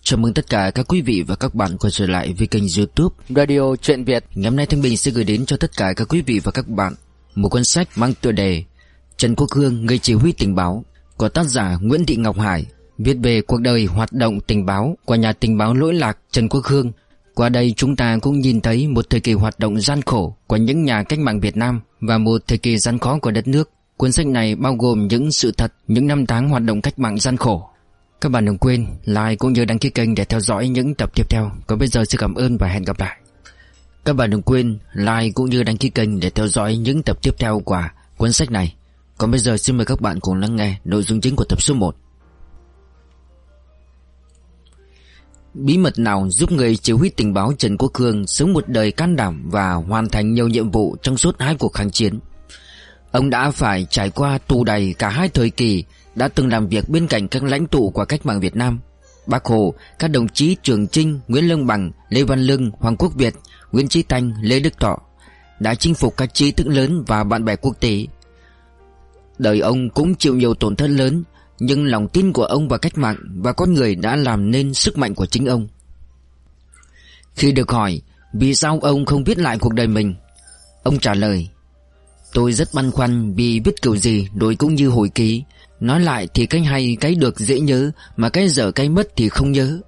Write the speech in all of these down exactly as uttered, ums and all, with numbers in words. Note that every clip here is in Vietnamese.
Chào mừng tất cả các quý vị và các bạn quay trở lại với kênh YouTube Radio Truyện Việt. Ngày hôm nay Thanh Bình sẽ gửi đến cho tất cả các quý vị và các bạn một cuốn sách mang tựa đề Trần Quốc Hương, người chỉ huy tình báo của tác giả Nguyễn Thị Ngọc Hải, viết về cuộc đời hoạt động tình báo của nhà tình báo lỗi lạc Trần Quốc Hương. Qua đây chúng ta cũng nhìn thấy một thời kỳ hoạt động gian khổ của những nhà cách mạng Việt Nam và một thời kỳ gian khó của đất nước. Cuốn sách này bao gồm những sự thật, những năm tháng hoạt động cách mạng gian khổ. Các bạn đừng quên like cũng như đăng ký kênh để theo dõi những tập tiếp theo. Còn bây giờ xin cảm ơn và hẹn gặp lại. Các bạn đừng quên like cũng như đăng ký kênh để theo dõi những tập tiếp theo của cuốn sách này. Còn bây giờ xin mời các bạn cùng lắng nghe nội dung chính của tập số một. Bí mật nào giúp người chỉ huy tình báo Trần Quốc Hương sống một đời can đảm và hoàn thành nhiều nhiệm vụ trong suốt hai cuộc kháng chiến? Ông đã phải trải qua tù đầy cả hai thời kỳ, đã từng làm việc bên cạnh các lãnh tụ của cách mạng Việt Nam: Bác Hồ, các đồng chí Trường Chinh, Nguyễn Lương Bằng, Lê Văn Lương, Hoàng Quốc Việt, Nguyễn Chí Thanh, Lê Đức Thọ, đã chinh phục các trí thức lớn và bạn bè quốc tế. Đời ông cũng chịu nhiều tổn thất lớn, nhưng lòng tin của ông vào cách mạng và con người đã làm nên sức mạnh của chính ông. Khi được hỏi vì sao ông không viết lại cuộc đời mình, ông trả lời: tôi rất băn khoăn vì viết kiểu gì rồi cũng như hồi ký. Nói lại thì cái hay cái được dễ nhớ, mà cái dở cái mất thì không nhớ.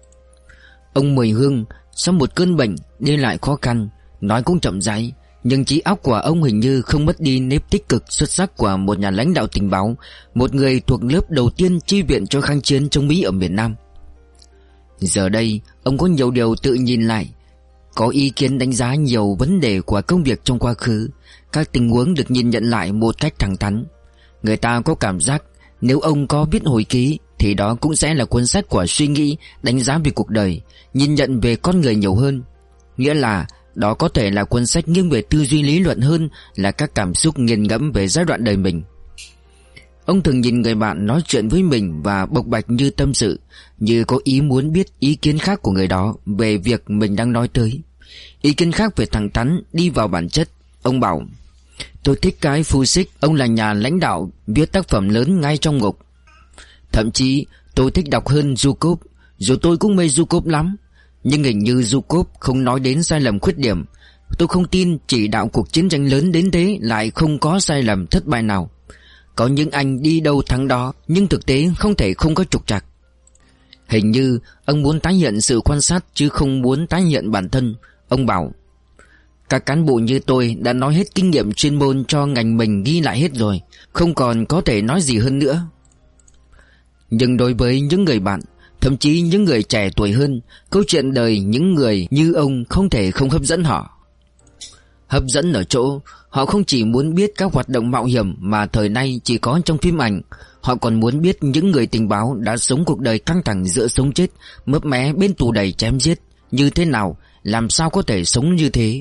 Ông Mười Hương sau một cơn bệnh đi lại khó khăn, nói cũng chậm rãi, nhưng trí óc của ông hình như không mất đi nếp tích cực xuất sắc của một nhà lãnh đạo tình báo, một người thuộc lớp đầu tiên chi viện cho kháng chiến chống Mỹ ở miền Nam. Giờ đây ông có nhiều điều tự nhìn lại, có ý kiến đánh giá nhiều vấn đề của công việc trong quá khứ. Các tình huống được nhìn nhận lại một cách thẳng thắn. Người ta có cảm giác nếu ông có viết hồi ký thì đó cũng sẽ là cuốn sách của suy nghĩ, đánh giá về cuộc đời, nhìn nhận về con người nhiều hơn. Nghĩa là đó có thể là cuốn sách nghiêng về tư duy lý luận hơn là các cảm xúc nghiền ngẫm về giai đoạn đời mình. Ông thường nhìn người bạn nói chuyện với mình và bộc bạch như tâm sự, như có ý muốn biết ý kiến khác của người đó về việc mình đang nói tới. Ý kiến khác về thẳng thắn, đi vào bản chất. Ông bảo: tôi thích cái Phu Xích, ông là nhà lãnh đạo viết tác phẩm lớn ngay trong ngục. Thậm chí tôi thích đọc hơn Zhukov, dù tôi cũng mê Zhukov lắm. Nhưng hình như Zhukov không nói đến sai lầm khuyết điểm. Tôi không tin chỉ đạo cuộc chiến tranh lớn đến thế lại không có sai lầm thất bại nào. Có những anh đi đâu thắng đó, nhưng thực tế không thể không có trục trặc. Hình như ông muốn tái hiện sự quan sát chứ không muốn tái hiện bản thân. Ông bảo: các cán bộ như tôi đã nói hết kinh nghiệm chuyên môn cho ngành mình ghi lại hết rồi, không còn có thể nói gì hơn nữa. Nhưng đối với những người bạn, thậm chí những người trẻ tuổi hơn, câu chuyện đời những người như ông không thể không hấp dẫn họ. Hấp dẫn ở chỗ họ không chỉ muốn biết các hoạt động mạo hiểm mà thời nay chỉ có trong phim ảnh. Họ còn muốn biết những người tình báo đã sống cuộc đời căng thẳng giữa sống chết, mấp mé bên tù đầy chém giết như thế nào, làm sao có thể sống như thế.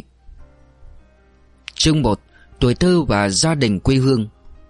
Chương một. Tuổi thơ và gia đình quê hương.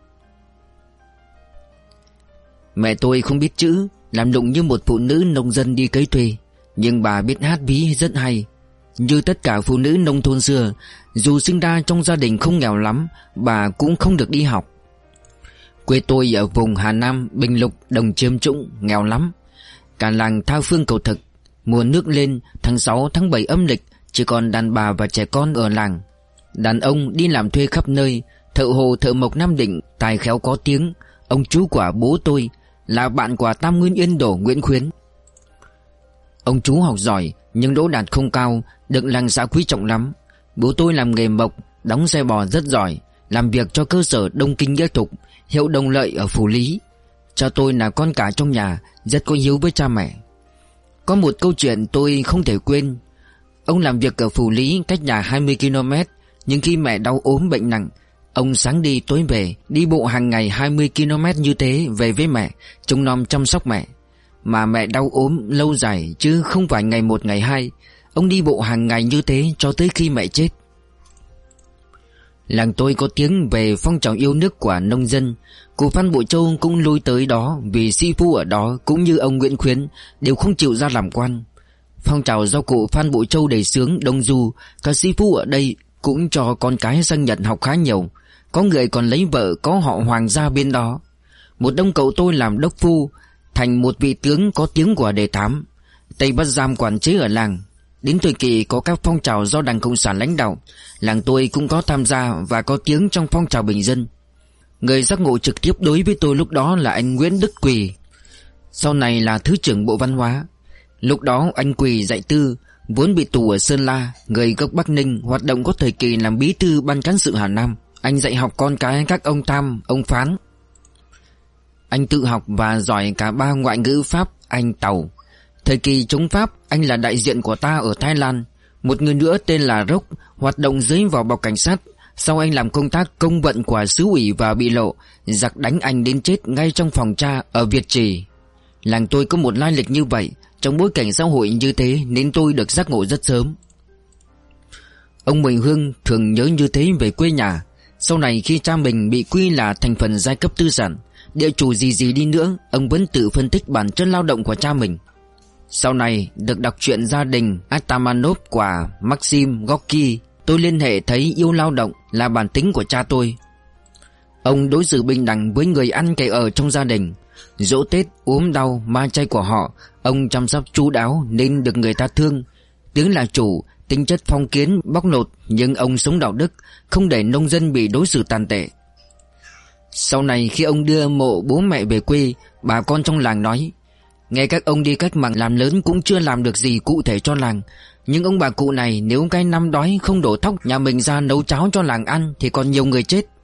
Mẹ tôi không biết chữ, làm lụng như một phụ nữ nông dân đi cấy thuê, nhưng bà biết hát ví rất hay. Như tất cả phụ nữ nông thôn xưa, dù sinh ra trong gia đình không nghèo lắm, bà cũng không được đi học. Quê tôi ở vùng Hà Nam, Bình Lục, Đồng Chiêm Trũng, nghèo lắm. Cả làng thao phương cầu thực. Mùa nước lên, tháng sáu, tháng bảy âm lịch, chỉ còn đàn bà và trẻ con ở làng. Đàn ông đi làm thuê khắp nơi, thợ hồ, thợ mộc Nam Định, tài khéo có tiếng. Ông chú của bố tôi là bạn của Tam Nguyên Yên Đổ Nguyễn Khuyến. Ông chú học giỏi nhưng đỗ đạt không cao, được làng xã quý trọng lắm. Bố tôi làm nghề mộc, đóng xe bò rất giỏi, làm việc cho cơ sở Đông Kinh Nghĩa Thục, hiệu Đồng Lợi ở Phú Lý. Cha tôi là con cả trong nhà, rất có hiếu với cha mẹ. Có một câu chuyện tôi không thể quên. Ông làm việc ở Phú Lý cách nhà hai mươi ki lô mét, nhưng khi mẹ đau ốm bệnh nặng, ông sáng đi tối về, đi bộ hàng ngày hai mươi ki lô mét như thế về với mẹ, trông nom chăm sóc mẹ. Mà mẹ đau ốm lâu dài chứ không phải ngày một ngày hai. Ông đi bộ hàng ngày như thế cho tới khi mẹ chết. Làng tôi có tiếng về phong trào yêu nước của nông dân. Cụ Phan Bội Châu cũng lui tới đó vì sĩ phu ở đó cũng như ông Nguyễn Khuyến đều không chịu ra làm quan. Phong trào do cụ Phan Bội Châu đề xướng đông du, các sĩ phu ở đây cũng cho con cái sang Nhật học khá nhiều. Có người còn lấy vợ có họ Hoàng gia bên đó. Một đông cậu tôi làm đốc phu, thành một vị tướng có tiếng của đề thám. Tây bắt giam quản chế ở làng. Đến thời kỳ có các phong trào do Đảng Cộng sản lãnh đạo, làng tôi cũng có tham gia và có tiếng trong phong trào bình dân. Người giác ngộ trực tiếp đối với tôi lúc đó là anh Nguyễn Đức Quỳ, sau này là Thứ trưởng Bộ Văn hóa. Lúc đó anh Quỳ dạy tư, vốn bị tù ở Sơn La, người gốc Bắc Ninh, hoạt động có thời kỳ làm bí thư ban cán sự Hà Nam. Anh dạy học con cái các ông Tham, ông Phán. Anh tự học và giỏi cả ba ngoại ngữ Pháp, Anh, Tàu. Thời kỳ chống Pháp, anh là đại diện của ta ở Thái Lan. Một người nữa tên là Rốc, hoạt động dưới vỏ bọc cảnh sát. Sau anh làm công tác công vận của xứ ủy và bị lộ, giặc đánh anh đến chết ngay trong phòng tra ở Việt Trì. Làng tôi có một lai lịch như vậy, trong bối cảnh xã hội như thế nên tôi được giác ngộ rất sớm. Ông Mười Hương thường nhớ như thế về quê nhà. Sau này khi cha mình bị quy là thành phần giai cấp tư sản, địa chủ gì gì đi nữa, ông vẫn tự phân tích bản chất lao động của cha mình. Sau này được đọc truyện Gia đình Atamanov của Maxim Gorky, tôi liên hệ thấy yêu lao động là bản tính của cha tôi. Ông đối xử bình đẳng với người ăn kẻ ở trong gia đình. Dỗ Tết, ốm đau, ma chay của họ, ông chăm sóc chu đáo nên được người ta thương. Tiếng là chủ, tính chất phong kiến, bóc lột, nhưng ông sống đạo đức, không để nông dân bị đối xử tàn tệ. Sau này khi ông đưa mộ bố mẹ về quê, bà con trong làng nói: nghe các ông đi cách mạng làm lớn cũng chưa làm được gì cụ thể cho làng, nhưng ông bà cụ này nếu cái năm đói không đổ thóc nhà mình ra nấu cháo cho làng ăn thì còn nhiều người chết.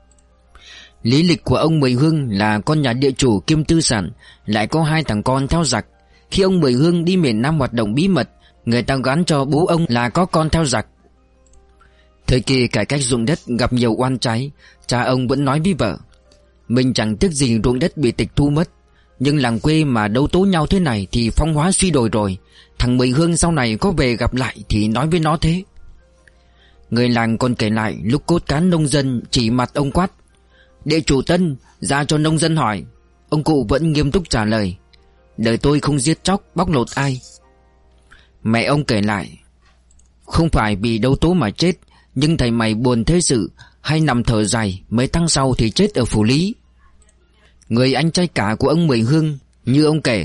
Lý lịch của ông Mười Hương là con nhà địa chủ kiêm tư sản, lại có hai thằng con theo giặc. Khi ông Mười Hương đi miền Nam hoạt động bí mật, người ta gán cho bố ông là có con theo giặc. Thời kỳ cải cách ruộng đất gặp nhiều oan trái, cha ông vẫn nói với vợ: mình chẳng tiếc gì ruộng đất bị tịch thu mất, nhưng làng quê mà đấu tố nhau thế này thì phong hóa suy đồi rồi. Thằng Mười Hương sau này có về gặp lại thì nói với nó thế. Người làng còn kể lại lúc cốt cán nông dân chỉ mặt ông quát: địa chủ Tân, ra cho nông dân hỏi. Ông cụ vẫn nghiêm túc trả lời: đời tôi không giết chóc bóc lột ai. Mẹ ông kể lại: không phải vì đấu tố mà chết, nhưng thầy mày buồn thế sự, hay nằm thở dài, mấy tháng sau thì chết ở Phủ Lý. Người anh trai cả của ông Mười Hương, như ông kể,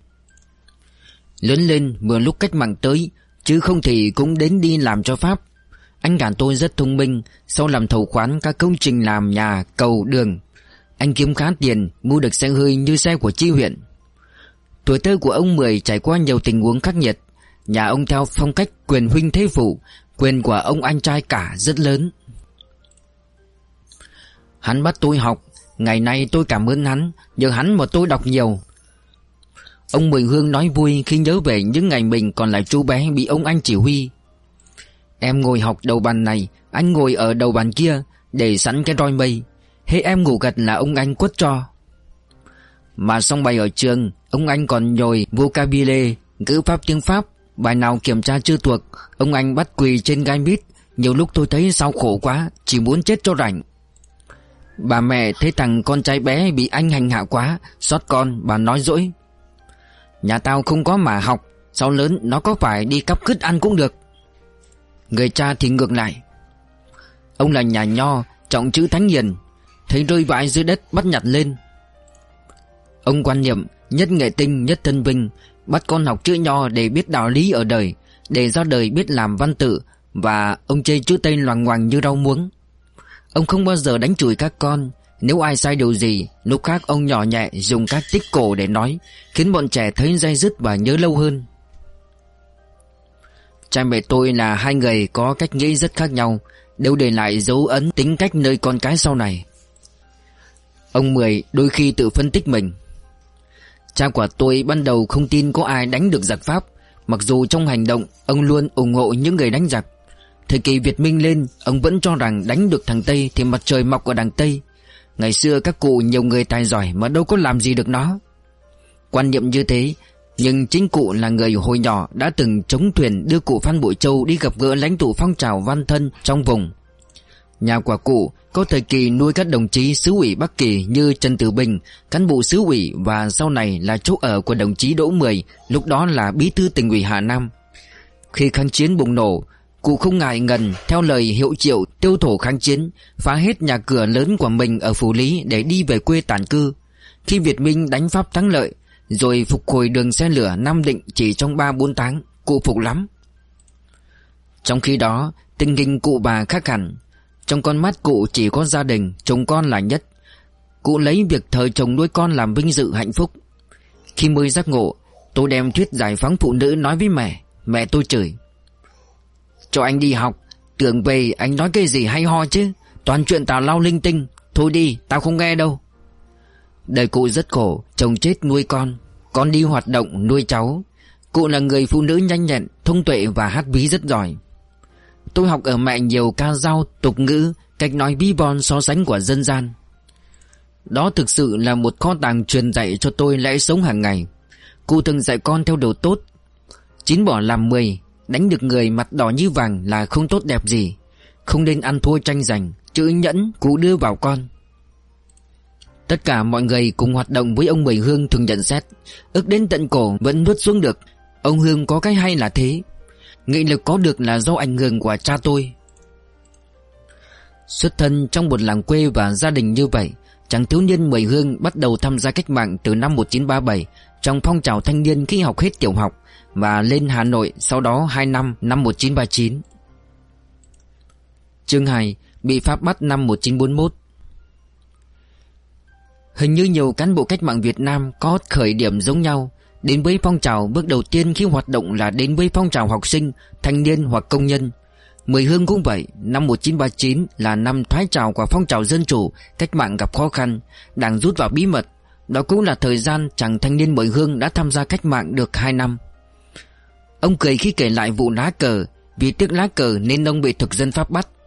lớn lên vừa lúc cách mạng tới, chứ không thì cũng đến đi làm cho Pháp. Anh cả tôi rất thông minh, sau làm thầu khoán các công trình làm nhà, cầu, đường. Anh kiếm khá tiền, mua được xe hơi như xe của chi huyện. Tuổi thơ của ông Mười trải qua nhiều tình huống khắc nghiệt. Nhà ông theo phong cách quyền huynh thế phụ, quyền của ông anh trai cả rất lớn. Hắn bắt tôi học, ngày nay tôi cảm ơn hắn, nhờ hắn mà tôi đọc nhiều. Ông Mười Hương nói vui khi nhớ về những ngày mình còn là chú bé bị ông anh chỉ huy. Em ngồi học đầu bàn này, anh ngồi ở đầu bàn kia, để sẵn cái roi mây. Hễ em ngủ gật là ông anh quất cho. Mà xong bài ở trường, ông anh còn nhồi vocabulary, ngữ pháp tiếng Pháp. Bài nào kiểm tra chưa thuộc, ông anh bắt quỳ trên gai mít. Nhiều lúc tôi thấy sao khổ quá, chỉ muốn chết cho rảnh. Bà mẹ thấy thằng con trai bé bị anh hành hạ quá, xót con, bà nói dỗi: nhà tao không có mà học, sau lớn nó có phải đi cắp cứt ăn cũng được. Người cha thì ngược lại: ông là nhà nho, trọng chữ thánh hiền, thấy rơi vãi dưới đất bắt nhặt lên. Ông quan niệm nhất nghệ tinh nhất thân vinh, bắt con học chữ nho để biết đạo lý ở đời, để ra đời biết làm văn tự. Và ông chê chữ Tây loằng ngoằng như rau muống. Ông không bao giờ đánh chửi các con. Nếu ai sai điều gì, lúc khác ông nhỏ nhẹ dùng các tích cổ để nói, khiến bọn trẻ thấy day dứt và nhớ lâu hơn. Cha mẹ tôi là hai người có cách nghĩ rất khác nhau, đều để lại dấu ấn tính cách nơi con cái sau này. Ông Mười đôi khi tự phân tích mình: cha của tôi ban đầu không tin có ai đánh được giặc Pháp, mặc dù trong hành động ông luôn ủng hộ những người đánh giặc. Thời kỳ Việt Minh lên, ông vẫn cho rằng đánh được thằng Tây thì mặt trời mọc ở đằng Tây. Ngày xưa các cụ nhiều người tài giỏi mà đâu có làm gì được nó. Quan niệm như thế, nhưng chính cụ là người hồi nhỏ đã từng chống thuyền đưa cụ Phan Bội Châu đi gặp gỡ lãnh tụ phong trào văn thân trong vùng. Nhà của cụ có thời kỳ nuôi các đồng chí xứ ủy Bắc Kỳ như Trần Tử Bình, cán bộ xứ ủy, và sau này là chỗ ở của đồng chí Đỗ Mười, lúc đó là bí thư tỉnh ủy Hà Nam. Khi kháng chiến bùng nổ, cụ không ngại ngần theo lời hiệu triệu tiêu thổ kháng chiến, phá hết nhà cửa lớn của mình ở Phủ Lý để đi về quê tản cư. Khi Việt Minh đánh Pháp thắng lợi, rồi phục hồi đường xe lửa Nam Định chỉ trong ba bốn tháng. Cụ phục lắm. Trong khi đó tình hình cụ bà khác hẳn. Trong con mắt cụ chỉ có gia đình, chồng con là nhất. Cụ lấy việc thờ chồng nuôi con làm vinh dự hạnh phúc. Khi mới giác ngộ, tôi đem thuyết giải phóng phụ nữ nói với mẹ. Mẹ tôi chửi: cho anh đi học, tưởng về anh nói cái gì hay ho chứ, toàn chuyện tào lao linh tinh. Thôi đi, tao không nghe đâu. Đời cụ rất khổ, chồng chết nuôi con, con đi hoạt động nuôi cháu. Cụ là người phụ nữ nhanh nhẹn, thông tuệ và hát ví rất giỏi. Tôi học ở mẹ nhiều ca dao, tục ngữ, cách nói ví von so sánh của dân gian. Đó thực sự là một kho tàng truyền dạy cho tôi lẽ sống hàng ngày. Cụ từng dạy con theo điều tốt: chín bỏ làm mười, đánh được người mặt đỏ như vàng là không tốt đẹp gì, không nên ăn thua tranh giành. Chữ nhẫn cụ đưa vào con. Tất cả mọi người cùng hoạt động với ông Mười Hương thường nhận xét: ức đến tận cổ vẫn nuốt xuống được. Ông Hương có cái hay là thế. Nghị lực có được là do ảnh hưởng của cha tôi. Xuất thân trong một làng quê và gia đình như vậy, chàng thiếu niên Mười Hương bắt đầu tham gia cách mạng từ năm một nghìn chín trăm ba mươi bảy trong phong trào thanh niên khi học hết tiểu học, và lên Hà Nội sau đó hai năm năm một nghìn chín trăm ba mươi chín. Chương hai: bị Pháp bắt năm một nghìn chín trăm bốn mươi mốt. Hình như nhiều cán bộ cách mạng Việt Nam có khởi điểm giống nhau. Đến với phong trào, bước đầu tiên khi hoạt động là đến với phong trào học sinh, thanh niên hoặc công nhân. Mười Hương cũng vậy. Năm một nghìn chín trăm ba mươi chín là năm thoái trào của phong trào dân chủ, cách mạng gặp khó khăn, đảng rút vào bí mật. Đó cũng là thời gian chàng thanh niên Mười Hương đã tham gia cách mạng được hai năm. Ông cười khi kể lại vụ lá cờ. Vì tiếc lá cờ nên ông bị thực dân Pháp bắt.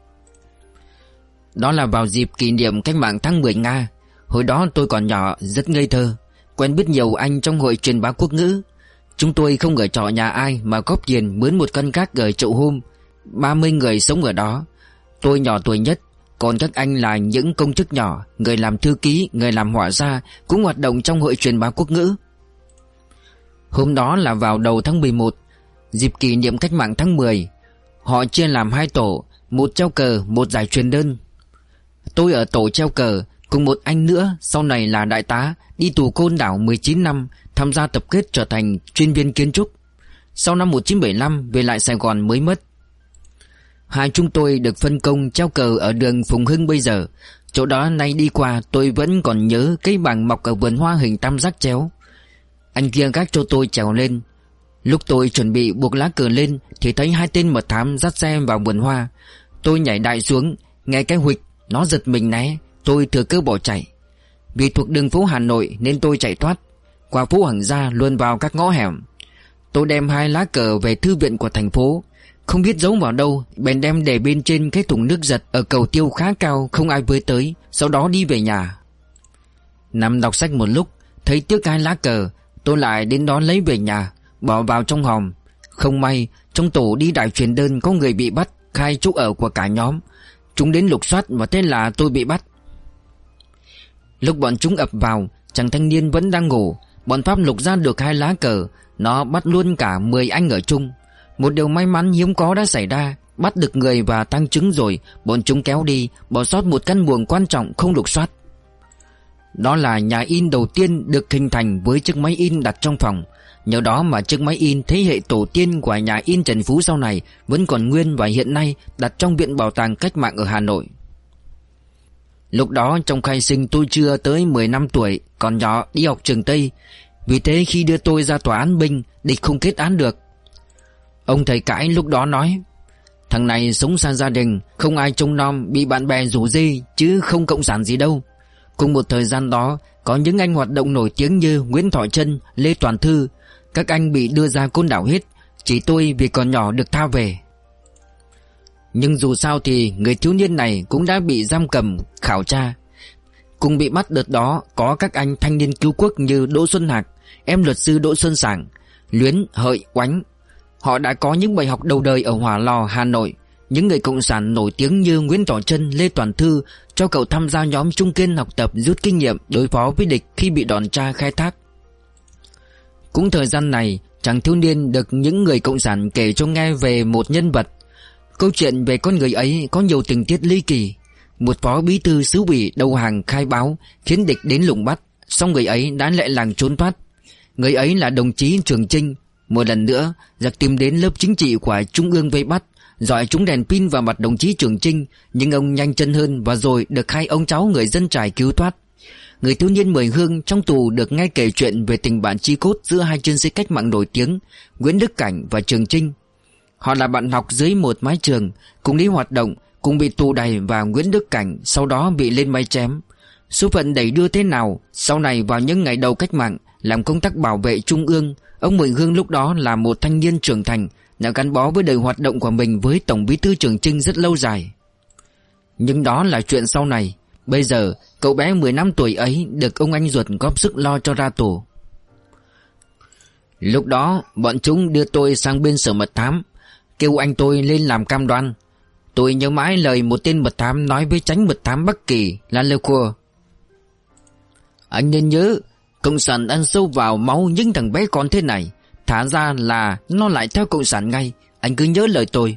Đó là vào dịp kỷ niệm cách mạng tháng mười Nga. Hồi đó tôi còn nhỏ, rất ngây thơ, quen biết nhiều anh trong hội truyền bá quốc ngữ. Chúng tôi không ở trọ nhà ai mà góp tiền mướn một căn gác ở chậu hôm. Ba mươi người sống ở đó. Tôi nhỏ tuổi nhất, còn các anh là những công chức nhỏ, người làm thư ký, người làm họa gia, cũng hoạt động trong hội truyền bá quốc ngữ. Hôm đó là vào đầu tháng mười một, dịp kỷ niệm cách mạng tháng mười. Họ chia làm hai tổ, một treo cờ, một giải truyền đơn. Tôi ở tổ treo cờ cùng một anh nữa, sau này là đại tá, đi tù Côn Đảo mười chín năm, tham gia tập kết trở thành chuyên viên kiến trúc. Sau năm một nghìn chín trăm bảy mươi lăm về lại Sài Gòn mới mất. Hai chúng tôi được phân công treo cờ ở đường Phùng Hưng bây giờ. Chỗ đó nay đi qua tôi vẫn còn nhớ cây bàng mọc ở vườn hoa hình tam giác chéo. Anh kia gác cho tôi trèo lên. Lúc tôi chuẩn bị buộc lá cờ lên thì thấy hai tên mật thám dắt xe vào vườn hoa. Tôi nhảy đại xuống, nghe cái huỵch, nó giật mình né. Tôi thừa cơ bỏ chạy. Vì thuộc đường phố Hà Nội nên tôi chạy thoát qua phố Hoàng Gia, luồn vào các ngõ hẻm. Tôi đem hai lá cờ về thư viện của thành phố, không biết giấu vào đâu, bèn đem để bên trên cái thùng nước giặt ở cầu tiêu khá cao, không ai với tới. Sau đó đi về nhà. Nằm đọc sách một lúc, thấy tiếc hai lá cờ, tôi lại đến đó lấy về nhà, bỏ vào trong hòm. Không may trong tổ đi đại truyền đơn có người bị bắt, khai chỗ ở của cả nhóm. Chúng đến lục soát và thế là tôi bị bắt. Lúc bọn chúng ập vào, chàng thanh niên vẫn đang ngủ. Bọn Pháp lục ra được hai lá cờ. Nó bắt luôn cả mười anh ở chung. Một điều may mắn hiếm có đã xảy ra. Bắt được người và tăng chứng rồi, bọn chúng kéo đi, bỏ sót một căn buồng quan trọng không lục soát. Đó là nhà in đầu tiên được hình thành với chiếc máy in đặt trong phòng. Nhờ đó mà chiếc máy in thế hệ tổ tiên của nhà in Trần Phú sau này vẫn còn nguyên và hiện nay đặt trong Viện Bảo tàng Cách mạng ở Hà Nội. Lúc đó trong khai sinh tôi chưa tới mười năm tuổi, còn nhỏ, đi học trường Tây. Vì thế khi đưa tôi ra tòa án binh, địch không kết án được. Ông thầy cãi lúc đó nói: thằng này sống xa gia đình, không ai trông nom, bị bạn bè rủ dê chứ không cộng sản gì đâu. Cùng một thời gian đó, có những anh hoạt động nổi tiếng như Nguyễn Thọ Trân, Lê Toàn Thư. Các anh bị đưa ra Côn Đảo hết, chỉ tôi vì còn nhỏ được tha về. Nhưng dù sao thì người thiếu niên này cũng đã bị giam cầm, khảo tra. Cùng bị bắt đợt đó có các anh thanh niên cứu quốc như Đỗ Xuân Hạc, em luật sư Đỗ Xuân Sảng, Luyến, Hợi, Oánh. Họ đã có những bài học đầu đời ở Hỏa Lò, Hà Nội. Những người cộng sản nổi tiếng như Nguyễn Thọ Trân, Lê Toàn Thư cho cậu tham gia nhóm Trung Kiên học tập rút kinh nghiệm đối phó với địch khi bị đòn tra khai thác. Cũng thời gian này, chàng thiếu niên được những người cộng sản kể cho nghe về một nhân vật. Câu chuyện về con người ấy có nhiều tình tiết ly kỳ. Một phó bí thư xứ ủy đầu hàng khai báo khiến địch đến lùng bắt, song người ấy đã lẹ làng trốn thoát. Người ấy là đồng chí Trường Chinh. Một lần nữa giặc tìm đến lớp chính trị của Trung ương vây bắt, dọi trúng đèn pin vào mặt đồng chí Trường Chinh, nhưng ông nhanh chân hơn và rồi được hai ông cháu người dân trải cứu thoát. Người thiếu niên Mười Hương trong tù được nghe kể chuyện về tình bạn chí cốt giữa hai chiến sĩ cách mạng nổi tiếng Nguyễn Đức Cảnh và Trường Chinh. Họ là bạn học dưới một mái trường, cùng đi hoạt động, cùng bị tù đày, và Nguyễn Đức Cảnh sau đó bị lên máy chém. Số phận đẩy đưa thế nào, sau này vào những ngày đầu cách mạng, làm công tác bảo vệ Trung ương, ông Mười Hương lúc đó là một thanh niên trưởng thành, đã gắn bó với đời hoạt động của mình với Tổng Bí thư Trường Chinh rất lâu dài. Nhưng đó là chuyện sau này. Bây giờ cậu bé mười năm tuổi ấy được ông anh ruột góp sức lo cho ra tù. Lúc đó bọn chúng đưa tôi sang bên sở mật thám, kêu anh tôi lên làm cam đoan. Tôi nhớ mãi lời một tên mật thám nói với chánh mật thám Bắc Kỳ là Lecour: anh nên nhớ, cộng sản ăn sâu vào máu những thằng bé con thế này, thả ra là nó lại theo cộng sản ngay. Anh cứ nhớ lời tôi.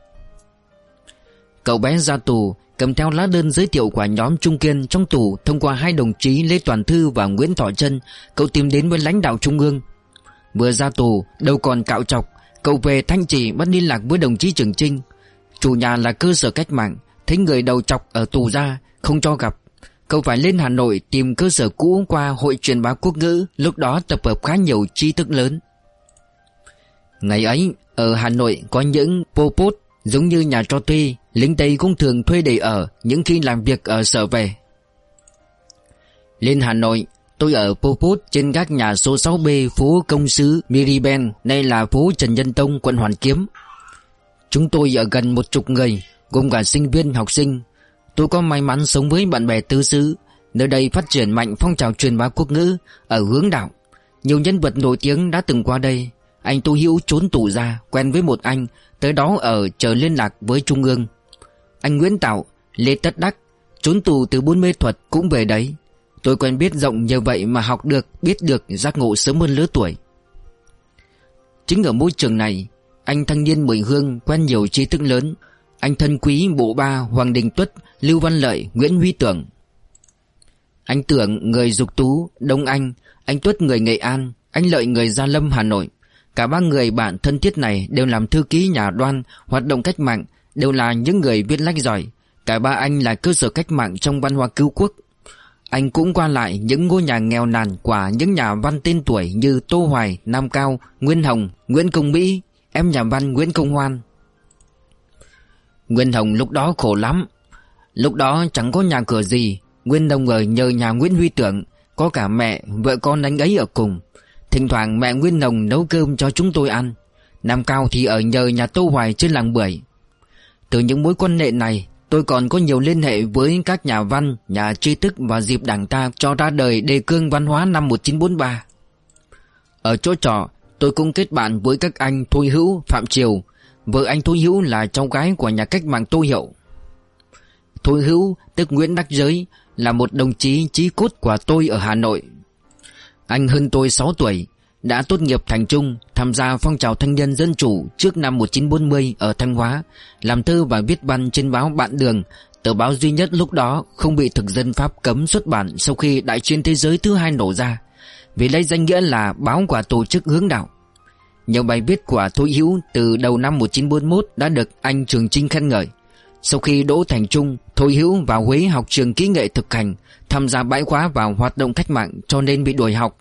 Cậu bé ra tù cầm theo lá đơn giới thiệu của nhóm Trung Kiên trong tù. Thông qua hai đồng chí Lê Toàn Thư và Nguyễn Thọ Trân, cậu tìm đến với lãnh đạo Trung ương. Vừa ra tù đâu còn cạo chọc, cậu về Thanh Trì bắt liên lạc với đồng chí Trường Chinh. Chủ nhà là cơ sở cách mạng, thấy người đầu chọc ở tù ra không cho gặp. Cậu phải lên Hà Nội tìm cơ sở cũ qua Hội Truyền bá Quốc ngữ, lúc đó tập hợp khá nhiều trí thức lớn. Ngày ấy ở Hà Nội có những Pol Pot giống như nhà cho thuê, lính Tây cũng thường thuê để ở những khi làm việc ở sở về. Lên Hà Nội, tôi ở Pol Pot trên gác nhà số sáu B phố Công sứ Miriben, nay là phố Trần Nhân Tông, quận Hoàn Kiếm. Chúng tôi ở gần một chục người, gồm cả sinh viên, học sinh. Tôi có may mắn sống với bạn bè tứ xứ. Nơi đây phát triển mạnh phong trào truyền bá quốc ngữ ở hướng đạo. Nhiều nhân vật nổi tiếng đã từng qua đây. Anh Tô Hữu trốn tù ra, quen với một anh, tới đó ở chờ liên lạc với Trung ương. Anh Nguyễn Tạo, Lê Tất Đắc, trốn tù từ buôn mê thuật cũng về đấy. Tôi quen biết rộng nhờ vậy mà học được, biết được, giác ngộ sớm hơn lứa tuổi. Chính ở môi trường này, anh thanh niên Mười Hương quen nhiều trí thức lớn. Anh thân quý Bộ Ba, Hoàng Đình Tuất, Lưu Văn Lợi, Nguyễn Huy Tưởng. Anh Tưởng người Dục Tú, Đông Anh, anh Tuất người Nghệ An, anh Lợi người Gia Lâm, Hà Nội. Cả ba người bạn thân thiết này đều làm thư ký nhà Đoan, hoạt động cách mạng, đều là những người viết lách giỏi. Cả ba anh là cơ sở cách mạng trong văn hóa cứu quốc. Anh cũng qua lại những ngôi nhà nghèo nàn của những nhà văn tên tuổi như Tô Hoài, Nam Cao, Nguyên Hồng, Nguyễn Công Mỹ, em nhà văn Nguyễn Công Hoan. Nguyên Hồng lúc đó khổ lắm. Lúc đó chẳng có nhà cửa gì. Nguyên Hồng ở nhờ nhà Nguyễn Huy Tưởng, có cả mẹ, vợ con anh ấy ở cùng. Thỉnh thoảng mẹ Nguyên Hồng nấu cơm cho chúng tôi ăn. Nam Cao thì ở nhờ nhà Tô Hoài trên làng Bưởi. Từ những mối quan hệ này, tôi còn có nhiều liên hệ với các nhà văn, nhà trí thức vào dịp Đảng ta cho ra đời đề cương văn hóa năm một nghìn chín trăm bốn mươi ba. Ở chỗ trọ, tôi cũng kết bạn với các anh Thôi Hữu, Phạm Triều. Vợ anh Thôi Hữu là cháu gái của nhà cách mạng Tô Hiệu. Thôi Hữu, tức Nguyễn Đắc Giới, là một đồng chí chí cốt của tôi ở Hà Nội. Anh hơn tôi sáu tuổi, đã tốt nghiệp thành trung, tham gia phong trào thanh niên dân chủ trước năm một nghìn chín trăm bốn mươi ở Thanh Hóa, làm thơ và viết văn trên báo Bạn Đường, tờ báo duy nhất lúc đó không bị thực dân Pháp cấm xuất bản sau khi Đại chiến thế giới thứ hai nổ ra, vì lấy danh nghĩa là báo của tổ chức hướng đạo. Nhiều bài viết của Thôi Hữu từ đầu năm một nghìn chín trăm bốn mươi mốt đã được anh Trường Chinh khen ngợi. Sau khi đỗ thành trung, Thôi Hữu vào Huế học trường kỹ nghệ thực hành, tham gia bãi khóa vào hoạt động cách mạng cho nên bị đuổi học.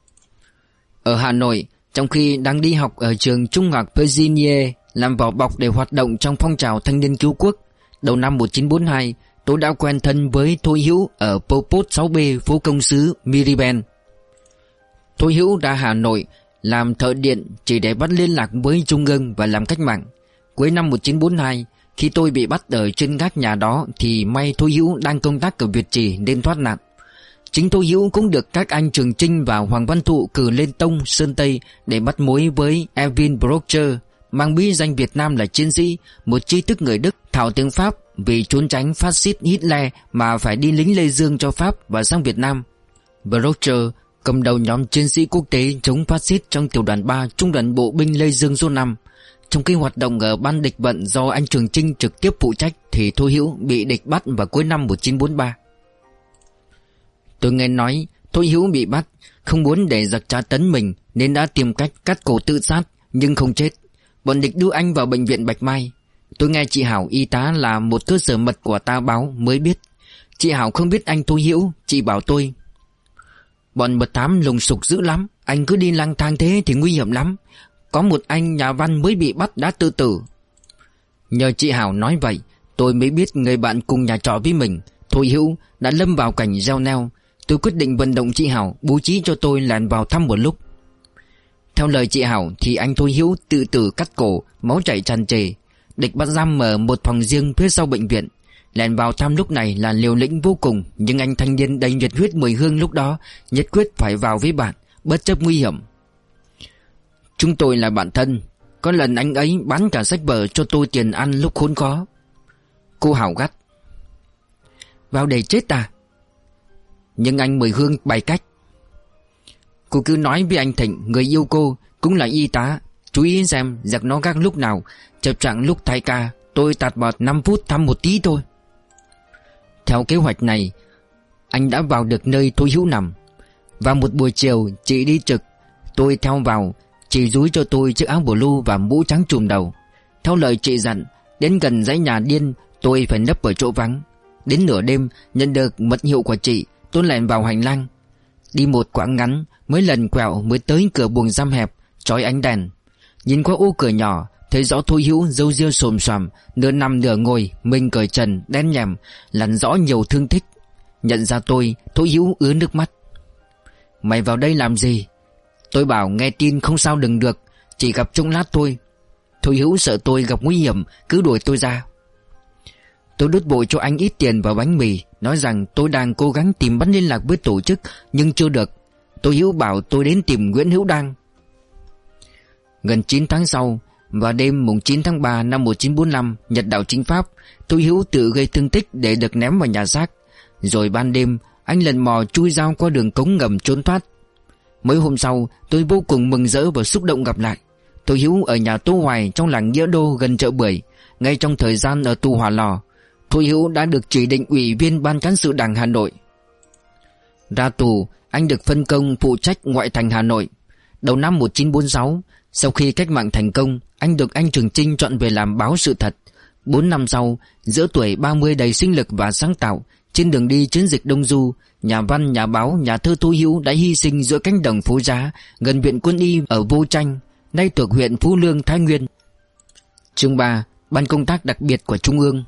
Ở Hà Nội, trong khi đang đi học ở trường trung học Virginie, làm vỏ bọc để hoạt động trong phong trào thanh niên cứu quốc, đầu năm một nghìn chín trăm bốn mươi hai, tôi đã quen thân với Thôi Hữu ở Pol Pot sáu B phố Công sứ Miriben. Thôi Hữu ra Hà Nội làm thợ điện chỉ để bắt liên lạc với Trung ương và làm cách mạng. Cuối năm một nghìn chín trăm bốn mươi hai, khi tôi bị bắt ở trên gác nhà đó thì may Thôi Hữu đang công tác ở Việt Trì nên thoát nạn. Chính Thôi Hữu cũng được các anh Trường Chinh và Hoàng Văn Thụ cử lên Tông, Sơn Tây để bắt mối với Erwin Brocher, mang bí danh Việt Nam là chiến sĩ, một trí thức người Đức thạo tiếng Pháp, vì trốn tránh phát xít Hitler mà phải đi lính Lê Dương cho Pháp và sang Việt Nam. Brocher cầm đầu nhóm chiến sĩ quốc tế chống phát xít trong tiểu đoàn ba Trung đoàn bộ binh Lê Dương số năm. Trong khi hoạt động ở ban địch vận do anh Trường Chinh trực tiếp phụ trách thì Thôi Hữu bị địch bắt vào cuối năm một nghìn chín trăm bốn mươi ba. Tôi nghe nói Thôi Hữu bị bắt, không muốn để giặc tra tấn mình nên đã tìm cách cắt cổ tự sát, nhưng không chết. Bọn địch đưa anh vào bệnh viện Bạch Mai. Tôi nghe chị Hảo y tá là một cơ sở mật của ta báo mới biết. Chị Hảo không biết anh Thôi Hữu, chị bảo tôi: bọn mật thám lùng sục dữ lắm, anh cứ đi lang thang thế thì nguy hiểm lắm. Có một anh nhà văn mới bị bắt đã tự tử. Nhờ chị Hảo nói vậy, tôi mới biết người bạn cùng nhà trọ với mình, Thôi Hữu, đã lâm vào cảnh gieo neo. Tôi quyết định vận động chị Hảo bố trí cho tôi lẻn vào thăm một lúc. Theo lời chị Hảo thì anh Thôi Hữu tự tử cắt cổ, máu chảy tràn trề. Địch bắt giam ở một phòng riêng phía sau bệnh viện. Lẻn vào thăm lúc này là liều lĩnh vô cùng, nhưng anh thanh niên đầy nhiệt huyết Mười Hương lúc đó nhất quyết phải vào với bạn, bất chấp nguy hiểm. Chúng tôi là bạn thân. Có lần anh ấy bán cả sách vở cho tôi tiền ăn lúc khốn khó. Cô Hảo gắt: vào để chết à? Nhưng anh Mười Hương bày cách: cô cứ nói với anh Thịnh, người yêu cô cũng là y tá, chú ý xem giặc nó gác lúc nào, chập trạng lúc thay ca, tôi tạt bọt năm phút thăm một tí thôi. Theo kế hoạch này, anh đã vào được nơi Thôi Hữu nằm. Vào một buổi chiều chị đi trực, tôi theo vào. Chị dúi cho tôi chiếc áo blue và mũ trắng trùm đầu. Theo lời chị dặn, đến gần dãy nhà điên tôi phải nấp ở chỗ vắng. Đến nửa đêm nhận được mật hiệu của chị, tôi lẻn vào hành lang. Đi một quãng ngắn, mấy lần quẹo mới tới cửa buồng giam hẹp, chói ánh đèn. Nhìn qua ô cửa nhỏ, thấy rõ Thôi Hữu râu ria xồm xoàm, nửa nằm nửa ngồi, mình cởi trần, đen nhèm, lằn rõ nhiều thương tích. Nhận ra tôi, Thôi Hữu ứa nước mắt: mày vào đây làm gì? Tôi bảo nghe tin không sao đừng được, chỉ gặp trong lát thôi. Thôi Hữu sợ tôi gặp nguy hiểm, cứ đuổi tôi ra. Tôi đút bội cho anh ít tiền và bánh mì, nói rằng tôi đang cố gắng tìm bắt liên lạc với tổ chức nhưng chưa được. Thôi Hữu bảo tôi đến tìm Nguyễn Hữu Đăng. Gần chín tháng sau, vào đêm mùng chín tháng ba năm một nghìn chín trăm bốn mươi lăm, Nhật đảo chính Pháp, Thôi Hữu tự gây thương tích để được ném vào nhà xác. Rồi ban đêm anh lần mò chui dao qua đường cống ngầm trốn thoát. Mấy hôm sau, tôi vô cùng mừng rỡ và xúc động gặp lại Thôi Hữu ở nhà Tô Hoài trong làng Nghĩa Đô gần chợ Bưởi. Ngay trong thời gian ở tù Hỏa Lò, Thôi Hữu đã được chỉ định ủy viên Ban Cán sự Đảng Hà Nội. Ra tù, anh được phân công phụ trách ngoại thành Hà Nội. Đầu năm một nghìn chín trăm bốn mươi sáu, sau khi cách mạng thành công, anh được anh Trường Chinh chọn về làm báo Sự Thật. Bốn năm sau, giữa tuổi ba mươi đầy sinh lực và sáng tạo, trên đường đi chiến dịch Đông Du, nhà văn, nhà báo, nhà thơ Thôi Hữu đã hy sinh giữa cánh đồng Phú Giá, gần viện Quân y ở Vô Tranh, nay thuộc huyện Phú Lương, Thái Nguyên. Chương ba. Ban công tác đặc biệt của Trung ương.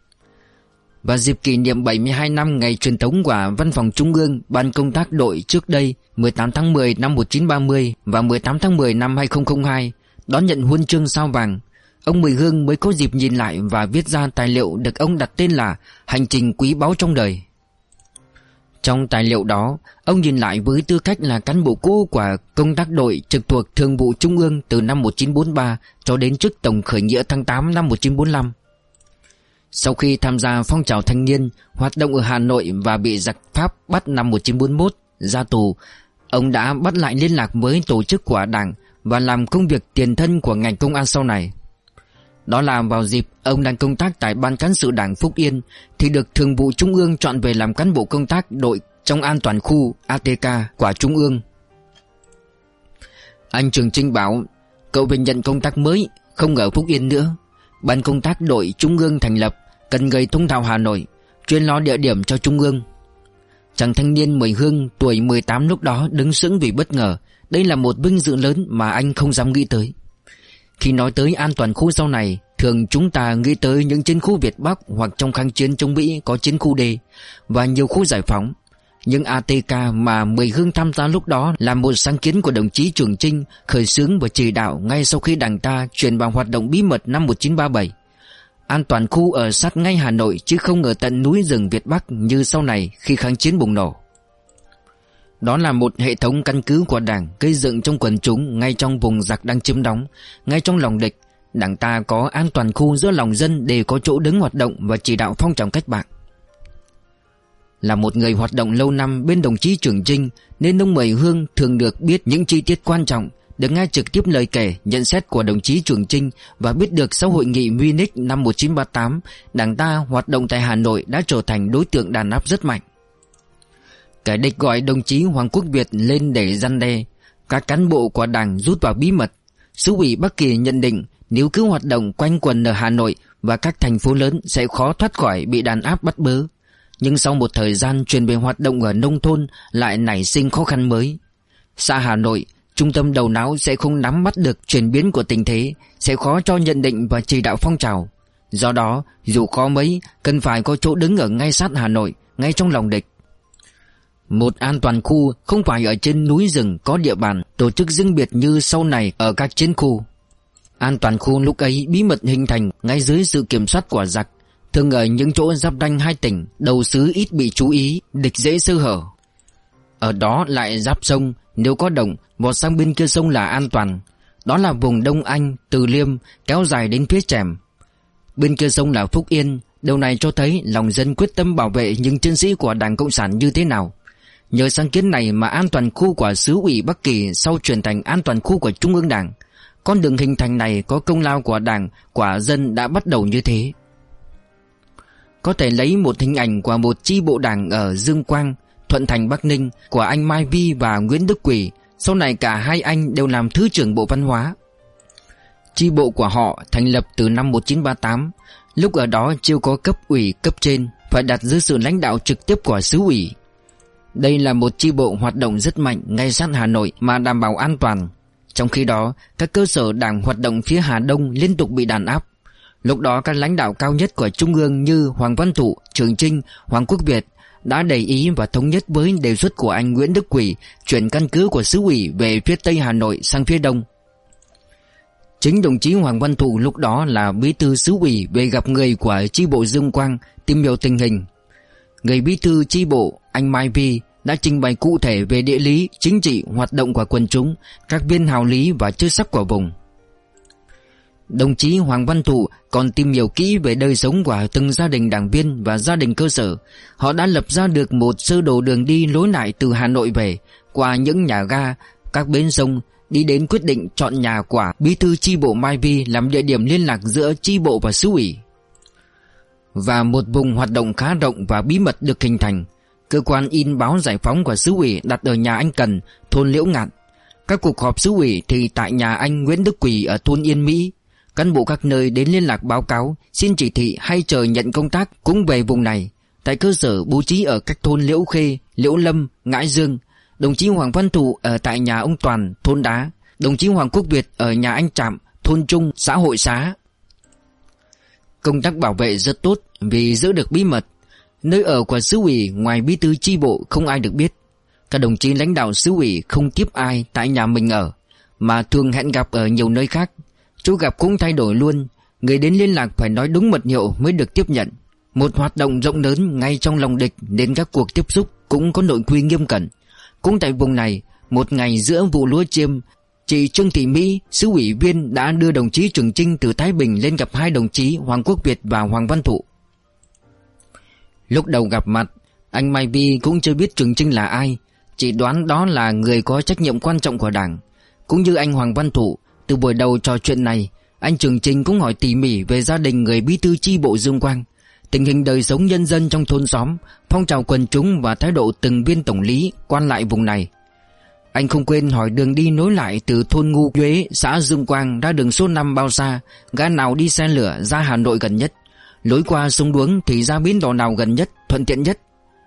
Và dịp kỷ niệm bảy mươi hai năm ngày truyền thống của Văn phòng Trung ương, Ban công tác đội trước đây mười tám tháng mười năm một nghìn chín trăm ba mươi và mười tám tháng mười năm hai nghìn không trăm linh hai đón nhận huân chương sao vàng, ông Mười Hương mới có dịp nhìn lại và viết ra tài liệu được ông đặt tên là Hành trình quý báu trong đời. Trong tài liệu đó, ông nhìn lại với tư cách là cán bộ cũ của công tác đội trực thuộc Thường vụ Trung ương từ năm một nghìn chín trăm bốn mươi ba cho đến trước tổng khởi nghĩa tháng tám năm một nghìn chín trăm bốn mươi lăm. Sau khi tham gia phong trào thanh niên, hoạt động ở Hà Nội và bị giặc Pháp bắt năm một nghìn chín trăm bốn mươi mốt, ra tù, ông đã bắt lại liên lạc với tổ chức của Đảng và làm công việc tiền thân của ngành công an sau này. Đó là vào dịp ông đang công tác tại Ban Cán sự Đảng Phúc Yên thì được Thường vụ Trung ương chọn về làm cán bộ công tác đội trong an toàn khu A T K của Trung ương. Anh Trường Chinh bảo: cậu về nhận công tác mới, không ở Phúc Yên nữa. Ban công tác đội Trung ương thành lập, cần người thông thạo Hà Nội, chuyên lo địa điểm cho Trung ương. Chàng thanh niên Mười Hương tuổi mười tám lúc đó đứng sững vì bất ngờ. Đây là một vinh dự lớn mà anh không dám nghĩ tới. Khi nói tới an toàn khu sau này, thường chúng ta nghĩ tới những chiến khu Việt Bắc hoặc trong kháng chiến chống Mỹ có chiến khu D và nhiều khu giải phóng. Nhưng A T K mà Mười Hương tham gia lúc đó là một sáng kiến của đồng chí Trường Chinh, khởi xướng và chỉ đạo ngay sau khi Đảng ta chuyển vào hoạt động bí mật năm một nghìn chín trăm ba mươi bảy. An toàn khu ở sát ngay Hà Nội chứ không ở tận núi rừng Việt Bắc như sau này khi kháng chiến bùng nổ. Đó là một hệ thống căn cứ của Đảng gây dựng trong quần chúng ngay trong vùng giặc đang chiếm đóng, ngay trong lòng địch. Đảng ta có an toàn khu giữa lòng dân để có chỗ đứng hoạt động và chỉ đạo phong trào cách mạng. Là một người hoạt động lâu năm bên đồng chí Trường Chinh nên ông Mười Hương thường được biết những chi tiết quan trọng, được nghe trực tiếp lời kể, nhận xét của đồng chí Trường Chinh và biết được sau hội nghị Munich năm một nghìn chín trăm ba mươi tám, Đảng ta hoạt động tại Hà Nội đã trở thành đối tượng đàn áp rất mạnh. Kẻ địch gọi đồng chí Hoàng Quốc Việt lên để răn đe. Các cán bộ của Đảng rút vào bí mật. Xứ ủy Bắc Kỳ nhận định nếu cứ hoạt động quanh quẩn ở Hà Nội và các thành phố lớn sẽ khó thoát khỏi bị đàn áp bắt bớ. Nhưng sau một thời gian chuyển về hoạt động ở nông thôn lại nảy sinh khó khăn mới. Xa Hà Nội, trung tâm đầu não sẽ không nắm bắt được chuyển biến của tình thế, sẽ khó cho nhận định và chỉ đạo phong trào. Do đó, dù khó mấy, cần phải có chỗ đứng ở ngay sát Hà Nội, ngay trong lòng địch. Một an toàn khu không phải ở trên núi rừng có địa bàn tổ chức riêng biệt như sau này ở các chiến khu. An toàn khu lúc ấy bí mật hình thành ngay dưới sự kiểm soát của giặc, thường ở những chỗ giáp ranh hai tỉnh, đầu xứ ít bị chú ý, địch dễ sơ hở. Ở đó lại giáp sông, nếu có động, vọt sang bên kia sông là an toàn. Đó là vùng Đông Anh, Từ Liêm, kéo dài đến phía Trèm. Bên kia sông là Phúc Yên. Điều này cho thấy lòng dân quyết tâm bảo vệ những chiến sĩ của Đảng Cộng sản như thế nào. Nhờ sáng kiến này mà an toàn khu của xứ ủy Bắc Kỳ sau chuyển thành an toàn khu của Trung ương Đảng. Con đường hình thành này có công lao của Đảng, của dân đã bắt đầu như thế. Có thể lấy một hình ảnh của một chi bộ Đảng ở Dương Quang, Thuận Thành, Bắc Ninh của anh Mai Vi và Nguyễn Đức Quỳ. Sau này cả hai anh đều làm Thứ trưởng Bộ Văn hóa. Chi bộ của họ thành lập từ năm một nghìn chín trăm ba mươi tám. Lúc ở đó chưa có cấp ủy cấp trên, phải đặt dưới sự lãnh đạo trực tiếp của xứ ủy. Đây là một chi bộ hoạt động rất mạnh ngay sát Hà Nội mà đảm bảo an toàn. Trong khi đó, các cơ sở Đảng hoạt động phía Hà Đông liên tục bị đàn áp. Lúc đó các lãnh đạo cao nhất của Trung ương như Hoàng Văn Thụ, Trường Chinh, Hoàng Quốc Việt đã để ý và thống nhất với đề xuất của anh Nguyễn Đức Quỳ chuyển căn cứ của xứ ủy về phía Tây Hà Nội sang phía Đông. Chính đồng chí Hoàng Văn Thụ lúc đó là bí thư xứ ủy về gặp người của chi bộ Dương Quang tìm hiểu tình hình. Người bí thư chi bộ anh Mai Vi đã trình bày cụ thể về địa lý, chính trị, hoạt động của quần chúng, các viên hào lý và chức sắc của vùng. Đồng chí Hoàng Văn Thụ còn tìm hiểu kỹ về đời sống của từng gia đình đảng viên và gia đình cơ sở. Họ đã lập ra được một sơ đồ đường đi lối lại từ Hà Nội về, qua những nhà ga, các bến sông, đi đến quyết định chọn nhà của bí thư chi bộ Mai Vi làm địa điểm liên lạc giữa chi bộ và xứ ủy. Và một vùng hoạt động khá rộng và bí mật được hình thành. Cơ quan in báo Giải phóng của xứ ủy đặt ở nhà anh Cần, thôn Liễu Ngạn. Các cuộc họp xứ ủy thì tại nhà anh Nguyễn Đức Quỳ ở thôn Yên Mỹ. Cán bộ các nơi đến liên lạc báo cáo, xin chỉ thị hay chờ nhận công tác cũng về vùng này. Tại cơ sở bố trí ở các thôn Liễu Khê, Liễu Lâm, Ngãi Dương. Đồng chí Hoàng Văn Thụ ở tại nhà ông Toàn, thôn Đá. Đồng chí Hoàng Quốc Việt ở nhà anh Trạm, thôn Trung, xã Hội Xá. Công tác bảo vệ rất tốt vì giữ được bí mật. Nơi ở của xứ ủy ngoài bí thư chi bộ không ai được biết. Các đồng chí lãnh đạo xứ ủy không tiếp ai tại nhà mình ở, mà thường hẹn gặp ở nhiều nơi khác. Chỗ gặp cũng thay đổi luôn. Người đến liên lạc phải nói đúng mật hiệu mới được tiếp nhận. Một hoạt động rộng lớn ngay trong lòng địch nên các cuộc tiếp xúc cũng có nội quy nghiêm cẩn. Cũng tại vùng này, một ngày giữa vụ lúa chiêm, chị Trương Thị Mỹ, xứ ủy viên đã đưa đồng chí Trường Chinh từ Thái Bình lên gặp hai đồng chí Hoàng Quốc Việt và Hoàng Văn Thụ. Lúc đầu gặp mặt, anh Mai Vi cũng chưa biết Trường Chinh là ai, chỉ đoán đó là người có trách nhiệm quan trọng của Đảng. Cũng như anh Hoàng Văn Thụ, từ buổi đầu trò chuyện này, anh Trường Chinh cũng hỏi tỉ mỉ về gia đình người bí thư chi bộ Dương Quang, tình hình đời sống nhân dân trong thôn xóm, phong trào quần chúng và thái độ từng viên tổng lý quan lại vùng này. Anh không quên hỏi đường đi nối lại từ thôn Ngu Quế, xã Dương Quang ra đường số năm bao xa, gã nào đi xe lửa ra Hà Nội gần nhất, lối qua sông Đuống thì ra bến đò nào gần nhất, thuận tiện nhất.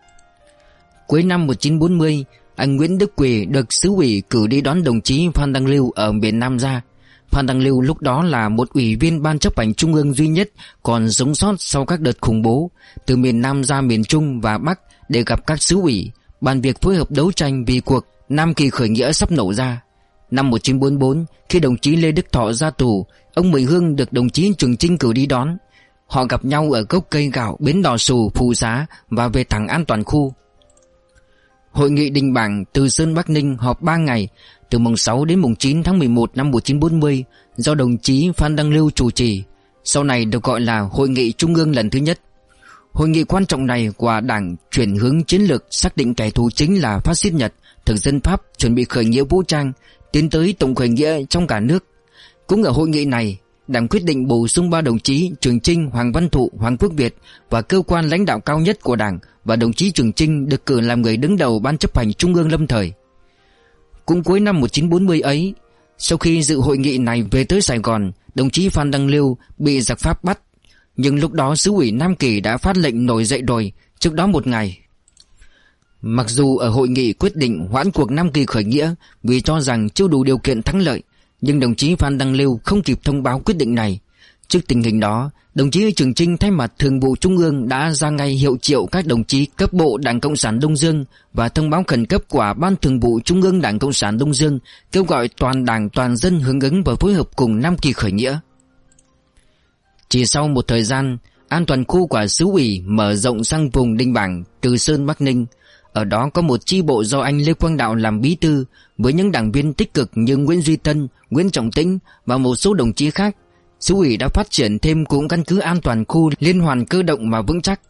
Cuối năm một nghìn chín trăm bốn mươi, anh Nguyễn Đức Quỳ được xứ ủy cử đi đón đồng chí Phan Đăng Lưu ở miền Nam ra. Phan Đăng Lưu lúc đó là một ủy viên ban chấp hành trung ương duy nhất còn sống sót sau các đợt khủng bố, từ miền Nam ra miền Trung và Bắc để gặp các xứ ủy, bàn việc phối hợp đấu tranh vì cuộc Nam Kỳ khởi nghĩa sắp nổ ra. Năm một nghìn chín trăm bốn mươi bốn, khi đồng chí Lê Đức Thọ ra tù, ông Mười Hương được đồng chí Trường Chinh cử đi đón. Họ gặp nhau ở gốc cây gạo bến đò Sù, Phù Xá và về thẳng an toàn khu. Hội nghị đình bảng Từ Sơn Bắc Ninh họp ba ngày, từ mùng sáu đến mùng chín tháng mười một năm một nghìn chín trăm bốn mươi, do đồng chí Phan Đăng Lưu chủ trì, sau này được gọi là Hội nghị Trung ương lần thứ nhất. Hội nghị quan trọng này của Đảng chuyển hướng chiến lược, xác định kẻ thù chính là phát xít Nhật, thực dân Pháp chuẩn bị khởi nghĩa vũ trang, tiến tới tổng khởi nghĩa trong cả nước. Cũng ở hội nghị này, Đảng quyết định bổ sung ba đồng chí Trường Chinh, Hoàng Văn Thụ, Hoàng Quốc Việt và cơ quan lãnh đạo cao nhất của Đảng và đồng chí Trường Chinh được cử làm người đứng đầu Ban chấp hành Trung ương lâm thời. Cũng cuối năm một nghìn chín trăm bốn mươi ấy, sau khi dự hội nghị này về tới Sài Gòn, đồng chí Phan Đăng Lưu bị giặc Pháp bắt. Nhưng lúc đó xứ ủy Nam Kỳ đã phát lệnh nổi dậy rồi, trước đó một ngày. Mặc dù ở hội nghị quyết định hoãn cuộc Nam Kỳ khởi nghĩa vì cho rằng chưa đủ điều kiện thắng lợi, nhưng đồng chí Phan Đăng Lưu không kịp thông báo quyết định này. Trước tình hình đó, đồng chí Trường Chinh thay mặt Thường vụ Trung ương đã ra ngay hiệu triệu các đồng chí cấp bộ Đảng Cộng sản Đông Dương và thông báo khẩn cấp của Ban Thường vụ Trung ương Đảng Cộng sản Đông Dương, kêu gọi toàn đảng toàn dân hưởng ứng và phối hợp cùng Nam Kỳ khởi nghĩa. Chỉ sau một thời gian, an toàn khu của xứ ủy mở rộng sang vùng Đinh Bảng, Từ Sơn, Bắc Ninh. Ở đó có một chi bộ do anh Lê Quang Đạo làm bí thư, với những đảng viên tích cực như Nguyễn Duy Tân, Nguyễn Trọng Tĩnh và một số đồng chí khác. Xứ ủy đã phát triển thêm cũng căn cứ an toàn khu liên hoàn cơ động mà vững chắc.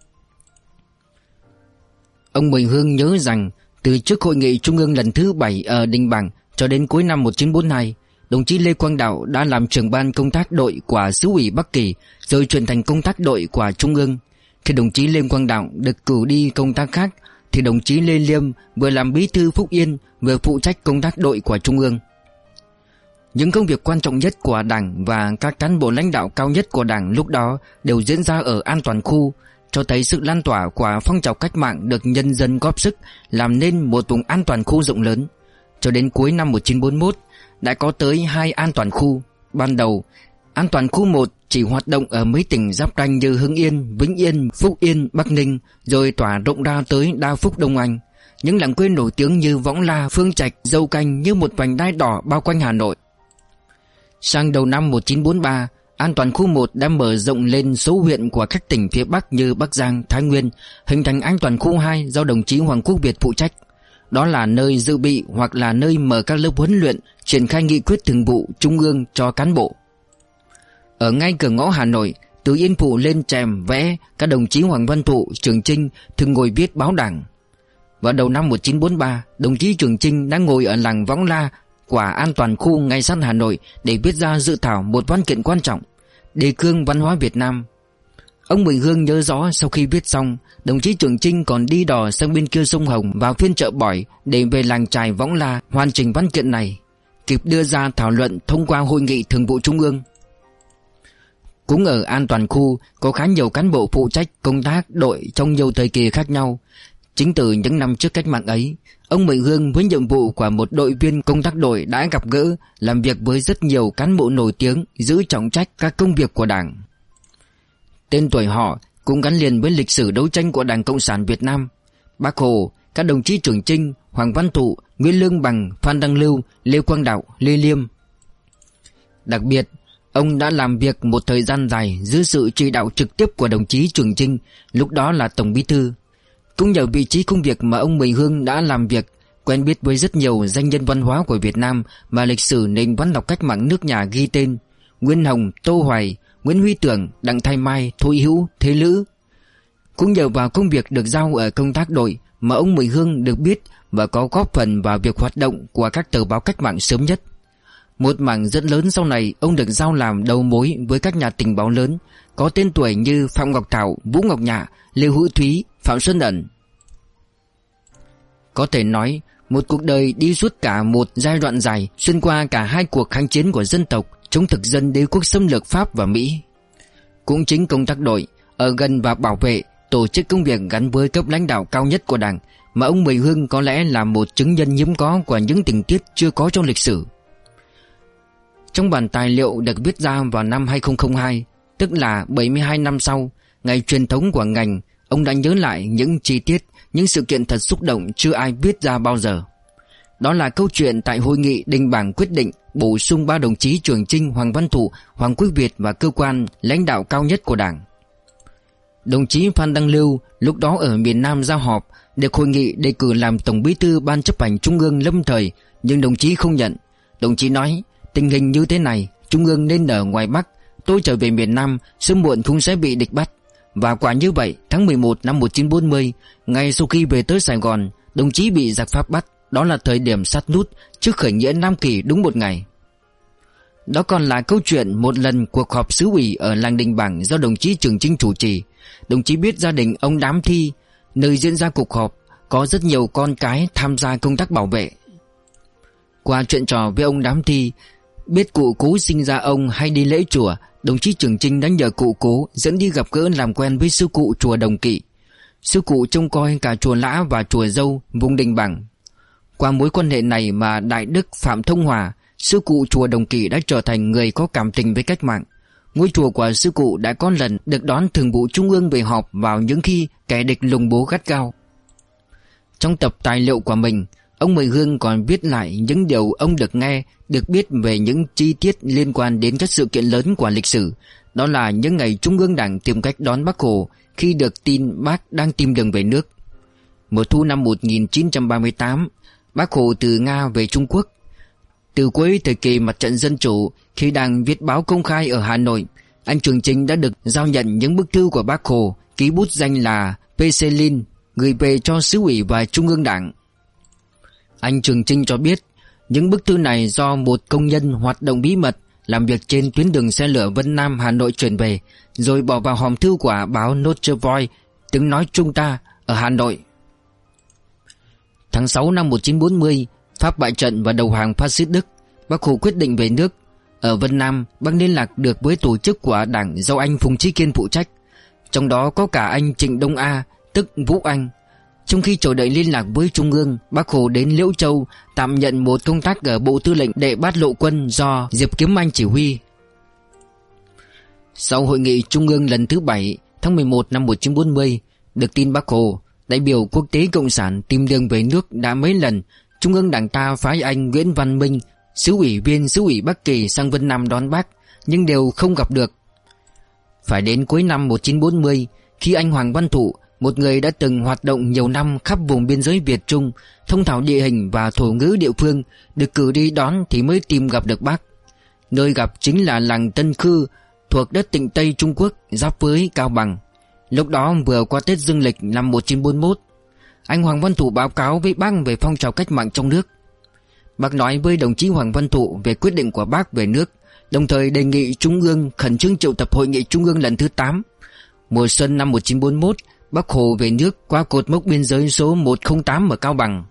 Ông Bình Hương nhớ rằng từ trước hội nghị Trung ương lần thứ bảy ở Đinh Bảng cho đến cuối năm một nghìn chín trăm bốn mươi hai, đồng chí Lê Quang Đạo đã làm trưởng ban công tác đội của xứ ủy Bắc Kỳ, rồi chuyển thành công tác đội của Trung ương. Khi đồng chí Lê Quang Đạo được cử đi công tác khác, thì đồng chí Lê Liêm vừa làm bí thư Phúc Yên, vừa phụ trách công tác đội của Trung ương. Những công việc quan trọng nhất của Đảng và các cán bộ lãnh đạo cao nhất của Đảng lúc đó đều diễn ra ở an toàn khu, cho thấy sự lan tỏa của phong trào cách mạng được nhân dân góp sức làm nên một vùng an toàn khu rộng lớn. Cho đến cuối năm một nghìn chín trăm bốn mươi mốt đã có tới hai an toàn khu. Ban đầu, an toàn khu một chỉ hoạt động ở mấy tỉnh giáp ranh như Hưng Yên, Vĩnh Yên, Phúc Yên, Bắc Ninh, rồi tỏa rộng ra tới Đa Phúc, Đông Anh. Những làng quê nổi tiếng như Võng La, Phương Trạch, Dâu Canh như một vành đai đỏ bao quanh Hà Nội. Sang đầu năm một nghìn chín trăm bốn mươi ba, an toàn khu một đã mở rộng lên số huyện của các tỉnh phía Bắc như Bắc Giang, Thái Nguyên, hình thành an toàn khu hai do đồng chí Hoàng Quốc Việt phụ trách. Đó là nơi dự bị hoặc là nơi mở các lớp huấn luyện, triển khai nghị quyết thường vụ Trung ương cho cán bộ. Ở ngay cửa ngõ Hà Nội, từ Yên Phụ lên Trèm vẽ, các đồng chí Hoàng Văn Thụ, Trường Chinh thường ngồi viết báo Đảng. Vào đầu năm một nghìn chín trăm bốn mươi ba, đồng chí Trường Chinh đã ngồi ở làng Võng La, quả an toàn khu ngay sát Hà Nội để viết ra dự thảo một văn kiện quan trọng, đề cương văn hóa Việt Nam. Ông Bình Hương nhớ rõ sau khi viết xong, đồng chí Trường Chinh còn đi đò sang bên kia sông Hồng vào phiên chợ Bỏi để về làng chài Võng La hoàn chỉnh văn kiện này, kịp đưa ra thảo luận thông qua hội nghị thường vụ Trung ương. Cũng ở an toàn khu có khá nhiều cán bộ phụ trách công tác đội trong nhiều thời kỳ khác nhau. Chính từ những năm trước cách mạng ấy, ông Bình Hương với nhiệm vụ của một đội viên công tác đội đã gặp gỡ, làm việc với rất nhiều cán bộ nổi tiếng giữ trọng trách các công việc của Đảng. Tên tuổi họ cũng gắn liền với lịch sử đấu tranh của Đảng Cộng sản Việt Nam. Bác Hồ, các đồng chí Trường Chinh, Hoàng Văn Thụ, Nguyễn Lương Bằng, Phan Đăng Lưu, Lê Quang Đạo, Lê Liêm. Đặc biệt, ông đã làm việc một thời gian dài dưới sự chỉ đạo trực tiếp của đồng chí Trường Chinh, lúc đó là Tổng Bí thư. Cũng nhờ vị trí công việc mà ông Bình Hương đã làm việc, quen biết với rất nhiều danh nhân văn hóa của Việt Nam mà lịch sử nền văn học cách mạng nước nhà ghi tên: Nguyễn Hồng, Tô Hoài, Nguyễn Huy Tưởng, Đặng Thái Mai, Thôi Hữu, Thế Lữ. Cũng nhờ vào công việc được giao ở công tác đội mà ông Bình Hương được biết và có góp phần vào việc hoạt động của các tờ báo cách mạng sớm nhất. Một mảng rất lớn sau này, ông được giao làm đầu mối với các nhà tình báo lớn có tên tuổi như Phạm Ngọc Thảo, Vũ Ngọc Nhạ, Lê Hữu Thúy, Phạm Xuân Ẩn. Có thể nói, một cuộc đời đi suốt cả một giai đoạn dài, xuyên qua cả hai cuộc kháng chiến của dân tộc chống thực dân đế quốc xâm lược Pháp và Mỹ. Cũng chính công tác đội, ở gần và bảo vệ, tổ chức công việc gắn với cấp lãnh đạo cao nhất của Đảng mà ông Bình Hương có lẽ là một chứng nhân hiếm có của những tình tiết chưa có trong lịch sử. Trong bản tài liệu được viết ra vào năm hai nghìn không trăm lẻ hai, tức là bảy mươi hai năm sau, ngày truyền thống của ngành, ông đã nhớ lại những chi tiết, những sự kiện thật xúc động chưa ai viết ra bao giờ. Đó là câu chuyện tại hội nghị Đinh Bảng quyết định bổ sung ba đồng chí Trường Chinh, Hoàng Văn Thụ, Hoàng Quốc Việt và cơ quan lãnh đạo cao nhất của Đảng. Đồng chí Phan Đăng Lưu lúc đó ở miền Nam giao họp, được hội nghị đề cử làm Tổng Bí thư Ban chấp hành Trung ương lâm thời, nhưng đồng chí không nhận. Đồng chí nói: tình hình như thế này, Trung ương nên ở ngoài Bắc, tôi trở về miền Nam, sớm muộn cũng sẽ bị địch bắt. Và quả như vậy, tháng mười một năm một nghìn chín trăm bốn mươi, ngay sau khi về tới Sài Gòn, đồng chí bị giặc Pháp bắt. Đó là thời điểm sát nút trước khởi nghĩa Nam Kỳ đúng một ngày. Đó còn là câu chuyện một lần cuộc họp xứ ủy ở làng Đình Bảng do đồng chí Trường Chinh chủ trì. Đồng chí biết gia đình ông Đám Thi, nơi diễn ra cuộc họp, có rất nhiều con cái tham gia công tác bảo vệ. Qua chuyện trò với ông Đám Thi, biết cụ Cố sinh ra ông hay đi lễ chùa, đồng chí Trường Chinh đã nhờ cụ Cố dẫn đi gặp gỡ làm quen với sư cụ chùa Đồng Kỵ. Sư cụ trông coi cả chùa Lã và chùa Dâu, vùng Đình Bảng. Qua mối quan hệ này mà Đại Đức Phạm Thông Hòa, sư cụ chùa Đồng Kỵ đã trở thành người có cảm tình với cách mạng. Ngôi chùa của sư cụ đã có lần được đón Thường vụ Trung ương về họp vào những khi kẻ địch lùng bố gắt gao. Trong tập tài liệu của mình, ông Mười Hương còn viết lại những điều ông được nghe, được biết về những chi tiết liên quan đến các sự kiện lớn của lịch sử. Đó là những ngày Trung ương Đảng tìm cách đón Bác Hồ khi được tin Bác đang tìm đường về nước. Mùa thu năm một nghìn chín trăm ba mươi tám, Bác Hồ từ Nga về Trung Quốc. Từ cuối thời kỳ mặt trận dân chủ, khi đang viết báo công khai ở Hà Nội, anh Trường Chinh đã được giao nhận những bức thư của Bác Hồ, ký bút danh là pê xê Lin, gửi về cho Xứ ủy và Trung ương Đảng. Anh Trường Chinh cho biết, những bức thư này do một công nhân hoạt động bí mật làm việc trên tuyến đường xe lửa Vân Nam Hà Nội chuyển về, rồi bỏ vào hòm thư của báo Notre tiếng nói Trung ta ở Hà Nội. Tháng sáu năm một nghìn chín trăm bốn mươi, Pháp bại trận và đầu hàng phát xít Đức, Bác Hồ quyết định về nước. Ở Vân Nam, Bác liên lạc được với tổ chức của Đảng do anh Phùng Chí Kiên phụ trách, trong đó có cả anh Trịnh Đông A, tức Vũ Anh. Trong khi chờ đợi liên lạc với Trung ương, Bác Hồ đến Liễu Châu tạm nhận một công tác ở Bộ Tư lệnh Đệ Bát Lộ Quân do Diệp Kiếm Anh chỉ huy. Sau hội nghị Trung ương lần thứ bảy tháng mười một năm một nghìn chín trăm bốn mươi, được tin Bác Hồ, đại biểu quốc tế cộng sản tìm đường về nước đã mấy lần, Trung ương Đảng ta phái anh Nguyễn Văn Minh, Xứ ủy viên Xứ ủy Bắc Kỳ sang Vân Nam đón Bác, nhưng đều không gặp được. Phải đến cuối năm một nghìn chín trăm bốn mươi, khi anh Hoàng Văn Thụ, một người đã từng hoạt động nhiều năm khắp vùng biên giới Việt Trung, thông thạo địa hình và thổ ngữ địa phương, được cử đi đón thì mới tìm gặp được Bác. Nơi gặp chính là làng Tân Khư, thuộc đất Tịnh Tây Trung Quốc, giáp với Cao Bằng. Lúc đó vừa qua Tết Dương lịch năm một nghìn chín trăm bốn mươi mốt. Anh Hoàng Văn Thụ báo cáo với Bác về phong trào cách mạng trong nước. Bác nói với đồng chí Hoàng Văn Thụ về quyết định của Bác về nước, đồng thời đề nghị Trung ương khẩn trương triệu tập hội nghị Trung ương lần thứ tám. Mùa xuân năm một nghìn chín trăm bốn mươi mốt, Bác Hồ về nước qua cột mốc biên giới số một không tám ở Cao Bằng.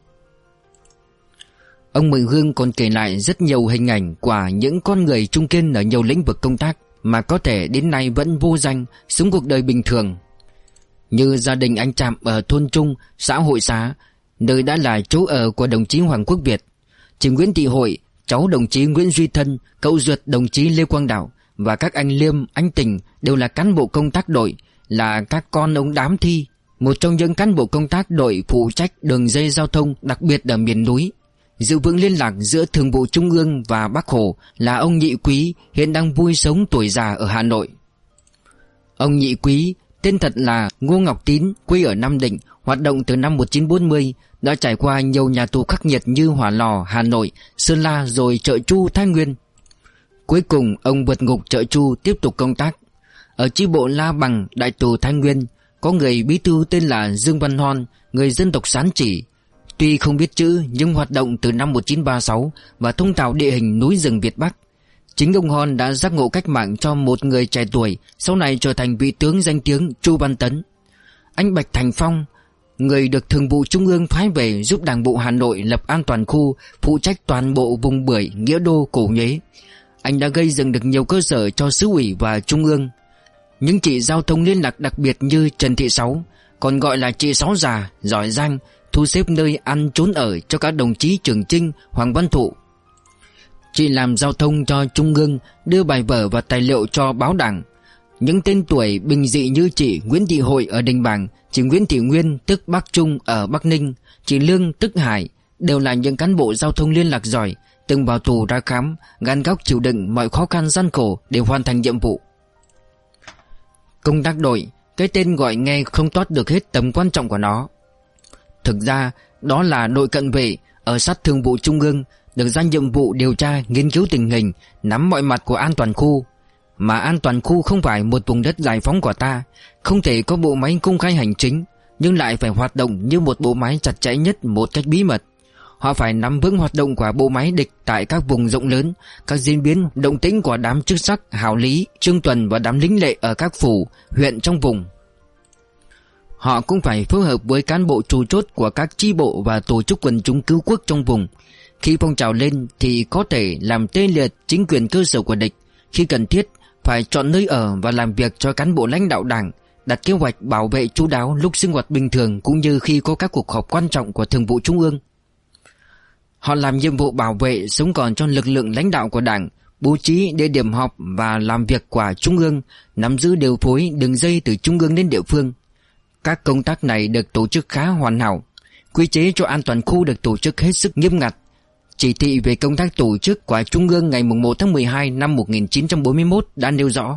Ông Mười Hương còn kể lại rất nhiều hình ảnh của những con người trung kiên ở nhiều lĩnh vực công tác mà có thể đến nay vẫn vô danh, sống cuộc đời bình thường. Như gia đình anh Trạm ở thôn Trung, xã Hội Xá, nơi đã là chỗ ở của đồng chí Hoàng Quốc Việt. Chị Nguyễn Thị Hội, cháu đồng chí Nguyễn Duy Thân, cậu ruột đồng chí Lê Quang Đạo, và các anh Liêm, anh Tình đều là cán bộ công tác đội, là các con ông Đám Thi, một trong những cán bộ công tác đội phụ trách đường dây giao thông đặc biệt ở miền núi. Giữ vững liên lạc giữa Thường vụ Trung ương và Bác Hồ là ông Nhị Quý, hiện đang vui sống tuổi già ở Hà Nội. Ông Nhị Quý, tên thật là Ngô Ngọc Tín, quê ở Nam Định, hoạt động từ năm một nghìn chín trăm bốn mươi, đã trải qua nhiều nhà tù khắc nghiệt như Hỏa Lò, Hà Nội, Sơn La rồi Chợ Chu, Thái Nguyên. Cuối cùng ông vượt ngục Chợ Chu tiếp tục công tác. Ở chi bộ La Bằng, đại tù Thái Nguyên, có người bí thư tên là Dương Văn Hon, người dân tộc Sán Chỉ. Tuy không biết chữ nhưng hoạt động từ năm một nghìn chín trăm ba mươi sáu và thông thạo địa hình núi rừng Việt Bắc. Chính ông Hon đã giác ngộ cách mạng cho một người trẻ tuổi, sau này trở thành vị tướng danh tiếng Chu Văn Tấn. Anh Bạch Thành Phong, người được Thường vụ Trung ương phái về giúp Đảng bộ Hà Nội lập an toàn khu, phụ trách toàn bộ vùng Bưởi, Nghĩa Đô, Cổ Nhuế. Anh đã gây dựng được nhiều cơ sở cho Xứ ủy và Trung ương. Những chị giao thông liên lạc đặc biệt như Trần Thị Sáu, còn gọi là chị Sáu già, giỏi giang, thu xếp nơi ăn trốn ở cho các đồng chí Trường Chinh, Hoàng Văn Thụ. Chị làm giao thông cho Trung ương, đưa bài vở và tài liệu cho báo Đảng. Những tên tuổi bình dị như chị Nguyễn Thị Hội ở Đình Bảng, chị Nguyễn Thị Nguyên tức Bắc Trung ở Bắc Ninh, chị Lương tức Hải đều là những cán bộ giao thông liên lạc giỏi, từng vào tù ra khám, gan góc chịu đựng mọi khó khăn gian khổ để hoàn thành nhiệm vụ. Công tác đội, cái tên gọi nghe không toát được hết tầm quan trọng của nó. Thực ra đó là đội cận vệ ở sát Thường vụ Trung ương, được giao nhiệm vụ điều tra, nghiên cứu tình hình, nắm mọi mặt của an toàn khu. Mà an toàn khu không phải một vùng đất giải phóng của ta, không thể có bộ máy công khai hành chính, nhưng lại phải hoạt động như một bộ máy chặt chẽ nhất một cách bí mật. Họ phải nắm vững hoạt động của bộ máy địch tại các vùng rộng lớn, các diễn biến, động tĩnh của đám chức sắc, hào lý, trương tuần và đám lính lệ ở các phủ, huyện trong vùng. Họ cũng phải phối hợp với cán bộ chủ chốt của các chi bộ và tổ chức quần chúng cứu quốc trong vùng. Khi phong trào lên thì có thể làm tê liệt chính quyền cơ sở của địch. Khi cần thiết phải chọn nơi ở và làm việc cho cán bộ lãnh đạo đảng, đặt kế hoạch bảo vệ chu đáo lúc sinh hoạt bình thường cũng như khi có các cuộc họp quan trọng của Thường vụ Trung ương. Họ làm nhiệm vụ bảo vệ sống còn cho lực lượng lãnh đạo của đảng, bố trí địa điểm họp và làm việc của Trung ương, nắm giữ điều phối đường dây từ Trung ương đến địa phương. Các công tác này được tổ chức khá hoàn hảo. Quy chế cho an toàn khu được tổ chức hết sức nghiêm ngặt. Chỉ thị về công tác tổ chức của Trung ương ngày mùng một tháng mười hai năm một nghìn chín trăm bốn mươi mốt đã nêu rõ: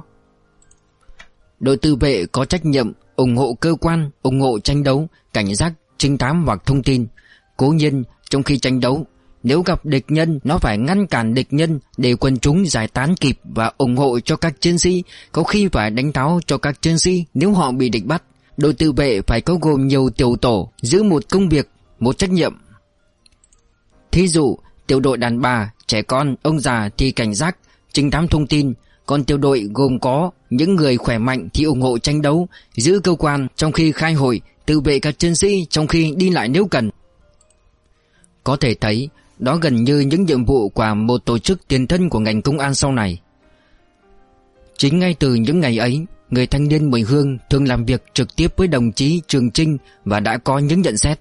đội tự vệ có trách nhiệm ủng hộ cơ quan, ủng hộ tranh đấu, cảnh giác, trinh thám hoặc thông tin. Cố nhiên, trong khi tranh đấu, nếu gặp địch nhân, nó phải ngăn cản địch nhân để quần chúng giải tán kịp và ủng hộ cho các chiến sĩ, có khi phải đánh tháo cho các chiến sĩ nếu họ bị địch bắt. Đội tự vệ phải có gồm nhiều tiểu tổ, giữ một công việc, một trách nhiệm. Thí dụ, tiểu đội đàn bà, trẻ con, ông già thì cảnh giác, trinh thám thông tin, còn tiểu đội gồm có những người khỏe mạnh thì ủng hộ tranh đấu, giữ cơ quan trong khi khai hội, tự vệ các chiến sĩ trong khi đi lại nếu cần. Có thể thấy, đó gần như những nhiệm vụ của một tổ chức tiền thân của ngành công an sau này. Chính ngay từ những ngày ấy, người thanh niên Mười Hương thường làm việc trực tiếp với đồng chí Trường Chinh và đã có những nhận xét.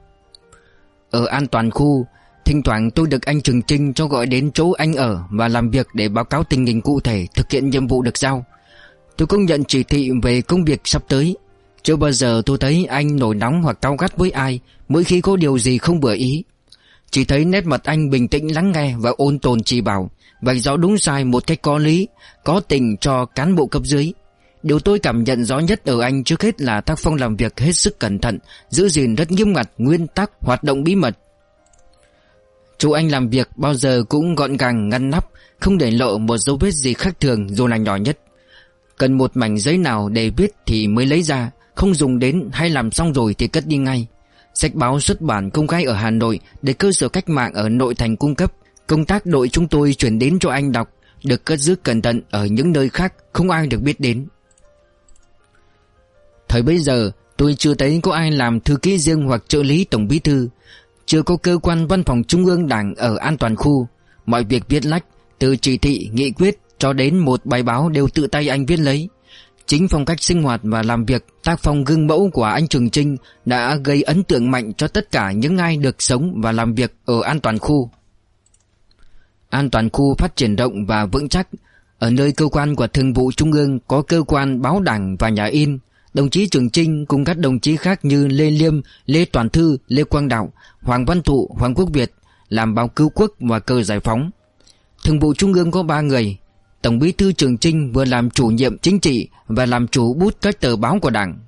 Ở an toàn khu, thỉnh thoảng tôi được anh Trường Chinh cho gọi đến chỗ anh ở và làm việc để báo cáo tình hình cụ thể thực hiện nhiệm vụ được giao. Tôi cũng nhận chỉ thị về công việc sắp tới. Chưa bao giờ tôi thấy anh nổi nóng hoặc cáu gắt với ai mỗi khi có điều gì không vừa ý. Chỉ thấy nét mặt anh bình tĩnh lắng nghe và ôn tồn chỉ bảo, vạch rõ đúng sai một cách có lý, có tình cho cán bộ cấp dưới. Điều tôi cảm nhận rõ nhất ở anh trước hết là tác phong làm việc hết sức cẩn thận, giữ gìn rất nghiêm ngặt nguyên tắc hoạt động bí mật. Chỗ anh làm việc bao giờ cũng gọn gàng ngăn nắp, không để lộ một dấu vết gì khác thường dù là nhỏ nhất. Cần một mảnh giấy nào để viết thì mới lấy ra, không dùng đến hay làm xong rồi thì cất đi ngay. Sách báo xuất bản công khai ở Hà Nội để cơ sở cách mạng ở nội thành cung cấp. Công tác đội chúng tôi chuyển đến cho anh đọc, được cất giữ cẩn thận ở những nơi khác không ai được biết đến. Thời bấy giờ tôi chưa thấy có ai làm thư ký riêng hoặc trợ lý tổng bí thư, chưa có cơ quan văn phòng trung ương đảng ở an toàn khu. Mọi việc viết lách, từ chỉ thị, nghị quyết cho đến một bài báo đều tự tay anh viết lấy. Chính phong cách sinh hoạt và làm việc, tác phong gương mẫu của anh Trường Chinh đã gây ấn tượng mạnh cho tất cả những ai được sống và làm việc ở an toàn khu. An toàn khu phát triển rộng và vững chắc. Ở nơi cơ quan của Thường vụ Trung ương có cơ quan báo đảng và nhà in. Đồng chí Trường Chinh cùng các đồng chí khác như Lê Liêm, Lê Toàn Thư, Lê Quang Đạo, Hoàng Văn Thụ, Hoàng Quốc Việt làm báo cứu quốc và cờ giải phóng. Thường vụ Trung ương có ba người. Tổng bí thư Trường Chinh vừa làm chủ nhiệm chính trị và làm chủ bút các tờ báo của đảng.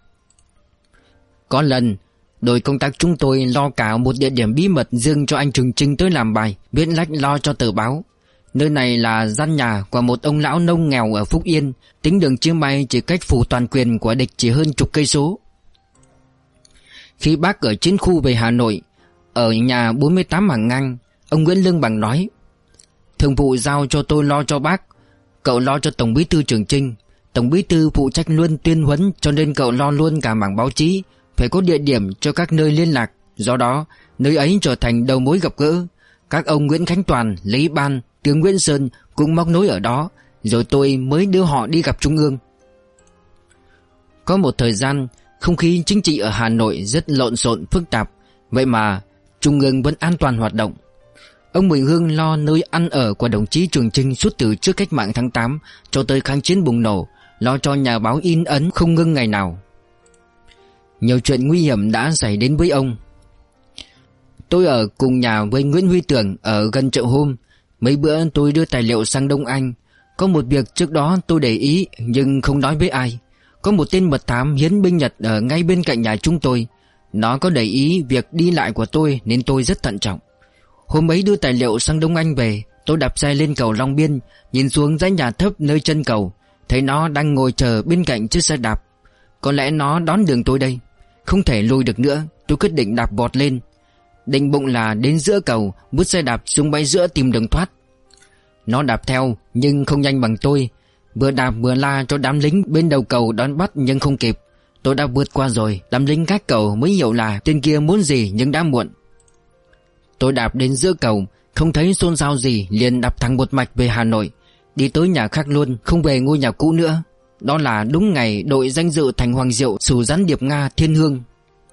Có lần, đội công tác chúng tôi lo cả một địa điểm bí mật riêng cho anh Trường Chinh tới làm bài, viết lách lo cho tờ báo. Nơi này là gian nhà của một ông lão nông nghèo ở Phúc Yên, tính đường chiếc bay chỉ cách phủ toàn quyền của địch chỉ hơn chục cây số. Khi bác ở chiến khu về Hà Nội, ở nhà bốn mươi tám Hàng Ngang, ông Nguyễn Lương Bằng nói: Thường vụ giao cho tôi lo cho bác, cậu lo cho Tổng bí thư Trường Chinh. Tổng bí thư phụ trách luôn tuyên huấn, cho nên cậu lo luôn cả mảng báo chí, phải có địa điểm cho các nơi liên lạc. Do đó, nơi ấy trở thành đầu mối gặp gỡ. Các ông Nguyễn Khánh Toàn, Lý Ban, tướng Nguyễn Sơn cũng móc nối ở đó, rồi tôi mới đưa họ đi gặp Trung ương. Có một thời gian, không khí chính trị ở Hà Nội rất lộn xộn phức tạp, vậy mà Trung ương vẫn an toàn hoạt động. Ông Mười Hương lo nơi ăn ở của đồng chí Trường Chinh suốt từ trước cách mạng tháng tám cho tới kháng chiến bùng nổ, lo cho nhà báo in ấn không ngưng ngày nào. Nhiều chuyện nguy hiểm đã xảy đến với ông. Tôi ở cùng nhà với Nguyễn Huy Tưởng ở gần chợ Hôm. Mấy bữa tôi đưa tài liệu sang Đông Anh. Có một việc trước đó tôi để ý nhưng không nói với ai. Có một tên mật thám hiến binh Nhật ở ngay bên cạnh nhà chúng tôi. Nó có để ý việc đi lại của tôi nên tôi rất thận trọng. Hôm ấy đưa tài liệu sang Đông Anh về, tôi đạp xe lên cầu Long Biên, nhìn xuống dãy nhà thấp nơi chân cầu, thấy nó đang ngồi chờ bên cạnh chiếc xe đạp. Có lẽ nó đón đường tôi đây. Không thể lùi được nữa, tôi quyết định đạp bọt lên. Định bụng là đến giữa cầu, vứt xe đạp xuống bãi giữa tìm đường thoát. Nó đạp theo nhưng không nhanh bằng tôi, vừa đạp vừa la cho đám lính bên đầu cầu đón bắt nhưng không kịp. Tôi đã vượt qua rồi. Làm lính gác cầu mới hiểu là tên kia muốn gì, nhưng đã muộn. Tôi đạp đến giữa cầu, không thấy xôn xao gì, liền đạp thẳng một mạch về Hà Nội. Đi tới nhà khác luôn, không về ngôi nhà cũ nữa. Đó là đúng ngày đội danh dự thành Hoàng Diệu xử gián điệp Nga Thiên Hương.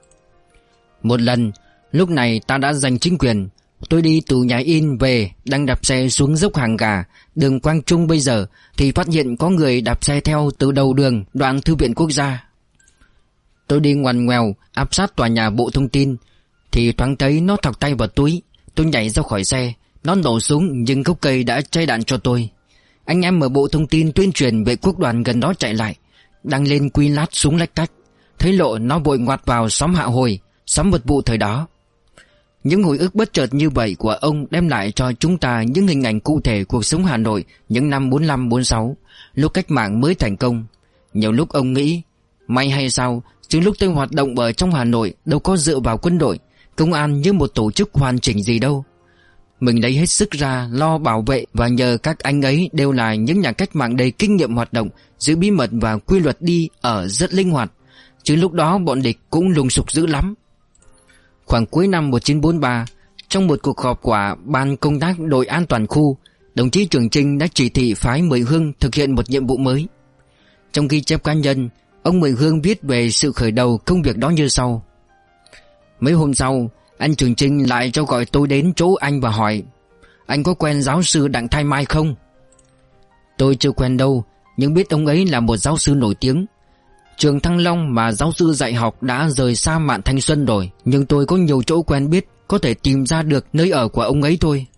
Một lần, lúc này ta đã giành chính quyền. Tôi đi từ nhà in về, đang đạp xe xuống dốc Hàng Gà, đường Quang Trung bây giờ, thì phát hiện có người đạp xe theo từ đầu đường đoạn Thư viện Quốc gia. Tôi đi ngoằn ngoèo áp sát tòa nhà Bộ Thông tin, thì thoáng thấy nó thọc tay vào túi. Tôi nhảy ra khỏi xe, nó nổ súng nhưng gốc cây đã chay đạn cho tôi. Anh em ở Bộ Thông tin tuyên truyền về quốc đoàn gần đó chạy lại, đang lên quy lát súng lách cách. Thấy lộ nó vội ngoặt vào xóm Hạ Hồi, xóm mật vụ thời đó. Những hồi ức bất chợt như vậy của ông đem lại cho chúng ta những hình ảnh cụ thể cuộc sống Hà Nội những năm bốn lăm bốn sáu, lúc cách mạng mới thành công. Nhiều lúc ông nghĩ, may hay sao, chứ lúc tôi hoạt động ở trong Hà Nội đâu có dựa vào quân đội, công an như một tổ chức hoàn chỉnh gì đâu. Mình lấy hết sức ra lo bảo vệ, và nhờ các anh ấy đều là những nhà cách mạng đầy kinh nghiệm hoạt động, giữ bí mật và quy luật đi ở rất linh hoạt. Chứ lúc đó bọn địch cũng lùng sục dữ lắm. Khoảng cuối năm một nghìn chín trăm bốn mươi ba, trong một cuộc họp của Ban công tác đội an toàn khu, đồng chí Trường Chinh đã chỉ thị phái Mười Hương thực hiện một nhiệm vụ mới. Trong ghi chép cá nhân, ông Mười Hương viết về sự khởi đầu công việc đó như sau. Mấy hôm sau, anh Trường Chinh lại cho gọi tôi đến chỗ anh và hỏi: anh có quen giáo sư Đặng Thái Mai không? Tôi chưa quen đâu, nhưng biết ông ấy là một giáo sư nổi tiếng. Trường Thăng Long mà giáo sư dạy học đã rời xa mạn thanh xuân rồi, nhưng tôi có nhiều chỗ quen biết, có thể tìm ra được nơi ở của ông ấy thôi.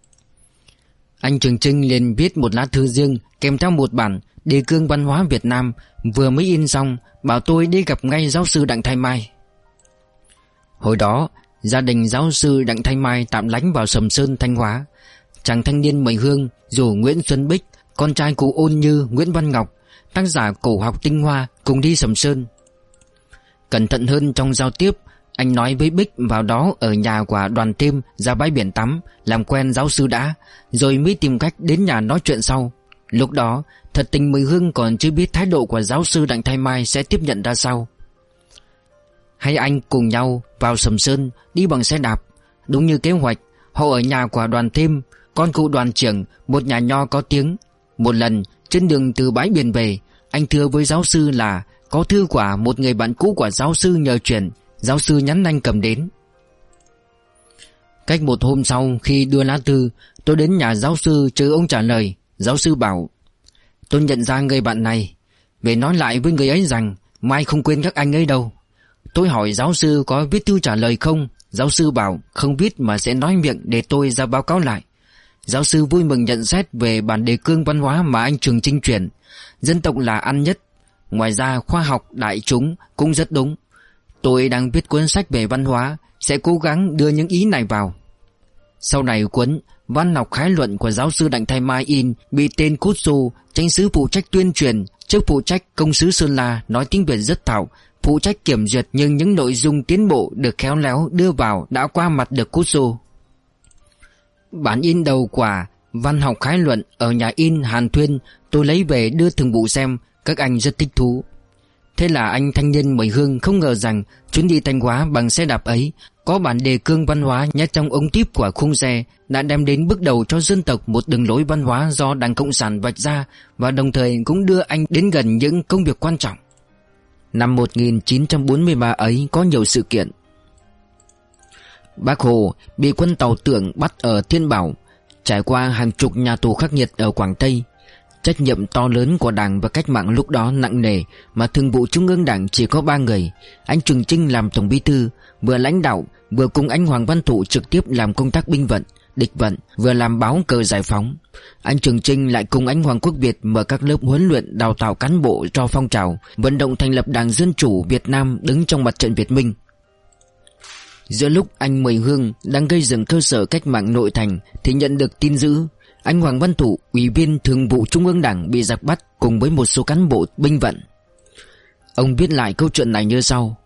Anh Trường Chinh liền viết một lá thư riêng kèm theo một bản đề cương văn hóa Việt Nam vừa mới in xong, bảo tôi đi gặp ngay giáo sư Đặng Thái Mai. Hồi đó, gia đình giáo sư Đặng Thái Mai tạm lánh vào Sầm Sơn, Thanh Hóa. Chàng thanh niên Mười Hương rủ Nguyễn Xuân Bích, con trai cụ Ôn Như, Nguyễn Văn Ngọc, tác giả cổ học tinh hoa, cùng đi Sầm Sơn. Cẩn thận hơn trong giao tiếp, anh nói với Bích vào đó ở nhà của Đoàn Thêm ra bãi biển tắm, làm quen giáo sư đã, rồi mới tìm cách đến nhà nói chuyện sau. Lúc đó, thật tình Mười Hương còn chưa biết thái độ của giáo sư Đặng Thái Mai sẽ tiếp nhận ra sao. Hai anh cùng nhau vào Sầm Sơn, đi bằng xe đạp. Đúng như kế hoạch, họ ở nhà của Đoàn Thêm, con cụ đoàn trưởng, một nhà nho có tiếng. Một lần, trên đường từ bãi biển về, anh thưa với giáo sư là có thư của một người bạn cũ của giáo sư nhờ chuyển. Giáo sư nhắn anh cầm đến. Cách một hôm sau khi đưa lá thư, tôi đến nhà giáo sư chờ ông trả lời. Giáo sư bảo: tôi nhận ra người bạn này, về nói lại với người ấy rằng mai không quên các anh ấy đâu. Tôi hỏi giáo sư có viết thư trả lời không. Giáo sư bảo không viết mà sẽ nói miệng để tôi ra báo cáo lại. Giáo sư vui mừng nhận xét về bản đề cương văn hóa mà anh Trường Chinh chuyển. Dân tộc là ăn nhất, ngoài ra khoa học đại chúng cũng rất đúng. Tôi đang viết cuốn sách về văn hóa, sẽ cố gắng đưa những ý này vào. Sau này cuốn Văn học khái luận của giáo sư Đặng Thái Mai in bị tên Cút Xu, chánh sứ phụ trách tuyên truyền, trước phụ trách công sứ Sơn La nói tiếng Việt rất thạo, phụ trách kiểm duyệt, nhưng những nội dung tiến bộ được khéo léo đưa vào đã qua mặt được Cút Xu. Bản in đầu của Văn học khái luận ở nhà in Hàn Thuyên tôi lấy về đưa thường vụ xem, các anh rất thích thú. Thế là anh thanh niên Mười Hương không ngờ rằng chuyến đi Thanh Hóa bằng xe đạp ấy có bản đề cương văn hóa nhét trong ống típ của khung xe đã đem đến bước đầu cho dân tộc một đường lối văn hóa do Đảng Cộng sản vạch ra, và đồng thời cũng đưa anh đến gần những công việc quan trọng. Năm một nghìn chín trăm bốn mươi ba ấy có nhiều sự kiện. Bác Hồ bị quân Tàu Tưởng bắt ở Thiên Bảo, trải qua hàng chục nhà tù khắc nghiệt ở Quảng Tây. Trách nhiệm to lớn của Đảng và cách mạng lúc đó nặng nề, mà Thường vụ Trung ương Đảng chỉ có ba người. Anh Trường Chinh làm tổng bí thư, vừa lãnh đạo, vừa cùng anh Hoàng Văn Thụ trực tiếp làm công tác binh vận, địch vận, vừa làm báo cờ giải phóng. Anh Trường Chinh lại cùng anh Hoàng Quốc Việt mở các lớp huấn luyện đào tạo cán bộ cho phong trào vận động thành lập Đảng Dân Chủ Việt Nam đứng trong mặt trận Việt Minh. Giữa lúc anh Mười Hương đang gây dựng cơ sở cách mạng nội thành thì nhận được tin dữ anh Hoàng Văn Thụ, ủy viên Thường vụ Trung ương Đảng, bị giặc bắt cùng với một số cán bộ binh vận. Ông viết lại câu chuyện này như sau: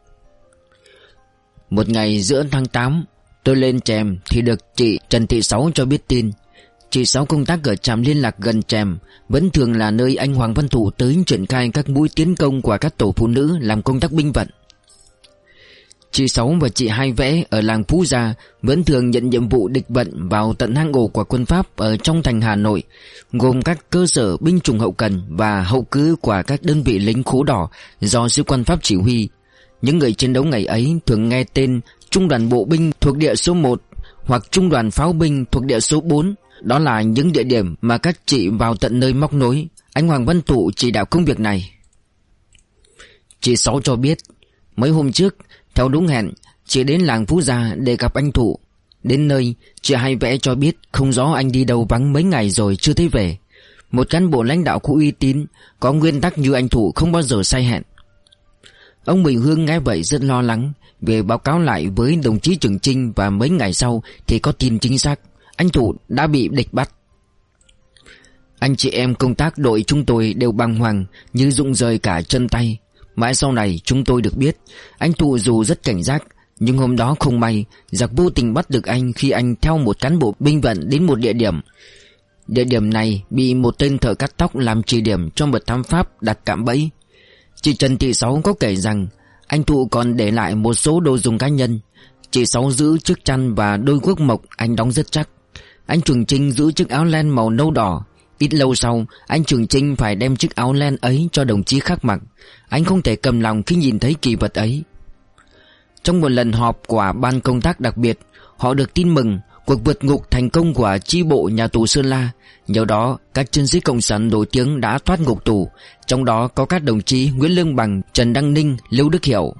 một ngày giữa tháng tám, tôi lên chèm thì được chị Trần Thị Sáu cho biết tin. Chị Sáu công tác ở trạm liên lạc gần Trèm, vẫn thường là nơi anh Hoàng Văn Thụ tới triển khai các mũi tiến công của các tổ phụ nữ làm công tác binh vận. Chị Sáu và chị Hai Vẽ ở làng Phú Gia vẫn thường nhận nhiệm vụ địch vận vào tận hang ổ của quân Pháp ở trong thành Hà Nội, gồm các cơ sở binh chủng hậu cần và hậu cứ của các đơn vị lính khố đỏ do sĩ quan Pháp chỉ huy. Những người chiến đấu ngày ấy thường nghe tên Trung đoàn bộ binh thuộc địa số một hoặc Trung đoàn pháo binh thuộc địa số bốn. Đó là những địa điểm mà các chị vào tận nơi móc nối. Anh Hoàng Văn Thụ chỉ đạo công việc này. Chị Sáu cho biết mấy hôm trước, theo đúng hẹn, chị đến làng Phú Gia để gặp anh Thụ. Đến nơi, chị Hai Vẽ cho biết không rõ anh đi đâu vắng mấy ngày rồi chưa thấy về. Một cán bộ lãnh đạo có uy tín, có nguyên tắc như anh Thụ không bao giờ sai hẹn. Ông Bình Hương nghe vậy rất lo lắng, về báo cáo lại với đồng chí Trường Chinh và mấy ngày sau thì có tin chính xác, anh Thụ đã bị địch bắt. Anh chị em công tác đội chúng tôi đều bàng hoàng như rụng rời cả chân tay. Mãi sau này chúng tôi được biết anh Thụ dù rất cảnh giác, nhưng hôm đó không may giặc vô tình bắt được anh khi anh theo một cán bộ binh vận đến một địa điểm. Địa điểm này bị một tên thợ cắt tóc làm chỉ điểm cho một thám Pháp đặt cạm bẫy. Chị Trần Thị Sáu có kể rằng anh Thụ còn để lại một số đồ dùng cá nhân. Chị Sáu giữ chiếc chăn và đôi guốc mộc anh đóng rất chắc. Anh Trường Chinh giữ chiếc áo len màu nâu đỏ. Ít lâu sau, anh Trường Chinh phải đem chiếc áo len ấy cho đồng chí khác mặc. Anh không thể cầm lòng khi nhìn thấy kỳ vật ấy. Trong một lần họp của ban công tác đặc biệt, họ được tin mừng cuộc vượt ngục thành công của chi bộ nhà tù Sơn La. Nhờ đó, các chiến sĩ cộng sản nổi tiếng đã thoát ngục tù, trong đó có các đồng chí Nguyễn Lương Bằng, Trần Đăng Ninh, Lưu Đức Hiểu.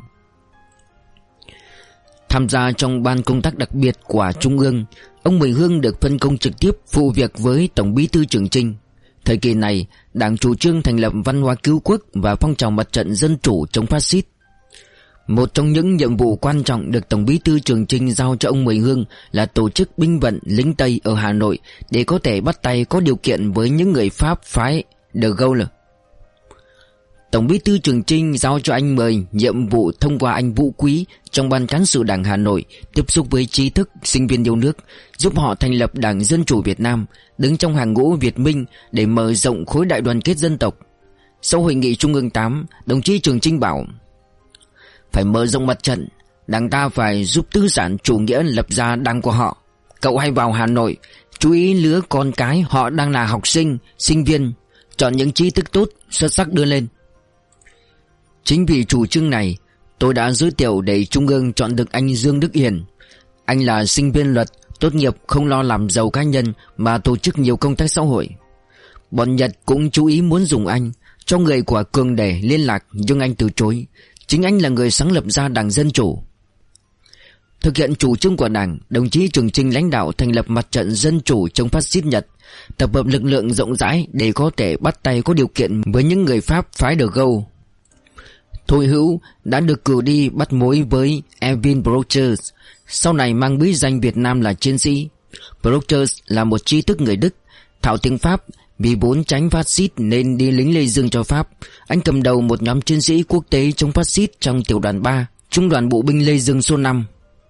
Tham gia trong ban công tác đặc biệt của Trung ương, ông Bình Hương được phân công trực tiếp phụ việc với Tổng Bí thư Trường Chinh. Thời kỳ này, Đảng chủ trương thành lập văn hóa cứu quốc và phong trào mặt trận dân chủ chống phát xít. Một trong những nhiệm vụ quan trọng được Tổng Bí thư Trường Chinh giao cho ông Bình Hương là tổ chức binh vận lính Tây ở Hà Nội để có thể bắt tay có điều kiện với những người Pháp phái De Gaulle. Tổng Bí thư Trường Chinh giao cho anh mời nhiệm vụ thông qua anh Vũ Quý trong ban cán sự Đảng Hà Nội tiếp xúc với trí thức, sinh viên yêu nước, giúp họ thành lập Đảng Dân Chủ Việt Nam, đứng trong hàng ngũ Việt Minh để mở rộng khối đại đoàn kết dân tộc. Sau hội nghị Trung ương tám, đồng chí Trường Chinh bảo: phải mở rộng mặt trận, Đảng ta phải giúp tư sản chủ nghĩa lập ra Đảng của họ. Cậu hãy vào Hà Nội, chú ý lứa con cái họ đang là học sinh, sinh viên, chọn những trí thức tốt, xuất sắc đưa lên. Chính vì chủ trương này, tôi đã giới thiệu để Trung ương chọn được anh Dương Đức Hiền. Anh là sinh viên luật, tốt nghiệp không lo làm giàu cá nhân mà tổ chức nhiều công tác xã hội. Bọn Nhật cũng chú ý muốn dùng anh, cho người của Cường để liên lạc, nhưng anh từ chối. Chính anh là người sáng lập ra Đảng Dân Chủ. Thực hiện chủ trương của Đảng, đồng chí Trường Chinh lãnh đạo thành lập mặt trận dân chủ chống phát xít Nhật, tập hợp lực lượng rộng rãi để có thể bắt tay có điều kiện với những người Pháp phái De Gaulle. Thôi Hữu đã được cử đi bắt mối với Erwin Brochers, sau này mang bí danh Việt Nam là chiến sĩ. Brochers là một trí thức người Đức, thạo tiếng Pháp. Vì vốn tránh phát xít nên đi lính Lê Dương cho Pháp. Anh cầm đầu một nhóm chiến sĩ quốc tế chống phát xít trong tiểu đoàn ba, Trung đoàn bộ binh Lê Dương số năm.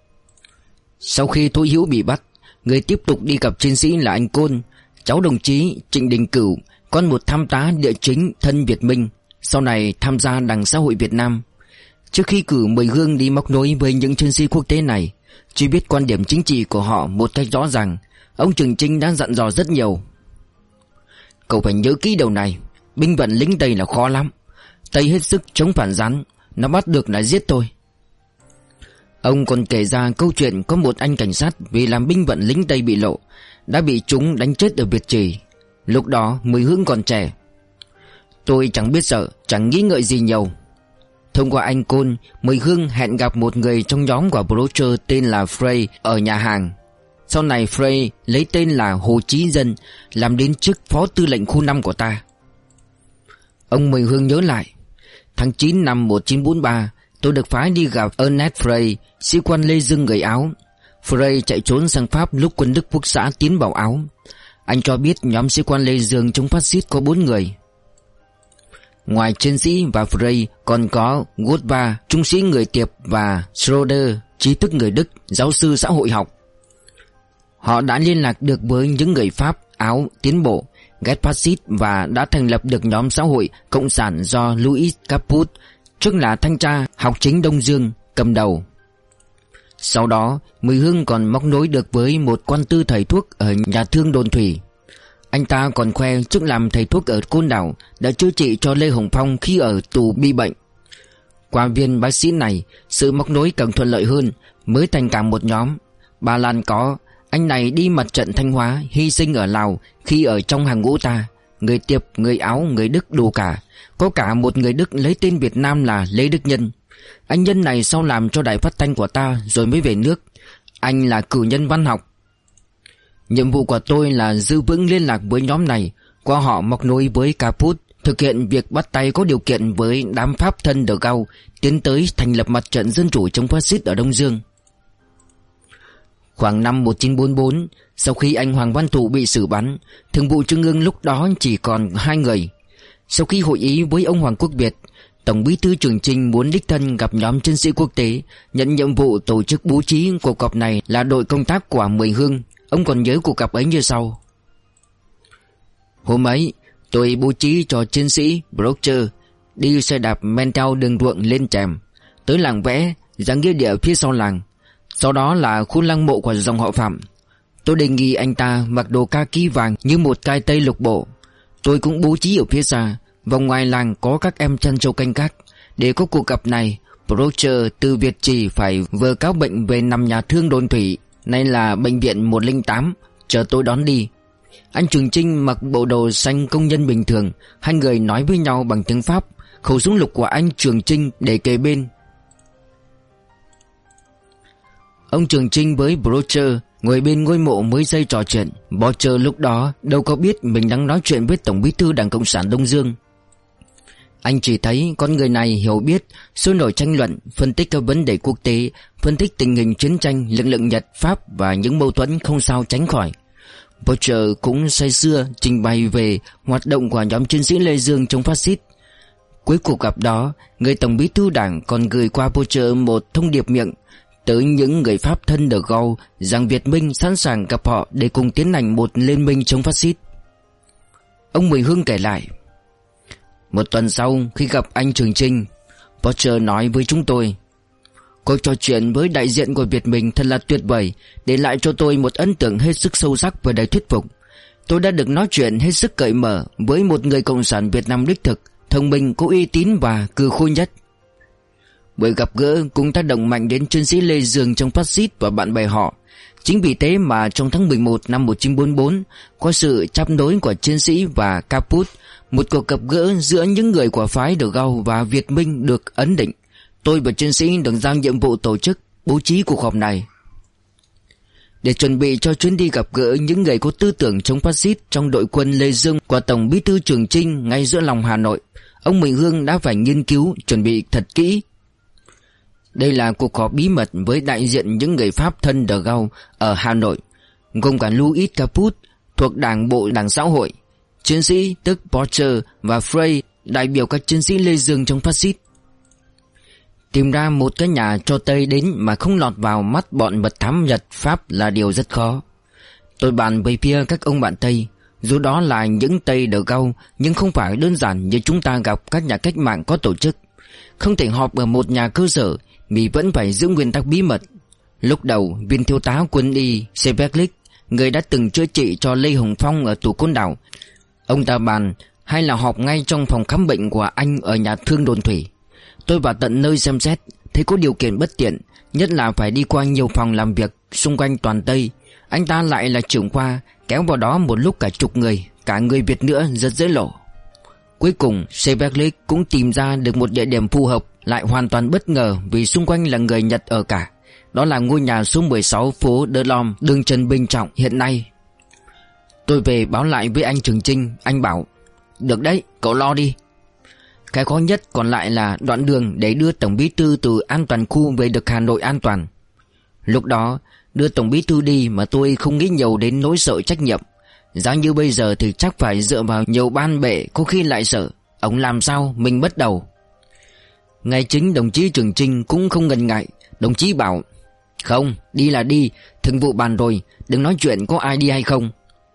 Sau khi Thôi Hữu bị bắt, người tiếp tục đi gặp chiến sĩ là anh Côn, cháu đồng chí Trịnh Đình Cửu, con một tham tá địa chính thân Việt Minh, sau này tham gia Đảng Xã hội Việt Nam. Trước khi cử Mười Hương đi móc nối với những chiến sĩ quốc tế này, chỉ biết quan điểm chính trị của họ một cách rõ ràng, ông Trường Chinh đã dặn dò rất nhiều. Cậu phải nhớ kỹ điều này, binh vận lính Tây là khó lắm. Tây hết sức chống phản gián, nó bắt được là giết thôi. Ông còn kể ra câu chuyện có một anh cảnh sát vì làm binh vận lính Tây bị lộ, đã bị chúng đánh chết ở Việt Trì. Lúc đó Mười Hương còn trẻ. Tôi chẳng biết sợ, chẳng nghĩ ngợi gì nhiều. Thông qua anh Côn, Mười Hương hẹn gặp một người trong nhóm của Brocher tên là Frey ở nhà hàng. Sau này Frey lấy tên là Hồ Chí Dân, làm đến chức phó tư lệnh khu năm của ta. Ông Mười Hương nhớ lại, tháng chín năm một nghìn chín trăm bốn mươi ba, tôi được phái đi gặp Ernest Frey, sĩ quan Lê Dương người Áo. Frey chạy trốn sang Pháp lúc quân Đức Quốc xã tiến vào Áo. Anh cho biết nhóm sĩ quan Lê Dương chống phát xít có bốn người. Ngoài chiến sĩ và Frey còn có Gotva, trung sĩ người Tiệp, và Schroeder, trí thức người Đức, giáo sư xã hội học. Họ đã liên lạc được với những người Pháp, Áo tiến bộ, ghét phát xít và đã thành lập được nhóm xã hội cộng sản do Louis Caput, trước là thanh tra học chính Đông Dương, cầm đầu. Sau đó, Mười Hưng còn móc nối được với một quan tư thầy thuốc ở nhà thương Đồn Thủy. Anh ta còn khoe trước làm thầy thuốc ở Côn Đảo đã chữa trị cho Lê Hồng Phong khi ở tù bị bệnh. Qua viên bác sĩ này, sự móc nối càng thuận lợi hơn, mới thành cả một nhóm. Ba Lan có, anh này đi mặt trận Thanh Hóa, hy sinh ở Lào khi ở trong hàng ngũ ta. Người Tiệp, người Áo, người Đức đủ cả. Có cả một người Đức lấy tên Việt Nam là Lê Đức Nhân. Anh Nhân này sau làm cho đài phát thanh của ta rồi mới về nước. Anh là cử nhân văn học. Nhiệm vụ của tôi là giữ vững liên lạc với nhóm này, qua họ móc nối với Caput, thực hiện việc bắt tay có điều kiện với đám Pháp thân De Gaulle, tiến tới thành lập mặt trận dân chủ chống phát xít ở Đông Dương. Khoảng năm một nghìn chín trăm bốn mươi bốn, sau khi anh Hoàng Văn Thụ bị xử bắn, Thường vụ Trung ương lúc đó chỉ còn hai người. Sau khi hội ý với ông Hoàng Quốc Việt, Tổng bí thư Trường Chinh muốn đích thân gặp nhóm chiến sĩ quốc tế, nhận nhiệm vụ tổ chức bố trí cuộc họp này là đội công tác của Mười Hưng. Ông còn nhớ cuộc gặp ấy như sau: hôm ấy, tôi bố trí cho chiến sĩ Brocher đi xe đạp men theo đường ruộng lên Trèm, tới làng Vẽ, ra nghĩa địa phía sau làng. Sau đó là khu lăng mộ của dòng họ Phạm. Tôi đề nghị anh ta mặc đồ kaki vàng như một cai tây lục bộ. Tôi cũng bố trí ở phía xa, vòng ngoài làng có các em chăn trâu canh gác. Để có cuộc gặp này, Brocher từ Việt Trì phải vừa cáo bệnh về nằm nhà thương Đồn Thủy, nay là bệnh viện một không tám, chờ tôi đón đi. Anh Trường Chinh mặc bộ đồ xanh công nhân bình thường. Hai người nói với nhau bằng tiếng Pháp. Khẩu súng lục của anh Trường Chinh để kề bên. Ông Trường Chinh với Brocher ngồi bên ngôi mộ mới dây trò chuyện. Brocher lúc đó đâu có biết mình đang nói chuyện với Tổng bí thư Đảng Cộng sản Đông Dương. Anh chỉ thấy con người này hiểu biết, sôi nổi tranh luận, phân tích các vấn đề quốc tế, phân tích tình hình chiến tranh, lực lượng Nhật, Pháp và những mâu thuẫn không sao tránh khỏi. Brocher cũng say sưa trình bày về hoạt động của nhóm chiến sĩ Lê Dương chống phát xít. Cuối cuộc gặp đó, người Tổng bí thư Đảng còn gửi qua Brocher một thông điệp miệng tới những người Pháp thân De Gaulle rằng Việt Minh sẵn sàng gặp họ để cùng tiến hành một liên minh chống phát xít. Ông Mười Hưng kể lại: một tuần sau, khi gặp anh Trường Chinh, Brocher nói với chúng tôi: cuộc trò chuyện với đại diện của Việt Minh thật là tuyệt vời, để lại cho tôi một ấn tượng hết sức sâu sắc và đầy thuyết phục. Tôi đã được nói chuyện hết sức cởi mở với một người cộng sản Việt Nam đích thực, thông minh, có uy tín và cừ khôi nhất. Buổi gặp gỡ cũng tác động mạnh đến chiến sĩ Lê Dương trong phát xít và bạn bè họ. Chính vì thế mà trong tháng mười một năm một nghìn chín trăm bốn mươi bốn, có sự chấp nối của chiến sĩ và Caput, một cuộc gặp gỡ giữa những người của phái De Gaulle và Việt Minh được ấn định. Tôi và chiến sĩ được giao nhiệm vụ tổ chức, bố trí cuộc họp này. Để chuẩn bị cho chuyến đi gặp gỡ những người có tư tưởng chống phát xít trong đội quân Lê Dương của Tổng bí thư Trường Chinh ngay giữa lòng Hà Nội, ông Mười Hưng đã phải nghiên cứu, chuẩn bị thật kỹ. Đây là cuộc họp bí mật với đại diện những người Pháp thân De Gaulle ở Hà Nội, gồm cả Louis Caput thuộc Đảng bộ Đảng Xã hội, chiến sĩ tức Brocher và Frey, đại biểu các chiến sĩ Lê Dương chống phát xít. Tìm ra một cái nhà cho Tây đến mà không lọt vào mắt bọn mật thám Nhật Pháp là điều rất khó. Tôi bàn với phía các ông bạn Tây, dù đó là những Tây De Gaulle, nhưng không phải đơn giản như chúng ta gặp các nhà cách mạng có tổ chức. Không thể họp ở một nhà cơ sở, vì vẫn phải giữ nguyên tắc bí mật. Lúc đầu, viên thiếu tá quân y Severlik, người đã từng chữa trị cho Lê Hồng Phong ở tù Côn Đảo, ông ta bàn hay là họp ngay trong phòng khám bệnh của anh ở nhà thương Đồn Thủy. Tôi vào tận nơi xem xét, thấy có điều kiện bất tiện, nhất là phải đi qua nhiều phòng làm việc xung quanh toàn Tây. Anh ta lại là trưởng khoa, kéo vào đó một lúc cả chục người, cả người Việt nữa, rất dễ lộ. Cuối cùng, Severlik cũng tìm ra được một địa điểm phù hợp, lại hoàn toàn bất ngờ vì xung quanh là người Nhật ở cả. Đó là ngôi nhà số mười sáu phố De Lom, đường Trần Bình Trọng hiện nay. Tôi về báo lại với anh Trường Chinh, anh bảo: được đấy, cậu lo đi. Cái khó nhất còn lại là đoạn đường để đưa Tổng bí thư từ an toàn khu về được Hà Nội an toàn. Lúc đó, đưa Tổng bí thư đi mà tôi không nghĩ nhiều đến nỗi sợ trách nhiệm. Giá như bây giờ thì chắc phải dựa vào nhiều ban bệ, có khi lại sợ ông làm sao mình bất đầu. Ngay chính đồng chí Trường Chinh cũng không ngần ngại. Đồng chí bảo: không, đi là đi, thường vụ bàn rồi, đừng nói chuyện có ai đi hay không.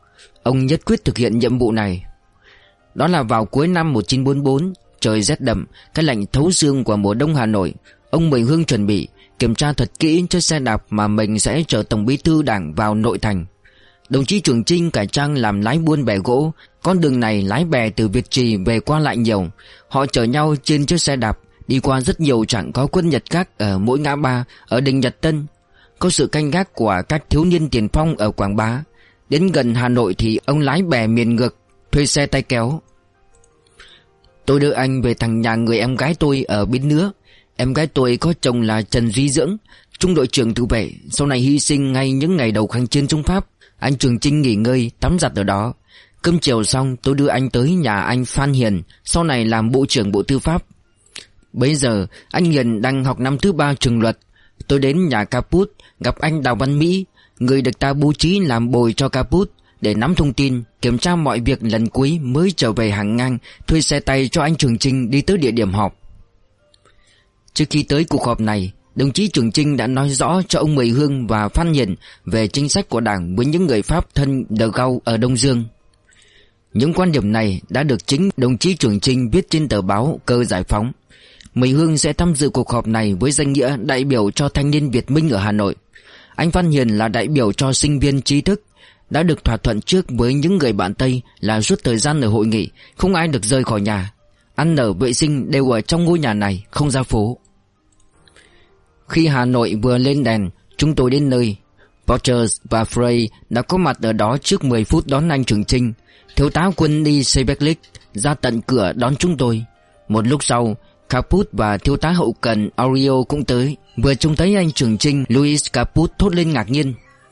ông nhất quyết thực hiện nhiệm vụ này. Đó là vào cuối năm một nghìn chín trăm bốn mươi bốn, trời rét đậm, cái lạnh thấu xương của mùa đông Hà Nội. Ông Mười Hương chuẩn bị kiểm tra thật kỹ chiếc xe đạp mà mình sẽ chở Tổng Bí thư Đảng vào nội thành. Đồng chí Trường Chinh cải trang làm lái buôn bè gỗ. Con đường này lái bè từ Việt Trì về qua lại nhiều. Họ chở nhau trên chiếc xe đạp, đi qua rất nhiều trạm có quân Nhật khác ở mỗi ngã ba ở đình Nhật Tân. Có sự canh gác của các thiếu niên tiền phong ở Quảng Bá. Đến gần Hà Nội thì ông lái bè miền ngược, thuê xe tay kéo. Tôi đưa anh về thằng nhà người em gái tôi ở Bến Nứa. Em gái tôi có chồng là Trần Duy Dưỡng, trung đội trưởng tự vệ, sau này hy sinh ngay những ngày đầu kháng chiến chống Pháp. Anh Trường Chinh nghỉ ngơi, tắm giặt ở đó. Cơm chiều xong tôi đưa anh tới nhà anh Phan Hiền, sau này làm Bộ trưởng Bộ Tư pháp. Bây giờ anh Hiền đang học năm thứ ba trường luật. Tôi đến nhà Caput gặp anh Đào Văn Mỹ, người được ta bố trí làm bồi cho Caput, để nắm thông tin, kiểm tra mọi việc lần cuối mới trở về hàng ngang, thuê xe tay cho anh Trường Chinh đi tới địa điểm họp. Trước khi tới cuộc họp này, đồng chí Trường Chinh đã nói rõ cho ông Mười Hương và Phan Hiền về chính sách của Đảng với những người Pháp thân De Gaulle ở Đông Dương. Những quan điểm này đã được chính đồng chí Trường Chinh viết trên tờ báo Cơ Giải Phóng. Mười Hương sẽ tham dự cuộc họp này với danh nghĩa đại biểu cho thanh niên Việt Minh ở Hà Nội. Anh Phan Hiền là đại biểu cho sinh viên trí thức, đã được thỏa thuận trước với những người bạn Tây là suốt thời gian ở hội nghị không ai được rời khỏi nhà. Ăn ở vệ sinh đều ở trong ngôi nhà này, không ra phố. Khi Hà Nội vừa lên đèn, chúng tôi đến nơi. Porter và Frey đã có mặt ở đó trước mười phút đón anh Trường Chinh. Thiếu tá quân đi Sebeklik ra tận cửa đón chúng tôi. Một lúc sau, Caput và thiếu tá hậu cần Aureo cũng tới. Vừa trông thấy anh Trường Chinh, Louis Caput thốt lên ngạc nhiên.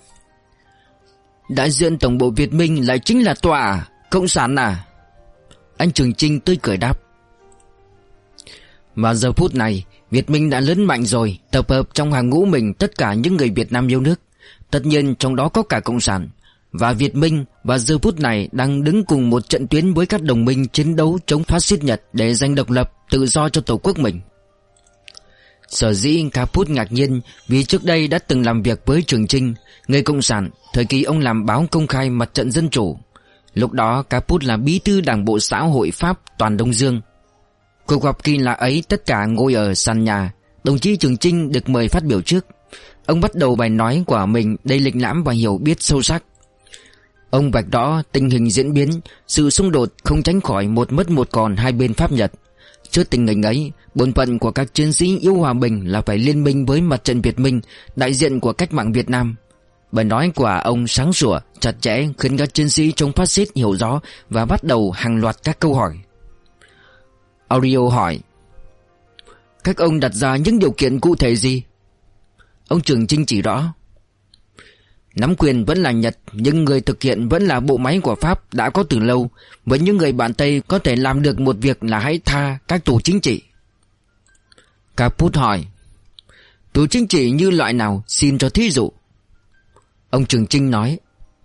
Đại diện Tổng bộ Việt Minh lại chính là Tòa à? Cộng sản à? Anh Trường Chinh tươi cười đáp. Mà giờ phút này Việt Minh đã lớn mạnh rồi, tập hợp trong hàng ngũ mình tất cả những người Việt Nam yêu nước. Tất nhiên trong đó có cả Cộng sản. Và Việt Minh và giờ phút này đang đứng cùng một trận tuyến với các đồng minh chiến đấu chống phát xít Nhật để giành độc lập, tự do cho tổ quốc mình. Sở dĩ Caput ngạc nhiên vì trước đây đã từng làm việc với Trường Chinh, người Cộng sản, thời kỳ ông làm báo Công khai Mặt trận Dân chủ. Lúc đó Caput là bí thư Đảng bộ xã hội Pháp toàn Đông Dương. Cuộc họp kỳ lạ ấy tất cả ngồi ở sàn nhà. Đồng chí Trường Chinh được mời phát biểu trước. Ông bắt đầu bài nói của mình đầy lịch lãm và hiểu biết sâu sắc. Ông vạch rõ tình hình diễn biến, sự xung đột không tránh khỏi một mất một còn hai bên Pháp Nhật. Trước tình hình ấy, bổn phận của các chiến sĩ yêu hòa bình là phải liên minh với Mặt trận Việt Minh, đại diện của cách mạng Việt Nam. Bài nói của ông sáng sủa, chặt chẽ khiến các chiến sĩ chống phát xít hiểu rõ và bắt đầu hàng loạt các câu hỏi. Aureo hỏi: các ông đặt ra những điều kiện cụ thể gì? Ông Trường Chinh chỉ rõ: nắm quyền vẫn là Nhật, nhưng người thực hiện vẫn là bộ máy của Pháp đã có từ lâu. Với những người bạn Tây có thể làm được một việc là hãy tha các tù chính trị. Caput hỏi: tù chính trị như loại nào, xin cho thí dụ. Ông Trường Chinh nói: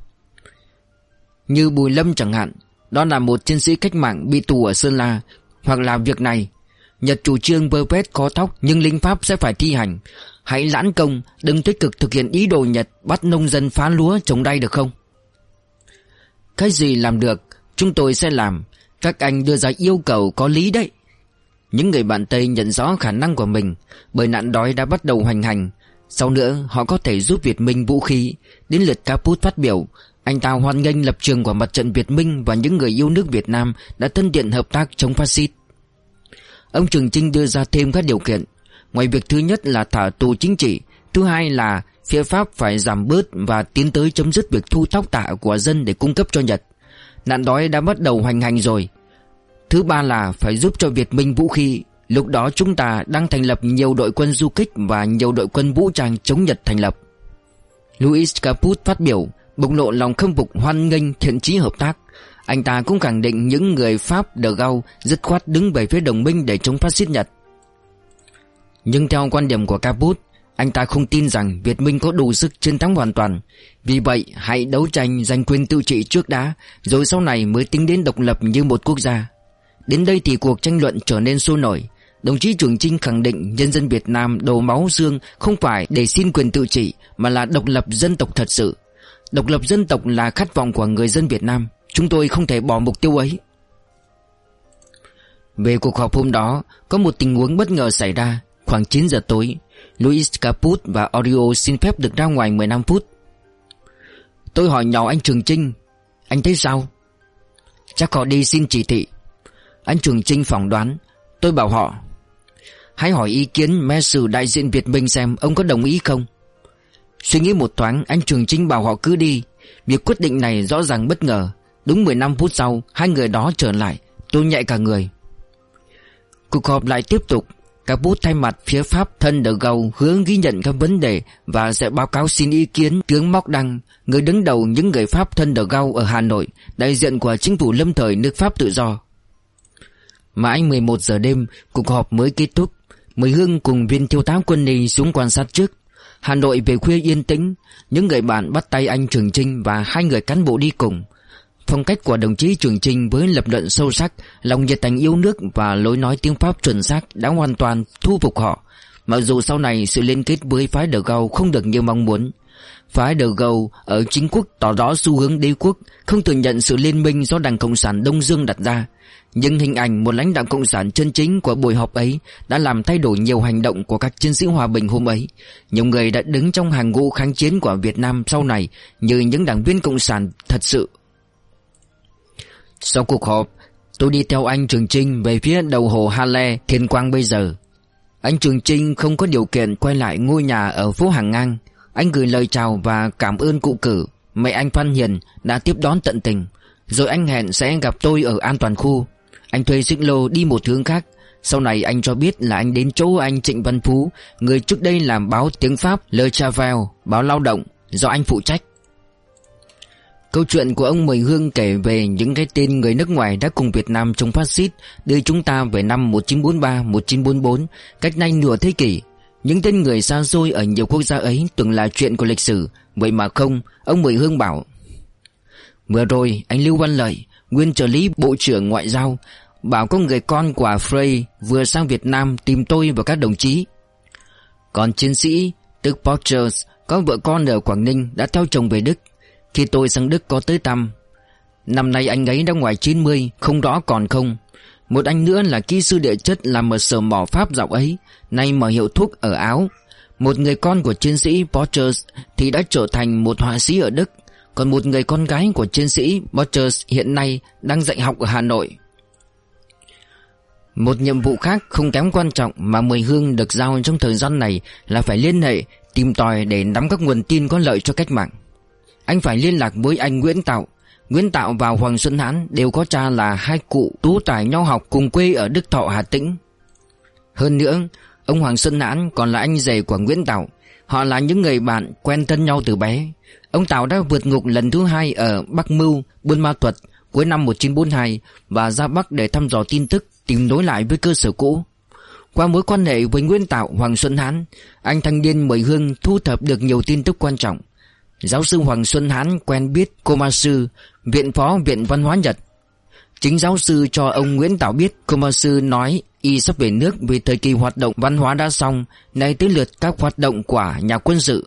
như Bùi Lâm chẳng hạn, đó là một chiến sĩ cách mạng bị tù ở Sơn La. Hoặc là việc này, Nhật chủ trương vơ vét khó thóc nhưng lính Pháp sẽ phải thi hành. Hãy lãn công, đừng tích cực thực hiện ý đồ Nhật bắt nông dân phá lúa trồng đay được không? Cái gì làm được, chúng tôi sẽ làm. Các anh đưa ra yêu cầu có lý đấy. Những người bạn Tây nhận rõ khả năng của mình, bởi nạn đói đã bắt đầu hoành hành. Sau nữa họ có thể giúp Việt Minh vũ khí. Đến lượt Caput phát biểu, anh ta hoan nghênh lập trường của Mặt trận Việt Minh và những người yêu nước Việt Nam đã thân thiện hợp tác chống phát xít. Ông Trường Chinh đưa ra thêm các điều kiện. Ngoài việc thứ nhất là thả tù chính trị, thứ hai là phía Pháp phải giảm bớt và tiến tới chấm dứt việc thu thóc tạ của dân để cung cấp cho Nhật. Nạn đói đã bắt đầu hoành hành rồi. Thứ ba là phải giúp cho Việt Minh vũ khí. Lúc đó chúng ta đang thành lập nhiều đội quân du kích và nhiều đội quân vũ trang chống Nhật thành lập. Louis Caput phát biểu, bộc lộ lòng khâm phục hoan nghênh thiện chí hợp tác. Anh ta cũng khẳng định những người Pháp De Gaulle dứt khoát đứng về phía đồng minh để chống phát xít Nhật. Nhưng theo quan điểm của Caput, anh ta không tin rằng Việt Minh có đủ sức chiến thắng hoàn toàn. Vì vậy hãy đấu tranh giành quyền tự trị trước đã, rồi sau này mới tính đến độc lập như một quốc gia. Đến đây thì cuộc tranh luận trở nên sôi nổi. Đồng chí Trường Chinh khẳng định nhân dân Việt Nam đổ máu xương không phải để xin quyền tự trị, mà là độc lập dân tộc thật sự. Độc lập dân tộc là khát vọng của người dân Việt Nam. Chúng tôi không thể bỏ mục tiêu ấy. Về cuộc họp hôm đó, có một tình huống bất ngờ xảy ra. Khoảng chín giờ tối, Luis Caput và Orio xin phép được ra ngoài mười lăm phút. Tôi hỏi nhỏ anh Trường Chinh, anh thấy sao? Chắc họ đi xin chỉ thị. Anh Trường Chinh phỏng đoán. Tôi bảo họ, hãy hỏi ý kiến mẹ sử đại diện Việt Minh xem ông có đồng ý không. Suy nghĩ một thoáng, anh Trường Chinh bảo họ cứ đi. Việc quyết định này rõ ràng bất ngờ. Đúng mười lăm phút sau, hai người đó trở lại. Tôi nhạy cả người. Cuộc họp lại tiếp tục. Caput thay mặt phía Pháp thân de Gaulle hứa ghi nhận các vấn đề và sẽ báo cáo xin ý kiến tướng Móc Đăng, người đứng đầu những người Pháp thân de Gaulle ở Hà Nội, đại diện của chính phủ lâm thời nước Pháp tự do. Mãi mười một giờ đêm, cuộc họp mới kết thúc. Mười Hương cùng viên thiếu tá Quân Ni xuống quan sát trước. Hà Nội về khuya yên tĩnh. Những người bạn bắt tay anh Trường Chinh và hai người cán bộ đi cùng. Phong cách của đồng chí Trường Chinh với lập luận sâu sắc, lòng nhiệt tình yêu nước và lối nói tiếng Pháp chuẩn xác đã hoàn toàn thu phục họ. Mặc dù sau này sự liên kết với phái de Gaulle không được như mong muốn. Phái de Gaulle ở chính quốc tỏ rõ xu hướng đế quốc, không thừa nhận sự liên minh do Đảng Cộng sản Đông Dương đặt ra. Nhưng hình ảnh một lãnh đạo cộng sản chân chính của buổi họp ấy đã làm thay đổi nhiều hành động của các chiến sĩ hòa bình hôm ấy. Nhiều người đã đứng trong hàng ngũ kháng chiến của Việt Nam sau này như những đảng viên cộng sản thật sự. Sau cuộc họp, tôi đi theo anh Trường Chinh về phía đầu hồ Ha Le, Thiên Quang bây giờ. Anh Trường Chinh không có điều kiện quay lại ngôi nhà ở phố Hàng Ngang. Anh gửi lời chào và cảm ơn cụ Cử, mẹ anh Phan Hiền đã tiếp đón tận tình. Rồi anh hẹn sẽ gặp tôi ở an toàn khu. Anh thuê xích lô đi một hướng khác. Sau này anh cho biết là anh đến chỗ anh Trịnh Văn Phú, người trước đây làm báo tiếng Pháp Le Travail, báo Lao động, do anh phụ trách. Câu chuyện của ông Mười Hương kể về những cái tên người nước ngoài đã cùng Việt Nam chống phát xít, đưa chúng ta về năm một chín bốn ba một chín bốn bốn, cách nay nửa thế kỷ. Những tên người xa xôi ở nhiều quốc gia ấy tưởng là chuyện của lịch sử, vậy mà không. Ông Mười Hương bảo, vừa rồi anh Lưu Văn Lợi, nguyên trợ lý Bộ trưởng Ngoại giao, bảo có người con của Frey vừa sang Việt Nam tìm tôi và các đồng chí. Còn chiến sĩ tức Porters có vợ con ở Quảng Ninh đã theo chồng về Đức. Khi tôi sang Đức có tới thăm. Năm nay anh ấy đã ngoài chín mươi, không rõ còn không. Một anh nữa là kỹ sư địa chất làm ở sở mỏ Pháp dạo ấy, nay mở hiệu thuốc ở Áo. Một người con của chiến sĩ Porters thì đã trở thành một họa sĩ ở Đức. Còn một người con gái của chiến sĩ Porters hiện nay đang dạy học ở Hà Nội. Một nhiệm vụ khác không kém quan trọng mà Mười Hương được giao trong thời gian này là phải liên hệ, tìm tòi để nắm các nguồn tin có lợi cho cách mạng. Anh phải liên lạc với anh Nguyễn Tạo. Nguyễn Tạo và Hoàng Xuân Hãn đều có cha là hai cụ tú tài nho học cùng quê ở Đức Thọ, Hà Tĩnh. Hơn nữa, ông Hoàng Xuân Hãn còn là anh rể của Nguyễn Tạo. Họ là những người bạn quen thân nhau từ bé. Ông Tạo đã vượt ngục lần thứ hai ở Bắc Mưu, Buôn Ma Thuột cuối năm một chín bốn hai và ra Bắc để thăm dò tin tức, tìm nối lại với cơ sở cũ. Qua mối quan hệ với Nguyễn Tạo, Hoàng Xuân Hãn, anh thanh niên Mười Hương thu thập được nhiều tin tức quan trọng. Giáo sư Hoàng Xuân Hãn quen biết Komatsu, viện phó Viện Văn hóa Nhật. Chính giáo sư cho ông Nguyễn Tạo biết Komatsu nói y sắp về nước vì thời kỳ hoạt động văn hóa đã xong, nay tới lượt các hoạt động của nhà quân sự.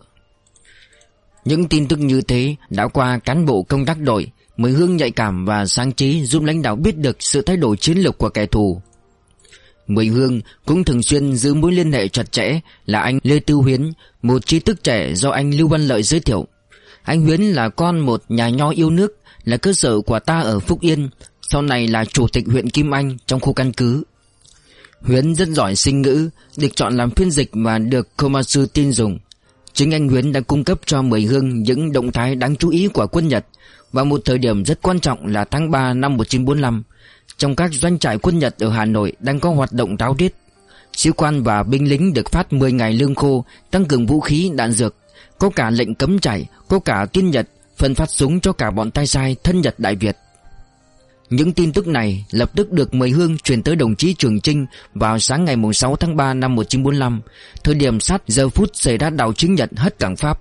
Những tin tức như thế đã qua cán bộ công tác đội, Mười Hương nhạy cảm và sáng trí giúp lãnh đạo biết được sự thay đổi chiến lược của kẻ thù. Mười Hương cũng thường xuyên giữ mối liên hệ chặt chẽ là anh Lê Tư Huyến, một trí thức trẻ do anh Lưu Văn Lợi giới thiệu. Anh Huyến là con một nhà nho yêu nước, là cơ sở của ta ở Phúc Yên, sau này là chủ tịch huyện Kim Anh trong khu căn cứ. Huyến rất giỏi sinh ngữ, được chọn làm phiên dịch và được Komatsu tin dùng. Chính anh Huyến đã cung cấp cho Mười Hương những động thái đáng chú ý của quân Nhật vào một thời điểm rất quan trọng là tháng ba năm một chín bốn lăm. Trong các doanh trại quân Nhật ở Hà Nội đang có hoạt động ráo riết. Sĩ quan và binh lính được phát mười ngày lương khô, tăng cường vũ khí đạn dược, có cả lệnh cấm trại, có cả tin Nhật, phân phát súng cho cả bọn tay sai thân Nhật Đại Việt. Những tin tức này lập tức được Mười Hương truyền tới đồng chí Trường Chinh vào sáng ngày sáu tháng ba năm một chín bốn lăm, thời điểm sát giờ phút xảy ra đảo chính Nhật hất cảng Pháp.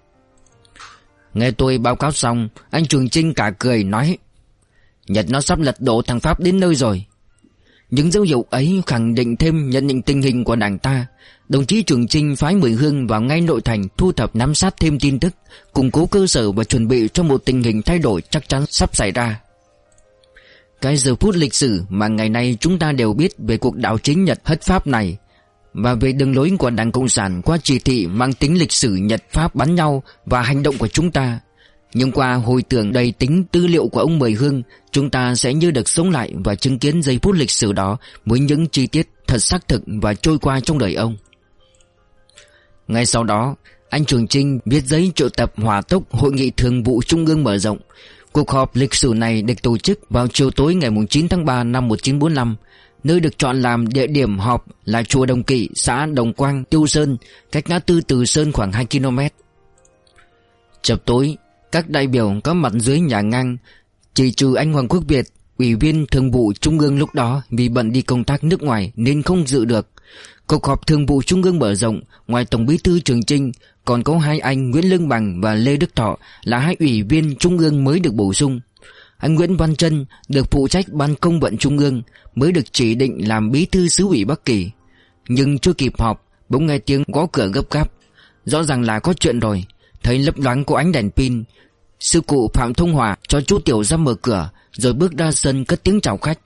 Nghe tôi báo cáo xong, anh Trường Chinh cả cười nói: Nhật nó sắp lật đổ thằng Pháp đến nơi rồi. Những dấu hiệu ấy khẳng định thêm nhận định tình hình của đảng ta. Đồng chí Trường Chinh phái Mười Hương vào ngay nội thành thu thập nắm sát thêm tin tức, củng cố cơ sở và chuẩn bị cho một tình hình thay đổi chắc chắn sắp xảy ra. Cái giờ phút lịch sử mà ngày nay chúng ta đều biết về cuộc đảo chính Nhật hất Pháp này, và về đường lối của Đảng Cộng sản qua chỉ thị mang tính lịch sử Nhật Pháp bắn nhau và hành động của chúng ta. Nhưng qua hồi tưởng đầy tính tư liệu của ông Mười Hương, chúng ta sẽ như được sống lại và chứng kiến giây phút lịch sử đó với những chi tiết thật xác thực và trôi qua trong đời ông. Ngay sau đó, anh Trường Chinh viết giấy triệu tập hỏa tốc Hội nghị Thường vụ Trung ương mở rộng. Cuộc họp lịch sử này được tổ chức vào chiều tối ngày chín tháng ba năm một nghìn chín trăm bốn mươi lăm. Nơi được chọn làm địa điểm họp là chùa Đồng Kỵ, xã Đồng Quang, Tiêu Sơn, cách ngã tư Từ Sơn khoảng hai ki lô mét. Chập tối, các đại biểu có mặt dưới nhà ngang, chỉ trừ anh Hoàng Quốc Việt, Ủy viên Thường vụ Trung ương lúc đó vì bận đi công tác nước ngoài nên không dự được. Cuộc họp Thường vụ Trung ương mở rộng, ngoài Tổng Bí thư Trường Chinh, còn có hai anh Nguyễn Lương Bằng và Lê Đức Thọ là hai ủy viên Trung ương mới được bổ sung. Anh Nguyễn Văn Trân được phụ trách Ban Công vận Trung ương, mới được chỉ định làm bí thư xứ ủy Bắc Kỳ. Nhưng chưa kịp họp, bỗng nghe tiếng gõ cửa gấp gáp. Rõ ràng là có chuyện rồi. Thấy lấp loáng có ánh đèn pin, sư cụ Phạm Thông Hòa cho chú Tiểu ra mở cửa, rồi bước ra sân cất tiếng chào khách.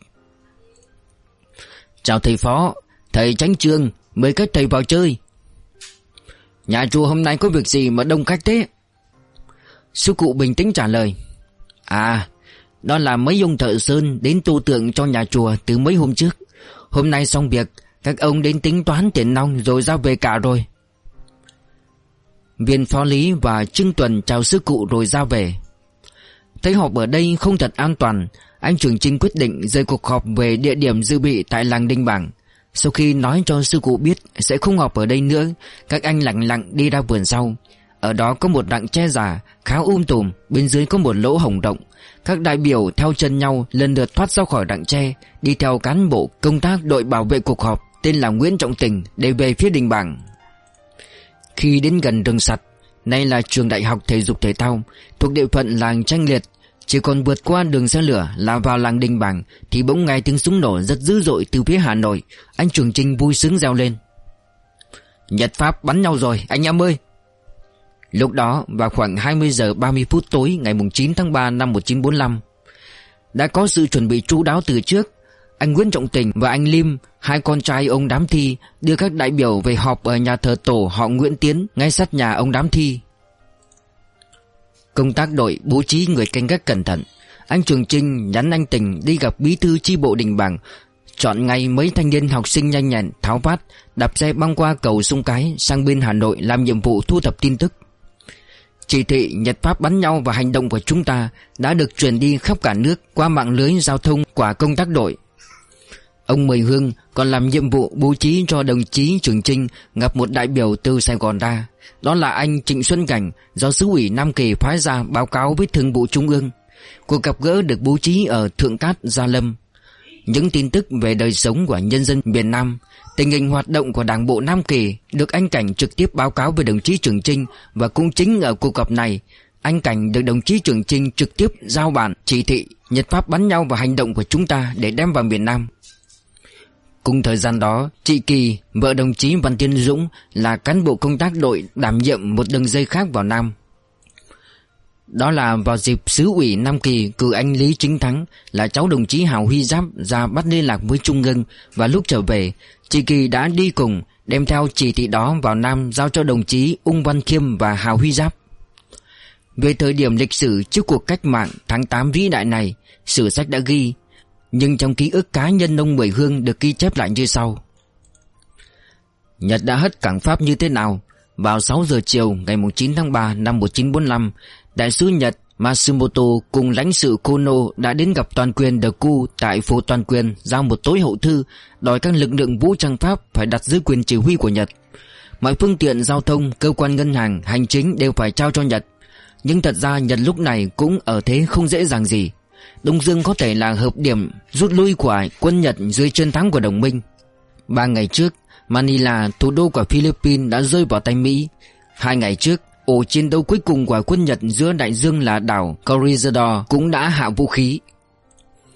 Chào thầy Phó, thầy Chánh Trương, mời các thầy vào chơi. Nhà chùa hôm nay có việc gì mà đông khách thế? Sư cụ bình tĩnh trả lời. À, đó là mấy ông thợ sơn đến tu tượng cho nhà chùa từ mấy hôm trước. Hôm nay xong việc, các ông đến tính toán tiền nong rồi ra về cả rồi. Viên phó lý và Trương Tuần chào sư cụ rồi ra về. Thấy họp ở đây không thật an toàn, anh Trường Chinh quyết định rời cuộc họp về địa điểm dự bị tại làng Đinh Bảng. Sau khi nói cho sư cụ biết sẽ không họp ở đây nữa, các anh lặng lặng đi ra vườn sau. Ở đó có một rặng tre già khá um tùm, bên dưới có một lỗ hổng rộng. Các đại biểu theo chân nhau lần lượt thoát ra khỏi rặng tre, đi theo cán bộ công tác đội bảo vệ cuộc họp tên là Nguyễn Trọng Tình để về phía Đình Bảng. Khi đến gần rừng sặt, nay là trường đại học thể dục thể thao thuộc địa phận làng Tranh Liệt, chỉ còn vượt qua đường xe lửa là vào làng Đình Bảng, thì bỗng nghe tiếng súng nổ rất dữ dội từ phía Hà Nội. Anh Trường Chinh vui sướng reo lên. Nhật Pháp bắn nhau rồi anh em ơi! Lúc đó vào khoảng hai mươi giờ ba mươi phút tối ngày chín tháng ba năm một nghìn chín trăm bốn mươi lăm, đã có sự chuẩn bị chu đáo từ trước. Anh Nguyễn Trọng Tình và anh Lim, hai con trai ông Đám Thi, đưa các đại biểu về họp ở nhà thờ tổ họ Nguyễn Tiến ngay sát nhà ông Đám Thi. Công tác đội bố trí người canh gác cẩn thận. Anh Trường Chinh nhắn anh Tình đi gặp bí thư chi bộ Đình Bảng, chọn ngay mấy thanh niên học sinh nhanh nhẹn tháo vát, đạp xe băng qua cầu Sông Cái sang bên Hà Nội làm nhiệm vụ thu thập tin tức. Chỉ thị Nhật Pháp bắn nhau và hành động của chúng ta đã được truyền đi khắp cả nước qua mạng lưới giao thông của công tác đội. Ông Mười Hương còn làm nhiệm vụ bố trí cho đồng chí Trường Chinh gặp một đại biểu từ Sài Gòn ra. Đó là anh Trịnh Xuân Cảnh, do xứ ủy Nam Kỳ phái ra báo cáo với Thường vụ Trung ương. Cuộc gặp gỡ được bố trí ở Thượng Cát, Gia Lâm. Những tin tức về đời sống của nhân dân miền Nam, tình hình hoạt động của Đảng bộ Nam Kỳ được anh Cảnh trực tiếp báo cáo với đồng chí Trường Chinh, và cũng chính ở cuộc gặp này, anh Cảnh được đồng chí Trường Chinh trực tiếp giao bản chỉ thị Nhật Pháp bắn nhau và hành động của chúng ta để đem vào miền Nam. Cùng thời gian đó, chị Kỳ, vợ đồng chí Văn Tiến Dũng, là cán bộ công tác đội đảm nhiệm một đường dây khác vào Nam. Đó là vào dịp xứ ủy Nam Kỳ cử anh Lý Chính Thắng, là cháu đồng chí Hào Huy Giáp, ra bắt liên lạc với Trung ương, và lúc trở về, chị Kỳ đã đi cùng, đem theo chỉ thị đó vào Nam giao cho đồng chí Ung Văn Khiêm và Hào Huy Giáp. Về thời điểm lịch sử trước cuộc cách mạng tháng tám vĩ đại này, sử sách đã ghi, nhưng trong ký ức cá nhân ông Mười Hương được ghi chép lại như sau. Nhật đã hất cảng Pháp như thế nào? Vào sáu giờ chiều ngày chín tháng ba năm một nghìn chín trăm bốn mươi lăm, đại sứ Nhật Matsumoto cùng lãnh sự Kono đã đến gặp toàn quyền Deku tại phố toàn quyền, giao một tối hậu thư đòi các lực lượng vũ trang Pháp phải đặt dưới quyền chỉ huy của Nhật. Mọi phương tiện giao thông, cơ quan ngân hàng, hành chính đều phải trao cho Nhật. Nhưng thật ra Nhật lúc này cũng ở thế không dễ dàng gì. Đông Dương có thể là hợp điểm rút lui của quân Nhật dưới chiến thắng của đồng minh. Ba ngày trước, Manila, thủ đô của Philippines, đã rơi vào tay Mỹ. Hai ngày trước, ổ chiến đấu cuối cùng của quân Nhật giữa đại dương là đảo Corregidor cũng đã hạ vũ khí.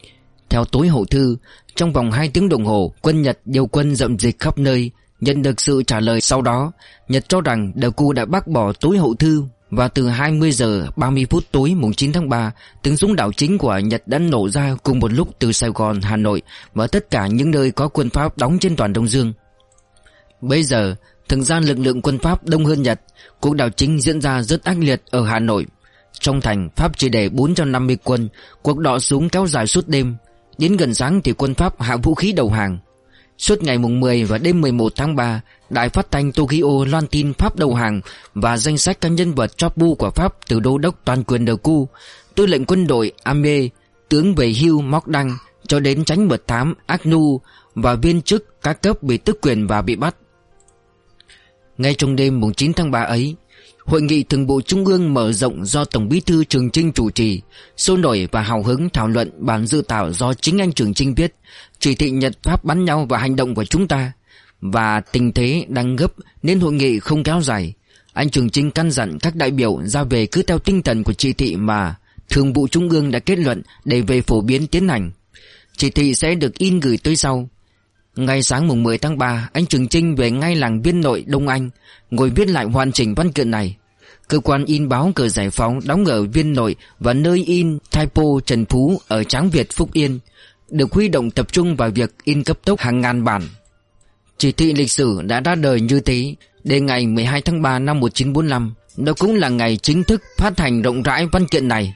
Theo tối hậu thư, trong vòng hai tiếng đồng hồ, quân Nhật điều quân dậm dịch khắp nơi. Nhận được sự trả lời sau đó, Nhật cho rằng Daegu đã bác bỏ tối hậu thư, và từ hai mươi giờ ba mươi phút tối mùng chín tháng ba, tiếng súng đảo chính của Nhật đã nổ ra cùng một lúc từ Sài Gòn, Hà Nội và tất cả những nơi có quân Pháp đóng trên toàn Đông Dương. Bây giờ, thực ra lực lượng quân Pháp đông hơn Nhật. Cuộc đảo chính diễn ra rất ác liệt ở Hà Nội. Trong thành, Pháp chỉ để bốn trăm năm mươi quân. Cuộc đọ súng kéo dài suốt đêm. Đến gần sáng thì quân Pháp hạ vũ khí đầu hàng. Suốt ngày mùng mười và đêm mười một tháng ba, đài phát thanh Tokyo loan tin Pháp đầu hàng và danh sách các nhân vật top bu của Pháp, từ đô đốc toàn quyền Daegu, tư lệnh quân đội Ame, tướng về hưu Mokdang cho đến tránh mật thám Agnew và viên chức các cấp bị tước quyền và bị bắt. Ngay trong đêm mùng chín tháng ba ấy, Hội nghị Thường vụ Trung ương mở rộng do Tổng Bí thư Trường Chinh chủ trì, sôi nổi và hào hứng thảo luận bản dự thảo do chính anh Trường Chinh viết, chỉ thị Nhật Pháp bắn nhau và hành động của chúng ta. Và tình thế đang gấp nên hội nghị không kéo dài. Anh Trường Chinh căn dặn các đại biểu ra về cứ theo tinh thần của chỉ thị mà Thường vụ Trung ương đã kết luận để về phổ biến tiến hành. Chỉ thị sẽ được in gửi tới sau. Ngày sáng mùng mười tháng ba, anh Trường Chinh về ngay làng Viên Nội, Đông Anh, ngồi viết lại hoàn chỉnh văn kiện này. Cơ quan in báo Cờ Giải Phóng đóng ở Viên Nội và nơi in Typo Trần Phú ở Tráng Việt, Phúc Yên được huy động tập trung vào việc in cấp tốc hàng ngàn bản. Chỉ thị lịch sử đã ra đời như thế. Đến ngày mười hai tháng ba năm một nghìn chín trăm bốn mươi lăm, đó cũng là ngày chính thức phát hành rộng rãi văn kiện này.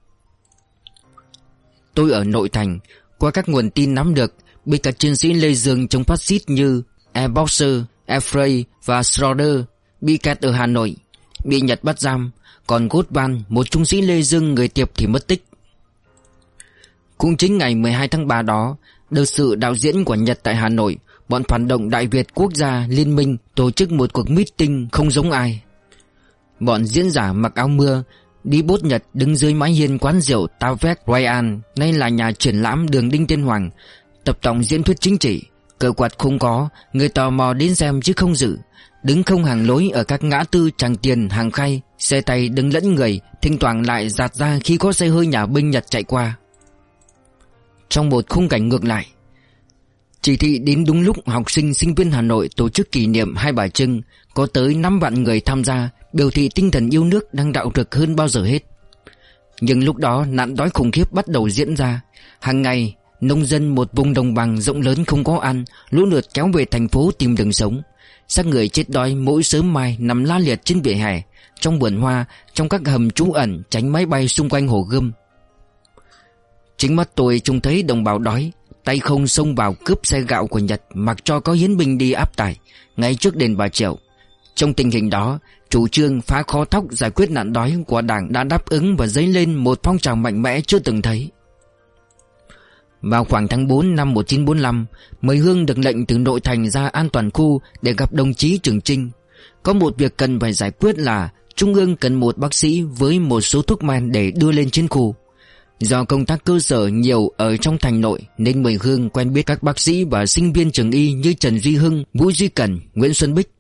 Tôi ở nội thành, qua các nguồn tin nắm được, bị các chiến sĩ Lê Dương chống phát xít như E. Boxer, E. Frey và Schroeder bị kẹt ở Hà Nội, bị Nhật bắt giam. Còn Gottvan, một trung sĩ Lê Dương người Tiệp thì mất tích. Cũng chính ngày mười hai tháng ba đó, được sự đạo diễn của Nhật tại Hà Nội, bọn phản động Đại Việt Quốc gia Liên minh tổ chức một cuộc meeting không giống ai. Bọn diễn giả mặc áo mưa, đi bốt Nhật đứng dưới mái hiên quán rượu Tavet Royal, nay là nhà triển lãm đường Đinh Tiên Hoàng, tập tổng diễn thuyết chính trị. Cờ quạt không có, người tò mò đến xem chứ không dự. Đứng không hàng lối ở các ngã tư Tràng Tiền, Hàng Khay, xe tay đứng lẫn người, thỉnh thoảng lại dạt ra khi có xe hơi nhà binh Nhật chạy qua. Trong một khung cảnh ngược lại, chỉ thị đến đúng lúc học sinh sinh viên Hà Nội tổ chức kỷ niệm Hai Bà Trưng, có tới năm vạn người tham gia, biểu thị tinh thần yêu nước đang rạo rực hơn bao giờ hết. Nhưng lúc đó nạn đói khủng khiếp bắt đầu diễn ra. Hàng ngày, nông dân một vùng đồng bằng rộng lớn không có ăn, lũ lượt kéo về thành phố tìm đường sống. Xác người chết đói mỗi sớm mai nằm la liệt trên vỉa hè, trong vườn hoa, trong các hầm trú ẩn tránh máy bay xung quanh Hồ Gươm. Chính mắt tôi trông thấy đồng bào đói, tay không xông vào cướp xe gạo của Nhật, mặc cho có hiến binh đi áp tải ngay trước đền Bà Triệu. Trong tình hình đó, chủ trương phá kho thóc giải quyết nạn đói của Đảng đã đáp ứng và dấy lên một phong trào mạnh mẽ chưa từng thấy. Vào khoảng tháng bốn năm một nghìn chín trăm bốn mươi lăm, Mười Hương được lệnh từ nội thành ra an toàn khu để gặp đồng chí Trường Chinh. Có một việc cần phải giải quyết là Trung ương cần một bác sĩ với một số thuốc men để đưa lên chiến khu. Do công tác cơ sở nhiều ở trong thành nội nên Mười Hương quen biết các bác sĩ và sinh viên trường y như Trần Duy Hưng, Vũ Duy Cần, Nguyễn Xuân Bích.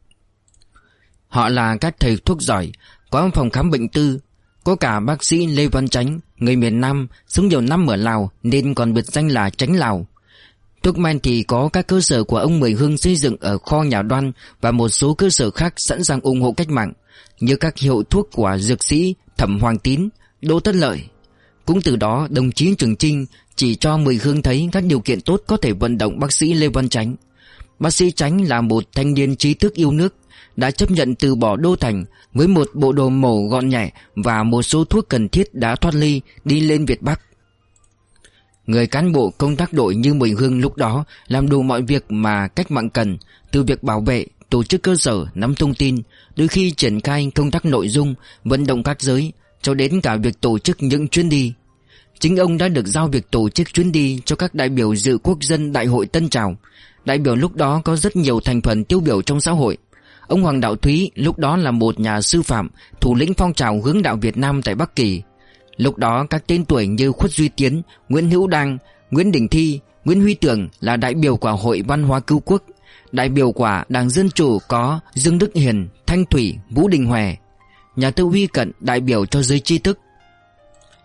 Họ là các thầy thuốc giỏi, có phòng khám bệnh tư. Có cả bác sĩ Lê Văn Chánh, người miền Nam, sống nhiều năm ở Lào nên còn biệt danh là Chánh Lào. Thuốc men thì có các cơ sở của ông Mười Hương xây dựng ở kho nhà Đoan và một số cơ sở khác sẵn sàng ủng hộ cách mạng, như các hiệu thuốc của dược sĩ Thẩm Hoàng Tín, Đỗ Tất Lợi. Cũng từ đó đồng chí Trường Chinh chỉ cho Mười Hương thấy các điều kiện tốt có thể vận động bác sĩ Lê Văn Chánh. Bác sĩ Chánh là một thanh niên trí thức yêu nước, đã chấp nhận từ bỏ đô thành với một bộ đồ mổ gọn nhẹ và một số thuốc cần thiết đã thoát ly đi lên Việt Bắc. Người cán bộ công tác đội như Mười Hương lúc đó làm đủ mọi việc mà cách mạng cần, từ việc bảo vệ, tổ chức cơ sở, nắm thông tin, đôi khi triển khai công tác nội dung, vận động các giới, cho đến cả việc tổ chức những chuyến đi. Chính ông đã được giao việc tổ chức chuyến đi cho các đại biểu dự quốc dân đại hội Tân Trào. Đại biểu lúc đó có rất nhiều thành phần tiêu biểu trong xã hội. Ông Hoàng Đạo Thúy lúc đó là một nhà sư phạm, thủ lĩnh phong trào hướng đạo Việt Nam tại Bắc Kỳ. Lúc đó các tên tuổi như Khuất Duy Tiến, Nguyễn Hữu Đăng, Nguyễn Đình Thi, Nguyễn Huy Tưởng là đại biểu của Hội Văn hóa Cứu Quốc. Đại biểu của Đảng Dân Chủ có Dương Đức Hiền, Thanh Thủy, Vũ Đình Hòe. Nhà thơ Huy Cận đại biểu cho giới trí thức.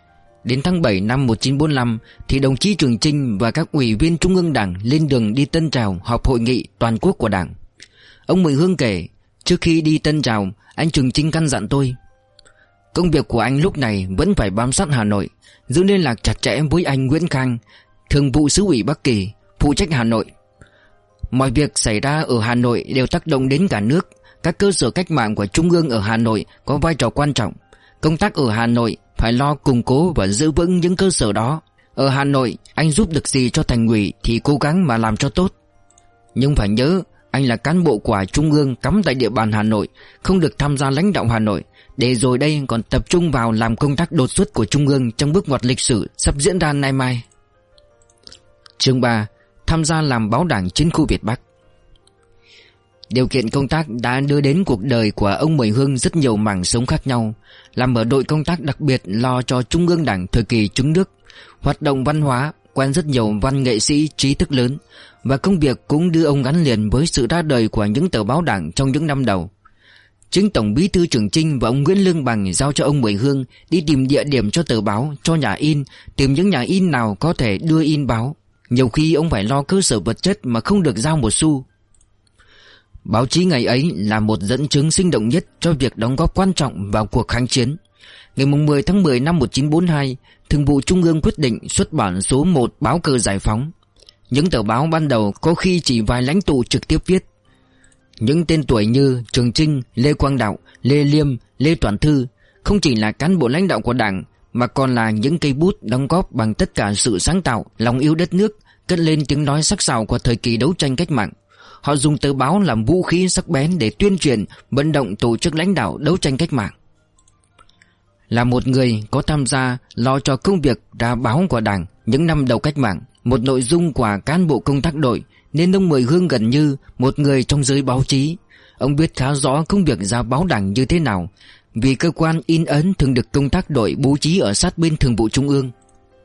Đến tháng bảy năm một nghìn chín trăm bốn mươi lăm thì đồng chí Trường Chinh và các ủy viên Trung ương Đảng lên đường đi Tân Trào họp hội nghị toàn quốc của Đảng. Ông Mười Hương kể, trước khi đi Tân Trào, anh Trường Chinh căn dặn tôi: công việc của anh lúc này vẫn phải bám sát Hà Nội, giữ liên lạc chặt chẽ với anh Nguyễn Khang, thường vụ xứ ủy Bắc Kỳ, phụ trách Hà Nội. Mọi việc xảy ra ở Hà Nội đều tác động đến cả nước. Các cơ sở cách mạng của Trung ương ở Hà Nội có vai trò quan trọng. Công tác ở Hà Nội phải lo củng cố và giữ vững những cơ sở đó. Ở Hà Nội, anh giúp được gì cho thành ủy thì cố gắng mà làm cho tốt. Nhưng phải nhớ, anh là cán bộ của Trung ương cắm tại địa bàn Hà Nội, không được tham gia lãnh đạo Hà Nội. Để rồi đây còn tập trung vào làm công tác đột xuất của Trung ương trong bước ngoặt lịch sử sắp diễn ra nay mai. Chương ba. Tham gia làm báo Đảng chiến khu Việt Bắc. Điều kiện công tác đã đưa đến cuộc đời của ông Mười Hương rất nhiều mảng sống khác nhau. Làm ở đội công tác đặc biệt lo cho Trung ương Đảng thời kỳ trứng nước, hoạt động văn hóa, quen rất nhiều văn nghệ sĩ trí thức lớn. Và công việc cũng đưa ông gắn liền với sự ra đời của những tờ báo Đảng trong những năm đầu. Chính Tổng Bí thư Trường Chinh và ông Nguyễn Lương Bằng giao cho ông Mười Hương đi tìm địa điểm cho tờ báo, cho nhà in, tìm những nhà in nào có thể đưa in báo. Nhiều khi ông phải lo cơ sở vật chất mà không được giao một xu. Báo chí ngày ấy là một dẫn chứng sinh động nhất cho việc đóng góp quan trọng vào cuộc kháng chiến. Ngày mười tháng mười năm một nghìn chín trăm bốn mươi hai, Thường vụ Trung ương quyết định xuất bản số một Báo Cờ Giải Phóng. Những tờ báo ban đầu có khi chỉ vài lãnh tụ trực tiếp viết. Những tên tuổi như Trường Chinh, Lê Quang Đạo, Lê Liêm, Lê Toàn Thư không chỉ là cán bộ lãnh đạo của Đảng mà còn là những cây bút đóng góp bằng tất cả sự sáng tạo, lòng yêu đất nước, cất lên tiếng nói sắc sảo của thời kỳ đấu tranh cách mạng. Họ dùng tờ báo làm vũ khí sắc bén để tuyên truyền, vận động tổ chức lãnh đạo đấu tranh cách mạng. Là một người có tham gia lo cho công việc ra báo của Đảng những năm đầu cách mạng, một nội dung của cán bộ công tác đội, nên ông Mười Hương gần như một người trong giới báo chí. Ông biết khá rõ công việc ra báo Đảng như thế nào, vì cơ quan in ấn thường được công tác đội bố trí ở sát bên Thường vụ Trung ương.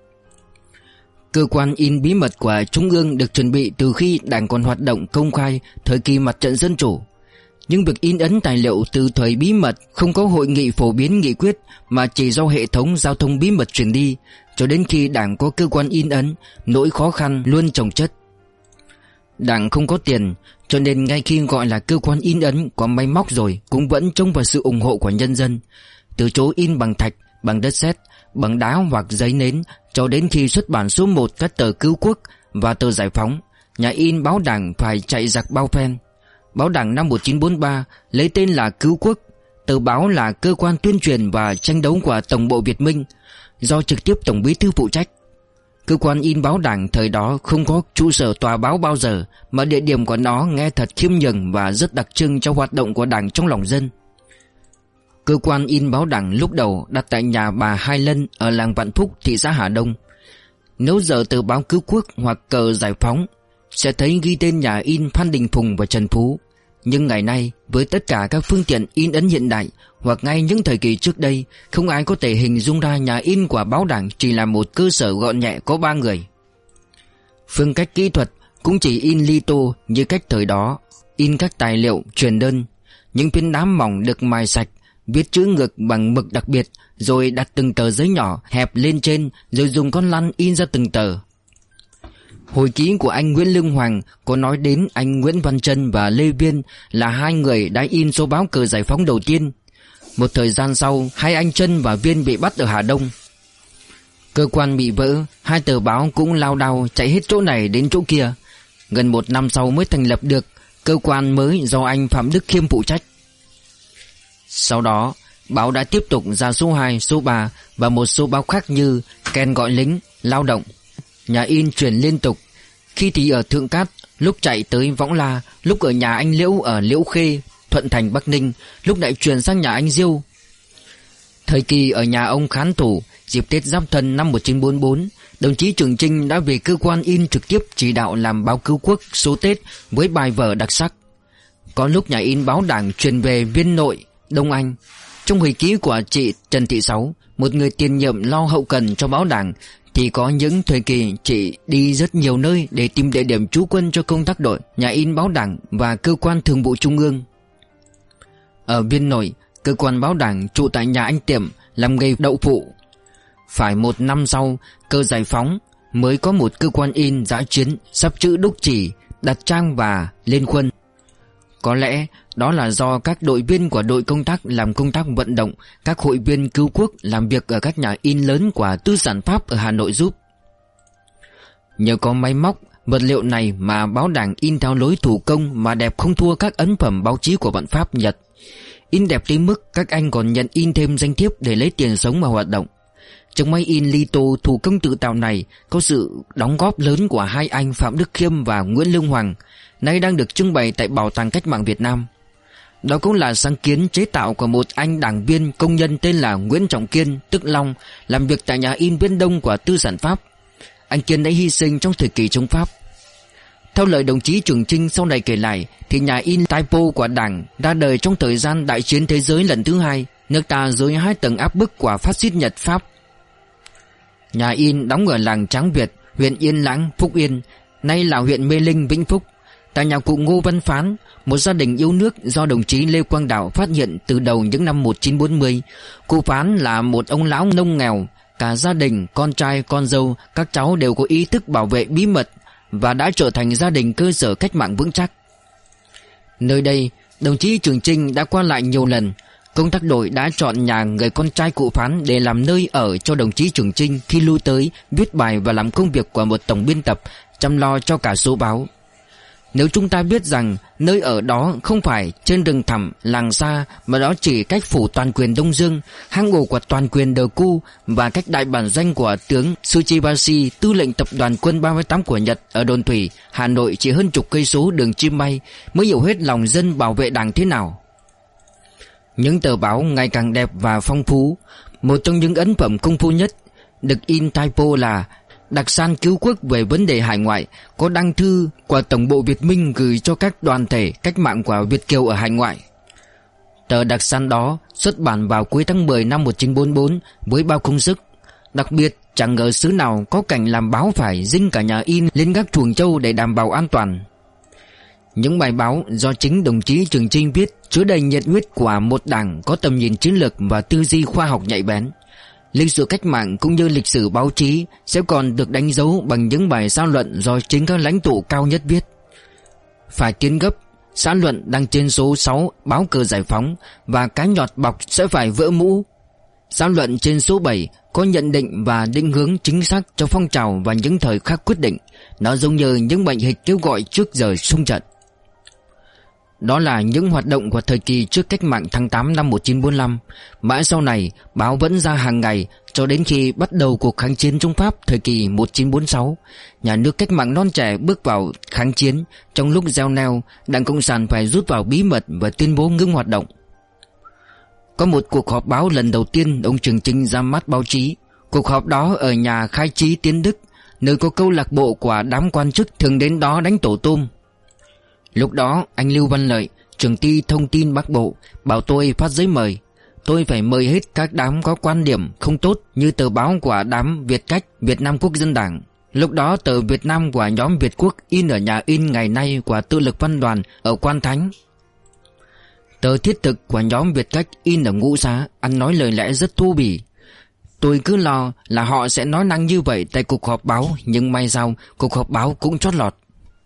Cơ quan in bí mật của Trung ương được chuẩn bị từ khi Đảng còn hoạt động công khai thời kỳ Mặt trận Dân Chủ. Nhưng việc in ấn tài liệu từ thời bí mật không có hội nghị phổ biến nghị quyết mà chỉ do hệ thống giao thông bí mật truyền đi, cho đến khi Đảng có cơ quan in ấn, nỗi khó khăn luôn chồng chất. Đảng không có tiền, cho nên ngay khi gọi là cơ quan in ấn có máy móc rồi cũng vẫn trông vào sự ủng hộ của nhân dân. Từ chỗ in bằng thạch, bằng đất sét, bằng đá hoặc giấy nến, cho đến khi xuất bản số một các tờ Cứu Quốc và tờ Giải Phóng, nhà in báo Đảng phải chạy giặc bao phen. Báo Đảng năm một nghìn chín trăm bốn mươi ba lấy tên là Cứu Quốc. Tờ báo là cơ quan tuyên truyền và tranh đấu của Tổng bộ Việt Minh, do trực tiếp Tổng Bí thư phụ trách. Cơ quan in báo Đảng thời đó không có trụ sở tòa báo bao giờ, mà địa điểm của nó nghe thật khiêm nhường và rất đặc trưng cho hoạt động của Đảng trong lòng dân. Cơ quan in báo Đảng lúc đầu đặt tại nhà bà Hai Lân ở làng Vạn Phúc, thị xã Hà Đông. Nếu giờ tờ báo Cứu Quốc hoặc Cờ Giải Phóng sẽ thấy ghi tên nhà in Phan Đình Phùng và Trần Phú. Nhưng ngày nay, với tất cả các phương tiện in ấn hiện đại, hoặc ngay những thời kỳ trước đây, không ai có thể hình dung ra nhà in của báo Đảng chỉ là một cơ sở gọn nhẹ có ba người. Phương cách kỹ thuật cũng chỉ in litho như cách thời đó, in các tài liệu, truyền đơn. Những phiến đá mỏng được mài sạch, viết chữ ngực bằng mực đặc biệt, rồi đặt từng tờ giấy nhỏ hẹp lên trên, rồi dùng con lăn in ra từng tờ. Hồi ký của anh Nguyễn Lương Hoàng có nói đến anh Nguyễn Văn Trân và Lê Viên là hai người đã in số báo Cờ Giải Phóng đầu tiên. Một thời gian sau, hai anh Trân và Viên bị bắt ở Hà Đông. Cơ quan bị vỡ, hai tờ báo cũng lao đao chạy hết chỗ này đến chỗ kia. Gần một năm sau mới thành lập được cơ quan mới do anh Phạm Đức Khiêm phụ trách. Sau đó, báo đã tiếp tục ra số hai, số ba và một số báo khác như Kèn Gọi Lính, Lao Động. Nhà in chuyển liên tục, khi thì ở Thượng Cát, lúc chạy tới Võng La, lúc ở nhà anh Liễu ở Liễu Khê, Thuận Thành, Bắc Ninh, lúc lại chuyển sang nhà anh Diêu. Thời kỳ ở nhà ông Khán Thủ, dịp Tết Giáp Thân năm một nghìn chín trăm bốn mươi bốn, đồng chí Trường Chinh đã về cơ quan in trực tiếp chỉ đạo làm báo Cứu Quốc số Tết với bài vở đặc sắc. Có lúc nhà in báo Đảng truyền về Viên Nội, Đông Anh. Trong hồi ký của chị Trần Thị Sáu, một người tiền nhiệm lo hậu cần cho báo Đảng, thì có những thời kỳ chị đi rất nhiều nơi để tìm địa điểm trú quân cho công tác đội, nhà in báo Đảng và cơ quan thường vụ Trung ương. Ở Viên Nội, cơ quan báo Đảng trụ tại nhà anh Tiệm làm nghề đậu phụ. Phải một năm sau, Cơ Giải Phóng mới có một cơ quan in dã chiến sắp chữ đúc chỉ, đặt trang và lên khuôn. Có lẽ đó là do các đội viên của đội công tác làm công tác vận động, các hội viên cứu quốc làm việc ở các nhà in lớn của Tư sản Pháp ở Hà Nội giúp. Nhờ có máy móc, vật liệu này mà báo đảng in theo lối thủ công mà đẹp không thua các ấn phẩm báo chí của bọn Pháp, Nhật. In đẹp tới mức các anh còn nhận in thêm danh thiếp để lấy tiền sống mà hoạt động. Trong máy in Lito thủ công tự tạo này có sự đóng góp lớn của hai anh Phạm Đức Khiêm và Nguyễn Lương Hoàng, nay đang được trưng bày tại Bảo tàng Cách mạng Việt Nam. Đó cũng là sáng kiến chế tạo của một anh đảng viên công nhân tên là Nguyễn Trọng Kiên, tức Long, làm việc tại nhà in Viên Đông của Tư sản Pháp. Anh Kiên đã hy sinh trong thời kỳ chống Pháp. Theo lời đồng chí Trường Chinh sau này kể lại, thì nhà in Typo của Đảng ra đời trong thời gian đại chiến thế giới lần thứ hai, nước ta dưới hai tầng áp bức của phát xít Nhật Pháp. Nhà in đóng ở làng Tráng Việt, huyện Yên Lãng, Phúc Yên, nay là huyện Mê Linh, Vĩnh Phúc. Tại nhà cụ Ngô Văn Phán, một gia đình yêu nước do đồng chí Lê Quang Đạo phát hiện từ đầu những năm một nghìn chín trăm bốn mươi. Cụ Phán là một ông lão nông nghèo. Cả gia đình, con trai, con dâu, các cháu đều có ý thức bảo vệ bí mật và đã trở thành gia đình cơ sở cách mạng vững chắc. Nơi đây, đồng chí Trường Chinh đã qua lại nhiều lần. Công tác đội đã chọn nhà người con trai cụ Phán để làm nơi ở cho đồng chí Trường Chinh khi lui tới, viết bài và làm công việc của một tổng biên tập, chăm lo cho cả số báo. Nếu chúng ta biết rằng nơi ở đó không phải trên rừng thẳm, làng xa, mà đó chỉ cách phủ toàn quyền Đông Dương, hang ổ của toàn quyền Đờ Cu và cách đại bản doanh của tướng Tsuchibashi, tư lệnh tập đoàn quân ba mươi tám của Nhật ở đồn thủy Hà Nội chỉ hơn chục cây số đường chim bay, mới hiểu hết lòng dân bảo vệ Đảng thế nào. Những tờ báo ngày càng đẹp và phong phú. Một trong những ấn phẩm công phu nhất được in typo là Đặc san cứu quốc về vấn đề hải ngoại, có đăng thư của Tổng bộ Việt Minh gửi cho các đoàn thể cách mạng của Việt kiều ở hải ngoại. Tờ đặc san đó xuất bản vào cuối tháng mười năm một nghìn chín trăm bốn mươi bốn với bao công sức. Đặc biệt chẳng ngờ xứ nào có cảnh làm báo phải dinh cả nhà in lên gác chuồng trâu để đảm bảo an toàn. Những bài báo do chính đồng chí Trường Chinh viết chứa đầy nhiệt huyết của một đảng có tầm nhìn chiến lược và tư duy khoa học nhạy bén. Lịch sử cách mạng cũng như lịch sử báo chí sẽ còn được đánh dấu bằng những bài xã luận do chính các lãnh tụ cao nhất viết. Phải tiến gấp, xã luận đăng trên số sáu báo Cờ Giải Phóng và cái nhọt bọc sẽ phải vỡ mũ. Xã luận trên số bảy có nhận định và định hướng chính xác cho phong trào và những thời khắc quyết định. Nó giống như những bệnh hịch kêu gọi trước giờ xung trận. Đó là những hoạt động của thời kỳ trước cách mạng tháng tám năm một nghìn chín trăm bốn mươi lăm. Mãi sau này, báo vẫn ra hàng ngày cho đến khi bắt đầu cuộc kháng chiến chống Pháp thời kỳ một nghìn chín trăm bốn mươi sáu. Nhà nước cách mạng non trẻ bước vào kháng chiến. Trong lúc gieo neo, Đảng Cộng sản phải rút vào bí mật và tuyên bố ngưng hoạt động. Có một cuộc họp báo lần đầu tiên ông Trường Chinh ra mắt báo chí. Cuộc họp đó ở nhà Khai Trí Tiến Đức, nơi có câu lạc bộ của đám quan chức thường đến đó đánh tổ tôm. Lúc đó anh Lưu Văn Lợi, trưởng ty thông tin Bắc Bộ, bảo tôi phát giấy mời. Tôi phải mời hết các đám có quan điểm không tốt như tờ báo của đám Việt Cách, Việt Nam Quốc dân Đảng. Lúc đó tờ Việt Nam của nhóm Việt Quốc in ở nhà in ngày nay của Tư lực Văn Đoàn ở Quan Thánh. Tờ Thiết thực của nhóm Việt Cách in ở Ngũ Xá, ăn nói lời lẽ rất thô bỉ. Tôi cứ lo là họ sẽ nói năng như vậy tại cuộc họp báo, nhưng may sao cuộc họp báo cũng chót lọt.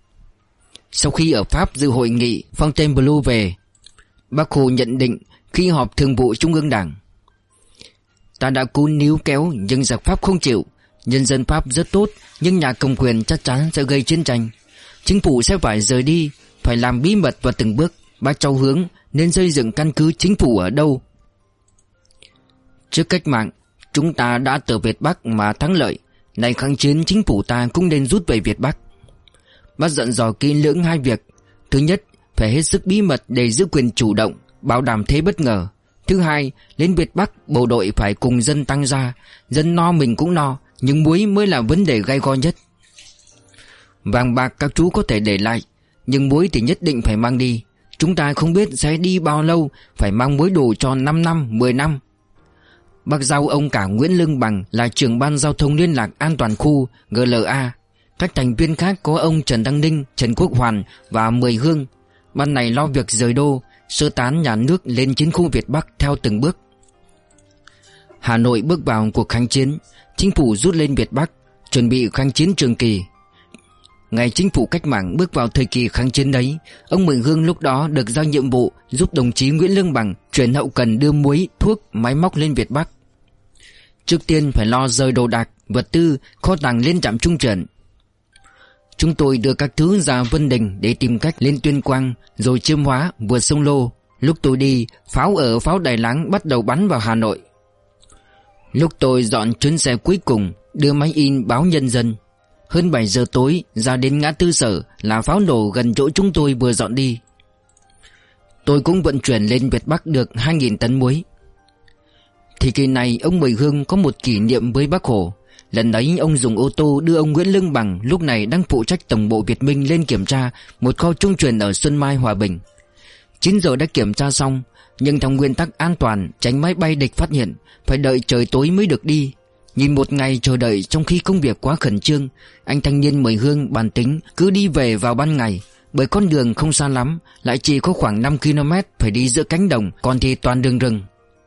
Sau khi ở Pháp dự hội nghị Fontainebleau về, Bác Hồ nhận định khi họp thường vụ Trung ương Đảng: ta đã cố níu kéo nhưng giặc Pháp không chịu. Nhân dân Pháp rất tốt, nhưng nhà cầm quyền chắc chắn sẽ gây chiến tranh. Chính phủ sẽ phải rời đi, phải làm bí mật và từng bước. Bác cho hướng nên xây dựng căn cứ chính phủ ở đâu. Trước cách mạng, chúng ta đã từ Việt Bắc mà thắng lợi. Nay kháng chiến, chính phủ ta cũng nên rút về Việt Bắc. Bác dặn dò kỹ lưỡng hai việc. Thứ nhất, phải hết sức bí mật để giữ quyền chủ động, bảo đảm thế bất ngờ. Thứ hai, lên Việt Bắc bộ đội phải cùng dân tăng ra. Dân no mình cũng no, nhưng muối mới là vấn đề gay go nhất. Vàng bạc các chú có thể để lại, nhưng muối thì nhất định phải mang đi. Chúng ta không biết sẽ đi bao lâu, phải mang muối đủ cho năm năm, mười năm. Bác giao ông cả Nguyễn Lương Bằng là trưởng ban giao thông liên lạc an toàn khu G L A. Các thành viên khác có ông Trần Đăng Ninh, Trần Quốc Hoàn và Mười Hương. Ban này lo việc rời đô, sơ tán nhà nước lên chiến khu Việt Bắc theo từng bước. Hà Nội bước vào cuộc kháng chiến. Chính phủ rút lên Việt Bắc, chuẩn bị kháng chiến trường kỳ. Ngày chính phủ cách mạng bước vào thời kỳ kháng chiến đấy, ông Mười Hương lúc đó được giao nhiệm vụ giúp đồng chí Nguyễn Lương Bằng chuyển hậu cần đưa muối, thuốc, máy móc lên Việt Bắc. Trước tiên phải lo rời đồ đạc, vật tư, kho tàng lên trạm trung chuyển. Chúng tôi đưa các thứ ra Vân Đình để tìm cách lên Tuyên Quang, rồi Chiêm Hóa, vượt sông Lô. Lúc tôi đi, pháo ở pháo Đài Láng bắt đầu bắn vào Hà Nội. Lúc tôi dọn chuyến xe cuối cùng, đưa máy in báo Nhân dân, hơn bảy giờ tối ra đến ngã tư Sở là pháo nổ gần chỗ chúng tôi vừa dọn đi. Tôi cũng vận chuyển lên Việt Bắc được hai nghìn tấn muối. Thì kỳ này ông Mười Hương có một kỷ niệm với Bác Hồ. Lần ấy ông dùng ô tô đưa ông Nguyễn Lương Bằng, lúc này đang phụ trách Tổng bộ Việt Minh, lên kiểm tra một kho trung chuyển ở Xuân Mai, Hòa Bình. Chín giờ đã kiểm tra xong, nhưng theo nguyên tắc an toàn, tránh máy bay địch phát hiện, phải đợi trời tối mới được đi. Nhìn một ngày chờ đợi trong khi công việc quá khẩn trương, anh thanh niên Mười Hương bàn tính cứ đi về vào ban ngày, bởi con đường không xa lắm, lại chỉ có khoảng năm ki lô mét, phải đi giữa cánh đồng, còn thì toàn đường rừng.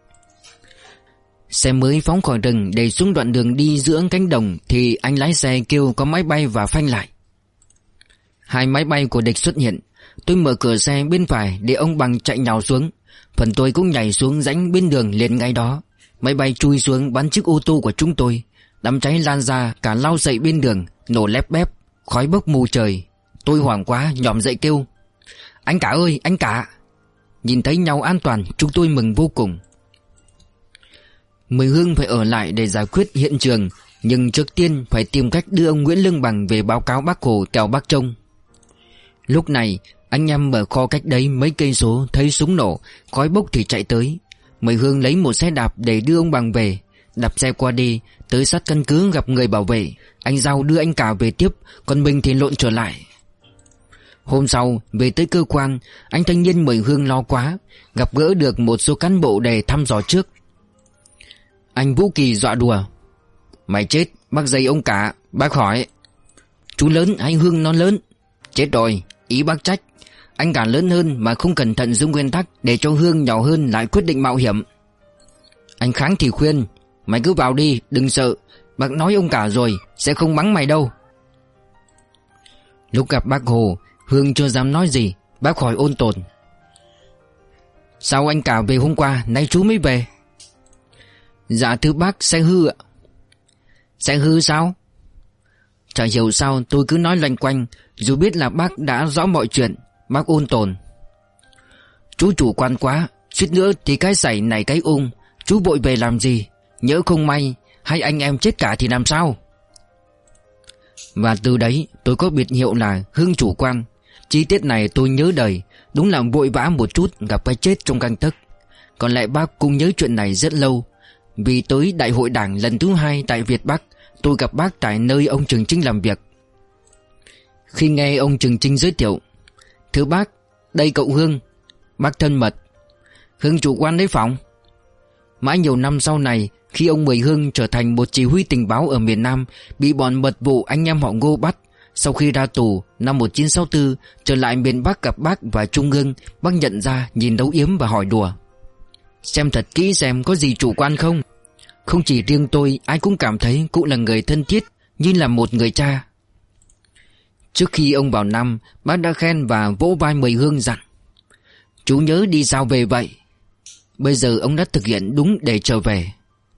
Xe mới phóng khỏi rừng để xuống đoạn đường đi giữa cánh đồng thì anh lái xe kêu có máy bay và phanh lại. Hai máy bay của địch xuất hiện. Tôi mở cửa xe bên phải để ông Bằng chạy nhào xuống. Phần tôi cũng nhảy xuống rãnh bên đường liền ngay đó. Máy bay chui xuống bắn chiếc ô tô của chúng tôi. Đám cháy lan ra cả lau dậy bên đường, nổ lép bép, khói bốc mù trời. Tôi hoảng quá nhòm dậy kêu: "Anh cả ơi, anh cả!" Nhìn thấy nhau an toàn, chúng tôi mừng vô cùng. Mười Hương phải ở lại để giải quyết hiện trường, nhưng trước tiên phải tìm cách đưa ông Nguyễn Lương Bằng về báo cáo Bác Hồ kẻo Bác trông. Lúc này anh em mở kho cách đấy mấy cây số thấy súng nổ, khói bốc thì chạy tới. Mười Hương lấy một xe đạp để đưa ông Bằng về. Đạp xe qua đi, tới sát căn cứ gặp người bảo vệ. Anh Giao đưa anh cả về tiếp, còn mình thì lộn trở lại. Hôm sau về tới cơ quan, anh thanh niên Mười Hương lo quá, gặp gỡ được một số cán bộ để thăm dò trước. Anh Vũ Kỳ dọa đùa: "Mày chết, bác dây ông cả." Bác hỏi: "Chú lớn hay Hương nó lớn?" "Chết rồi." Ý bác trách: "Anh cả lớn hơn mà không cẩn thận dùng nguyên tắc, để cho Hương nhỏ hơn lại quyết định mạo hiểm." Anh Kháng thì khuyên: "Mày cứ vào đi, đừng sợ. Bác nói ông cả rồi, sẽ không mắng mày đâu." Lúc gặp Bác Hồ, Hương chưa dám nói gì. Bác hỏi ôn tồn: "Sao anh cả về hôm qua, nay chú mới về?" "Dạ thưa bác, xe hư ạ." "Xe hư sao?" Chả hiểu sao tôi cứ nói loanh quanh, dù biết là bác đã rõ mọi chuyện. Bác ôn tồn: "Chú chủ quan quá, suýt nữa thì cái xảy này cái ung. Chú vội về làm gì? Nhỡ không may hai anh em chết cả thì làm sao?" Và từ đấy tôi có biệt hiệu là Hương chủ quan. Chi tiết này tôi nhớ đời. Đúng là vội vã một chút, gặp cái chết trong gang tấc. Còn lại bác cũng nhớ chuyện này rất lâu. Vì tới đại hội đảng lần thứ hai tại Việt Bắc, tôi gặp bác tại nơi ông Trường Chinh làm việc. Khi nghe ông Trường Chinh giới thiệu: "Thưa bác, đây cậu Hương." Bác thân mật: "Hương chủ quan đấy phòng." Mãi nhiều năm sau này, khi ông Mười Hương trở thành một chỉ huy tình báo ở miền Nam, bị bọn mật vụ anh em họ Ngô bắt, sau khi ra tù năm một nghìn chín trăm sáu mươi tư, trở lại miền Bắc gặp bác và Trung ương, bác nhận ra, nhìn Đấu Yếm và hỏi đùa: "Xem thật kỹ xem có gì chủ quan không." Không chỉ riêng tôi, ai cũng cảm thấy cụ là người thân thiết, như là một người cha. Trước khi ông vào Nam, bác đã khen và vỗ vai Mười Hương dặn: "Chú nhớ đi sao về vậy." Bây giờ ông đã thực hiện đúng để trở về.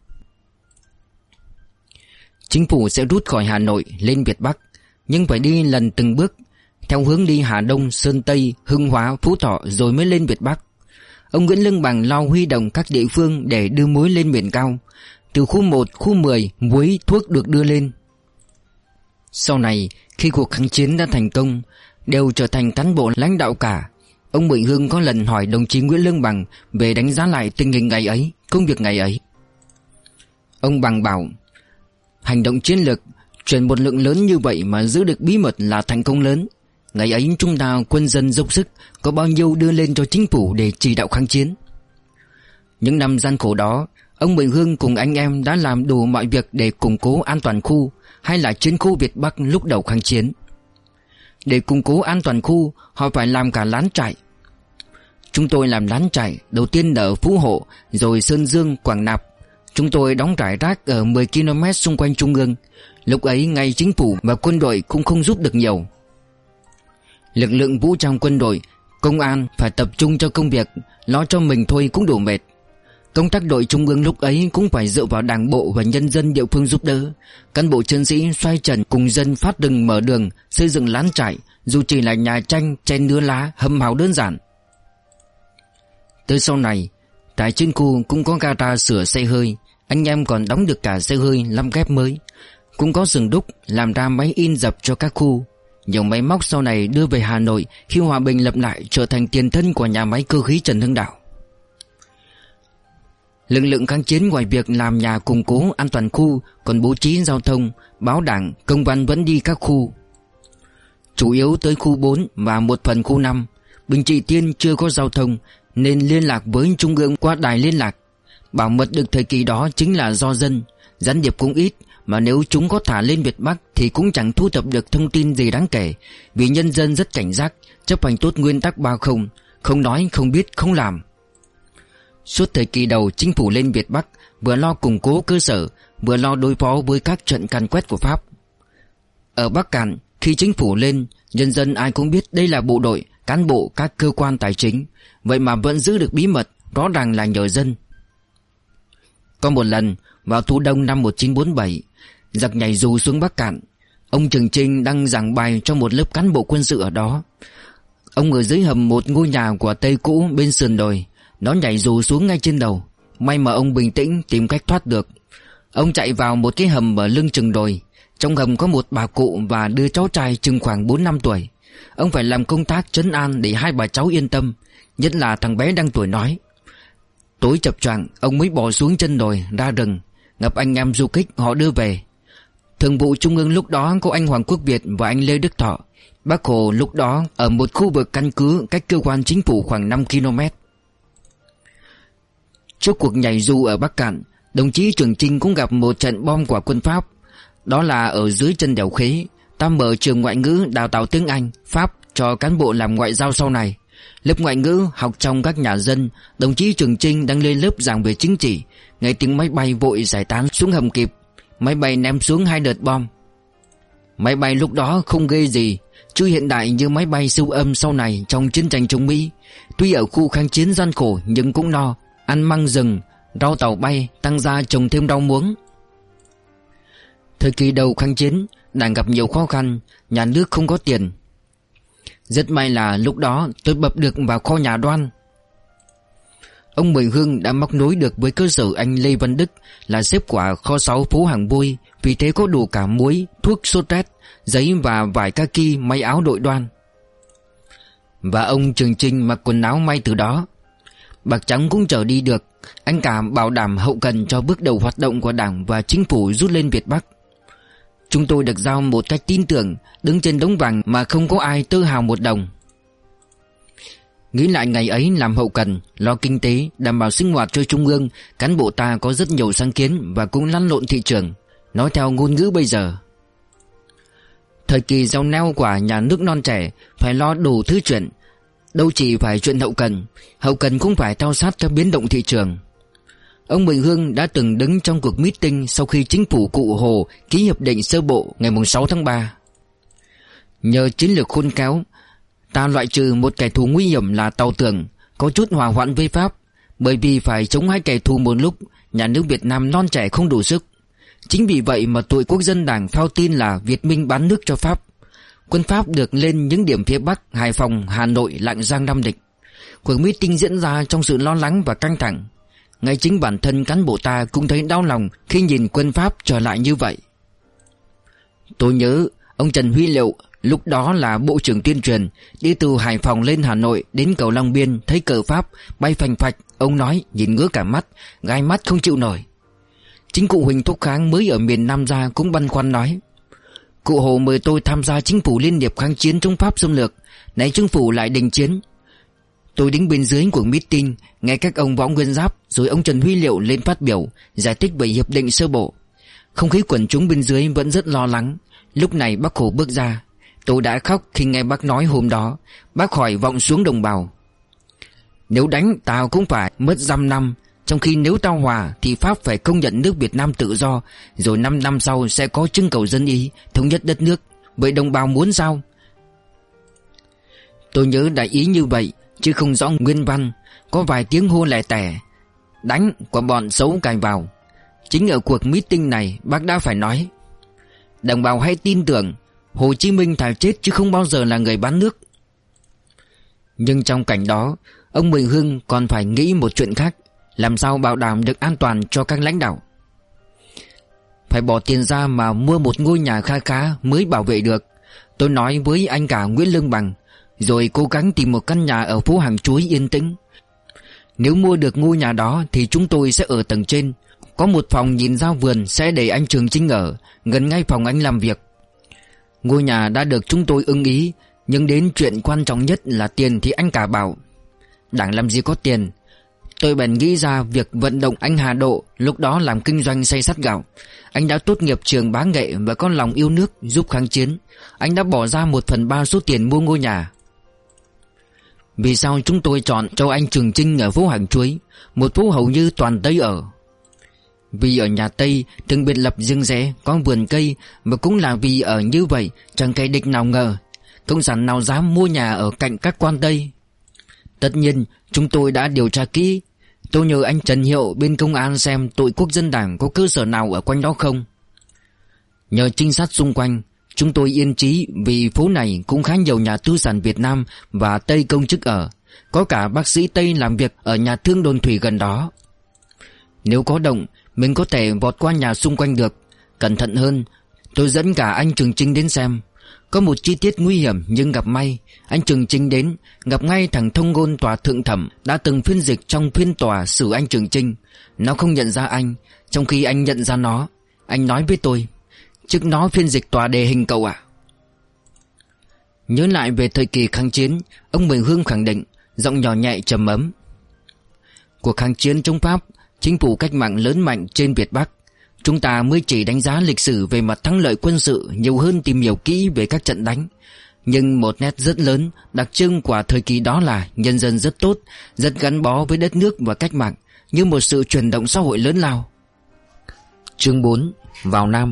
Chính phủ sẽ rút khỏi Hà Nội lên Việt Bắc, nhưng phải đi lần từng bước, theo hướng đi Hà Đông, Sơn Tây, Hưng Hóa, Phú Thọ rồi mới lên Việt Bắc. Ông Nguyễn Lương Bằng lo huy động các địa phương để đưa muối lên miền cao. Từ khu một, khu mười, muối, thuốc được đưa lên. Sau này, khi cuộc kháng chiến đã thành công, đều trở thành cán bộ lãnh đạo cả. Ông Mười Hương có lần hỏi đồng chí Nguyễn Lương Bằng về đánh giá lại tình hình ngày ấy, công việc ngày ấy. Ông Bằng bảo: "Hành động chiến lược, chuyển một lượng lớn như vậy mà giữ được bí mật là thành công lớn. Ngày ấy chúng ta quân dân dốc sức, có bao nhiêu đưa lên cho chính phủ để chỉ đạo kháng chiến." Những năm gian khổ đó, ông Mười Hương cùng anh em đã làm đủ mọi việc để củng cố an toàn khu, hay là chiến khu Việt Bắc lúc đầu kháng chiến. Để củng cố an toàn khu, họ phải làm cả lán trại. Chúng tôi làm lán trại đầu tiên ở Phú Hộ, rồi Sơn Dương, Quảng Nạp. Chúng tôi đóng rải rác ở mười ki lô mét xung quanh trung ương. Lúc ấy ngay chính phủ và quân đội cũng không giúp được nhiều. Lực lượng vũ trang quân đội, công an phải tập trung cho công việc, lo cho mình thôi cũng đủ mệt. Công tác đội trung ương lúc ấy cũng phải dựa vào đảng bộ và nhân dân địa phương giúp đỡ. Cán bộ chiến sĩ xoay trần cùng dân phát rừng mở đường, xây dựng lán trại, dù chỉ là nhà tranh, chen nứa lá, hầm hào đơn giản. Tới sau này, tại trên khu cũng có gara sửa xe hơi, anh em còn đóng được cả xe hơi lắp ghép mới. Cũng có xưởng đúc làm ra máy in dập cho các khu. Nhiều máy móc sau này đưa về Hà Nội khi hòa bình lập lại, trở thành tiền thân của nhà máy cơ khí Trần Hưng Đạo. Lực lượng kháng chiến ngoài việc làm nhà củng cố an toàn khu, còn bố trí giao thông, báo đảng, công văn vẫn đi các khu. Chủ yếu tới khu bốn và một phần khu năm. Bình Trị Tiên chưa có giao thông nên liên lạc với trung ương qua đài liên lạc. Bảo mật được thời kỳ đó chính là do dân, gián điệp cũng ít, mà nếu chúng có thả lên Việt Bắc thì cũng chẳng thu thập được thông tin gì đáng kể, vì nhân dân rất cảnh giác, chấp hành tốt nguyên tắc ba không, không nói, không biết, không làm. Suốt thời kỳ đầu chính phủ lên Việt Bắc vừa lo củng cố cơ sở, vừa lo đối phó với các trận càn quét của Pháp. Ở Bắc Cạn, khi chính phủ lên, nhân dân ai cũng biết đây là bộ đội, cán bộ các cơ quan tài chính, vậy mà vẫn giữ được bí mật, rõ ràng là nhờ dân. Có một lần, vào thu đông năm một nghìn chín trăm bốn mươi bảy, giặc nhảy dù xuống Bắc Cạn. Ông Trường Trinh đang giảng bài cho một lớp cán bộ quân sự ở đó. Ông ở dưới hầm một ngôi nhà của Tây cũ bên sườn đồi. Nó nhảy dù xuống ngay trên đầu. May mà ông bình tĩnh tìm cách thoát được. Ông chạy vào một cái hầm ở lưng chừng đồi. Trong hầm có một bà cụ và đứa cháu trai chừng khoảng bốn năm tuổi. Ông phải làm công tác trấn an để hai bà cháu yên tâm, nhất là thằng bé đang tuổi nói. Tối chập choạng, ông mới bỏ xuống chân đồi ra rừng, gặp anh em du kích họ đưa về. Thường vụ Trung ương lúc đó có anh Hoàng Quốc Việt và anh Lê Đức Thọ. Bác Hồ lúc đó ở một khu vực căn cứ cách cơ quan chính phủ khoảng năm ki lô mét. Trước cuộc nhảy dù ở Bắc Cạn, đồng chí Trường Trinh cũng gặp một trận bom của quân Pháp. Đó là ở dưới chân đèo Khế. Ta mở trường ngoại ngữ đào tạo tiếng Anh, Pháp cho cán bộ làm ngoại giao sau này. Lớp ngoại ngữ học trong các nhà dân. Đồng chí Trường Trinh đang lên lớp giảng về chính trị, nghe tiếng máy bay vội giải tán xuống hầm kịp. Máy bay ném xuống hai đợt bom. Máy bay lúc đó không ghê gì, chưa hiện đại như máy bay siêu âm sau này trong chiến tranh chống Mỹ. Tuy ở khu kháng chiến gian khổ nhưng cũng no, ăn măng rừng, rau tàu bay, tăng gia trồng thêm rau muống. Thời kỳ đầu kháng chiến, Đảng gặp nhiều khó khăn, nhà nước không có tiền. Rất may là lúc đó tôi bập được vào kho nhà Đoan. Ông Mười Hương đã móc nối được với cơ sở anh Lê Văn Đức là xếp quả kho sáu phố Hàng Bôi, vì thế có đủ cả muối, thuốc sốt rét, giấy và vải kaki may áo đội Đoan. Và ông Trường Trinh mặc quần áo may từ đó. Bạc trắng cũng chở đi được. Anh cả bảo đảm hậu cần cho bước đầu hoạt động của Đảng và chính phủ rút lên Việt Bắc. Chúng tôi được giao một cách tin tưởng, đứng trên đống vàng mà không có ai tơ hào một đồng. Nghĩ lại ngày ấy làm hậu cần, lo kinh tế, đảm bảo sinh hoạt cho Trung ương, cán bộ ta có rất nhiều sáng kiến và cũng lăn lộn thị trường. Nói theo ngôn ngữ bây giờ, thời kỳ giàu neo của nhà nước non trẻ, phải lo đủ thứ chuyện. Đâu chỉ phải chuyện hậu cần, hậu cần cũng phải theo sát cho biến động thị trường. Ông Mười Hương đã từng đứng trong cuộc meeting sau khi chính phủ Cụ Hồ ký hiệp định sơ bộ ngày sáu tháng ba. Nhờ chiến lược khôn khéo, ta loại trừ một kẻ thù nguy hiểm là Tàu Tưởng, có chút hòa hoãn với Pháp. Bởi vì phải chống hai kẻ thù một lúc, nhà nước Việt Nam non trẻ không đủ sức. Chính vì vậy mà tụi quốc dân Đảng phao tin là Việt Minh bán nước cho Pháp. Quân Pháp được lên những điểm phía Bắc, Hải Phòng, Hà Nội, Lạng Giang, Nam Định. Cuộc meeting diễn ra trong sự lo lắng và căng thẳng. Ngay chính bản thân cán bộ ta cũng thấy đau lòng khi nhìn quân Pháp trở lại như vậy. Tôi nhớ ông Trần Huy Liệu, lúc đó là Bộ trưởng Tuyên truyền, đi từ Hải Phòng lên Hà Nội đến cầu Long Biên, thấy cờ Pháp bay phành phạch. Ông nói nhìn ngứa cả mắt, gai mắt không chịu nổi. Chính cụ Huỳnh Thúc Kháng mới ở miền Nam ra cũng băn khoăn nói: Cụ Hồ mời tôi tham gia chính phủ liên hiệp kháng chiến chống Pháp xâm lược, nay chính phủ lại đình chiến. Tôi đứng bên dưới của meeting, nghe các ông Võ Nguyên Giáp rồi ông Trần Huy Liệu lên phát biểu, giải thích về hiệp định sơ bộ. Không khí quần chúng bên dưới vẫn rất lo lắng. Lúc này Bác Hồ bước ra. Tôi đã khóc khi nghe bác nói hôm đó. Bác hỏi vọng xuống đồng bào: nếu đánh tao cũng phải mất dăm năm, Trong khi nếu tao hòa thì Pháp phải công nhận nước Việt Nam tự do, rồi năm năm sau sẽ có trưng cầu dân Ý thống nhất đất nước. Vậy đồng bào muốn sao? Tôi nhớ đại ý như vậy, chứ không rõ nguyên văn. Có vài tiếng hô lẻ tẻ đánh của bọn xấu cài vào. Chính ở cuộc meeting này bác đã phải nói: đồng bào hãy tin tưởng, Hồ Chí Minh thà chết chứ không bao giờ là người bán nước. Nhưng trong cảnh đó, ông Mười Hưng còn phải nghĩ một chuyện khác: làm sao bảo đảm được an toàn cho các lãnh đạo. Phải bỏ tiền ra mà mua một ngôi nhà kha khá mới bảo vệ được. Tôi nói với anh cả Nguyễn Lương Bằng, rồi cố gắng tìm một căn nhà ở phố Hàng Chuối yên tĩnh. Nếu mua được ngôi nhà đó thì chúng tôi sẽ ở tầng trên. Có một phòng nhìn ra vườn sẽ để anh Trường Chinh ở, gần ngay phòng anh làm việc. Ngôi nhà đã được chúng tôi ưng ý, nhưng đến chuyện quan trọng nhất là tiền thì anh cả bảo: đảng làm gì có tiền. Tôi bèn nghĩ ra việc vận động anh Hà Độ, lúc đó làm kinh doanh xay sắt gạo. Anh đã tốt nghiệp trường bá nghệ và có lòng yêu nước giúp kháng chiến. Anh đã bỏ ra một phần ba số tiền mua ngôi nhà. Vì sao chúng tôi chọn cho anh Trường Chinh ở phố Hàng Chuối, một phố hầu như toàn Tây ở? Vì ở nhà Tây từng biệt lập riêng rẽ, có vườn cây, và cũng là vì ở như vậy chẳng kẻ địch nào ngờ, cộng sản nào dám mua nhà ở cạnh các quan Tây. Tất nhiên chúng tôi đã điều tra kỹ. Tôi nhờ anh Trần Hiệu bên công an xem tội quốc dân đảng có cơ sở nào ở quanh đó không. Nhờ trinh sát xung quanh, chúng tôi yên trí vì phố này cũng khá nhiều nhà tư sản Việt Nam và Tây công chức ở. Có cả bác sĩ Tây làm việc ở nhà thương đồn thủy gần đó. Nếu có động, mình có thể vọt qua nhà xung quanh được. Cẩn thận hơn, tôi dẫn cả anh Trường Chinh đến xem. Có một chi tiết nguy hiểm nhưng gặp may. Anh Trường Chinh đến, gặp ngay thằng thông ngôn tòa thượng thẩm đã từng phiên dịch trong phiên tòa xử anh Trường Chinh. Nó không nhận ra anh, trong khi anh nhận ra nó. Anh nói với tôi: trước nó phiên dịch tòa đề hình cậu ạ. Nhớ lại về thời kỳ kháng chiến, ông Mười Hương khẳng định, giọng nhỏ nhẹ trầm ấm: cuộc kháng chiến chống Pháp, chính phủ cách mạng lớn mạnh trên Việt Bắc. Chúng ta mới chỉ đánh giá lịch sử về mặt thắng lợi quân sự nhiều hơn tìm hiểu kỹ về các trận đánh. Nhưng một nét rất lớn, đặc trưng của thời kỳ đó là nhân dân rất tốt, rất gắn bó với đất nước và cách mạng, như một sự chuyển động xã hội lớn lao. Chương bốn. Vào Nam.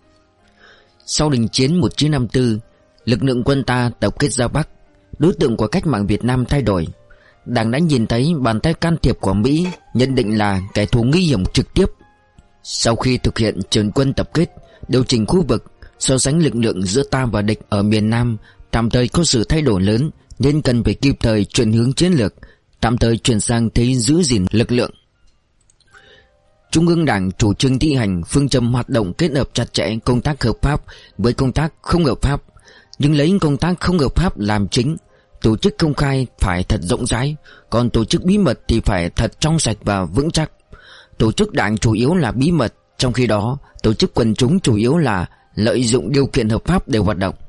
Sau đình chiến một nghìn chín trăm năm mươi tư, lực lượng quân ta tập kết ra Bắc. Đối tượng của cách mạng Việt Nam thay đổi. Đảng đã nhìn thấy bàn tay can thiệp của Mỹ, nhận định là kẻ thù nguy hiểm trực tiếp. Sau khi thực hiện trần quân tập kết, điều chỉnh khu vực, so sánh lực lượng giữa ta và địch ở miền Nam tạm thời có sự thay đổi lớn, nên cần phải kịp thời chuyển hướng chiến lược, tạm thời chuyển sang thế giữ gìn lực lượng. Trung ương Đảng chủ trương thi hành phương châm hoạt động kết hợp chặt chẽ công tác hợp pháp với công tác không hợp pháp, nhưng lấy công tác không hợp pháp làm chính. Tổ chức công khai phải thật rộng rãi, còn tổ chức bí mật thì phải thật trong sạch và vững chắc. Tổ chức đảng chủ yếu là bí mật, trong khi đó tổ chức quần chúng chủ yếu là lợi dụng điều kiện hợp pháp để hoạt động.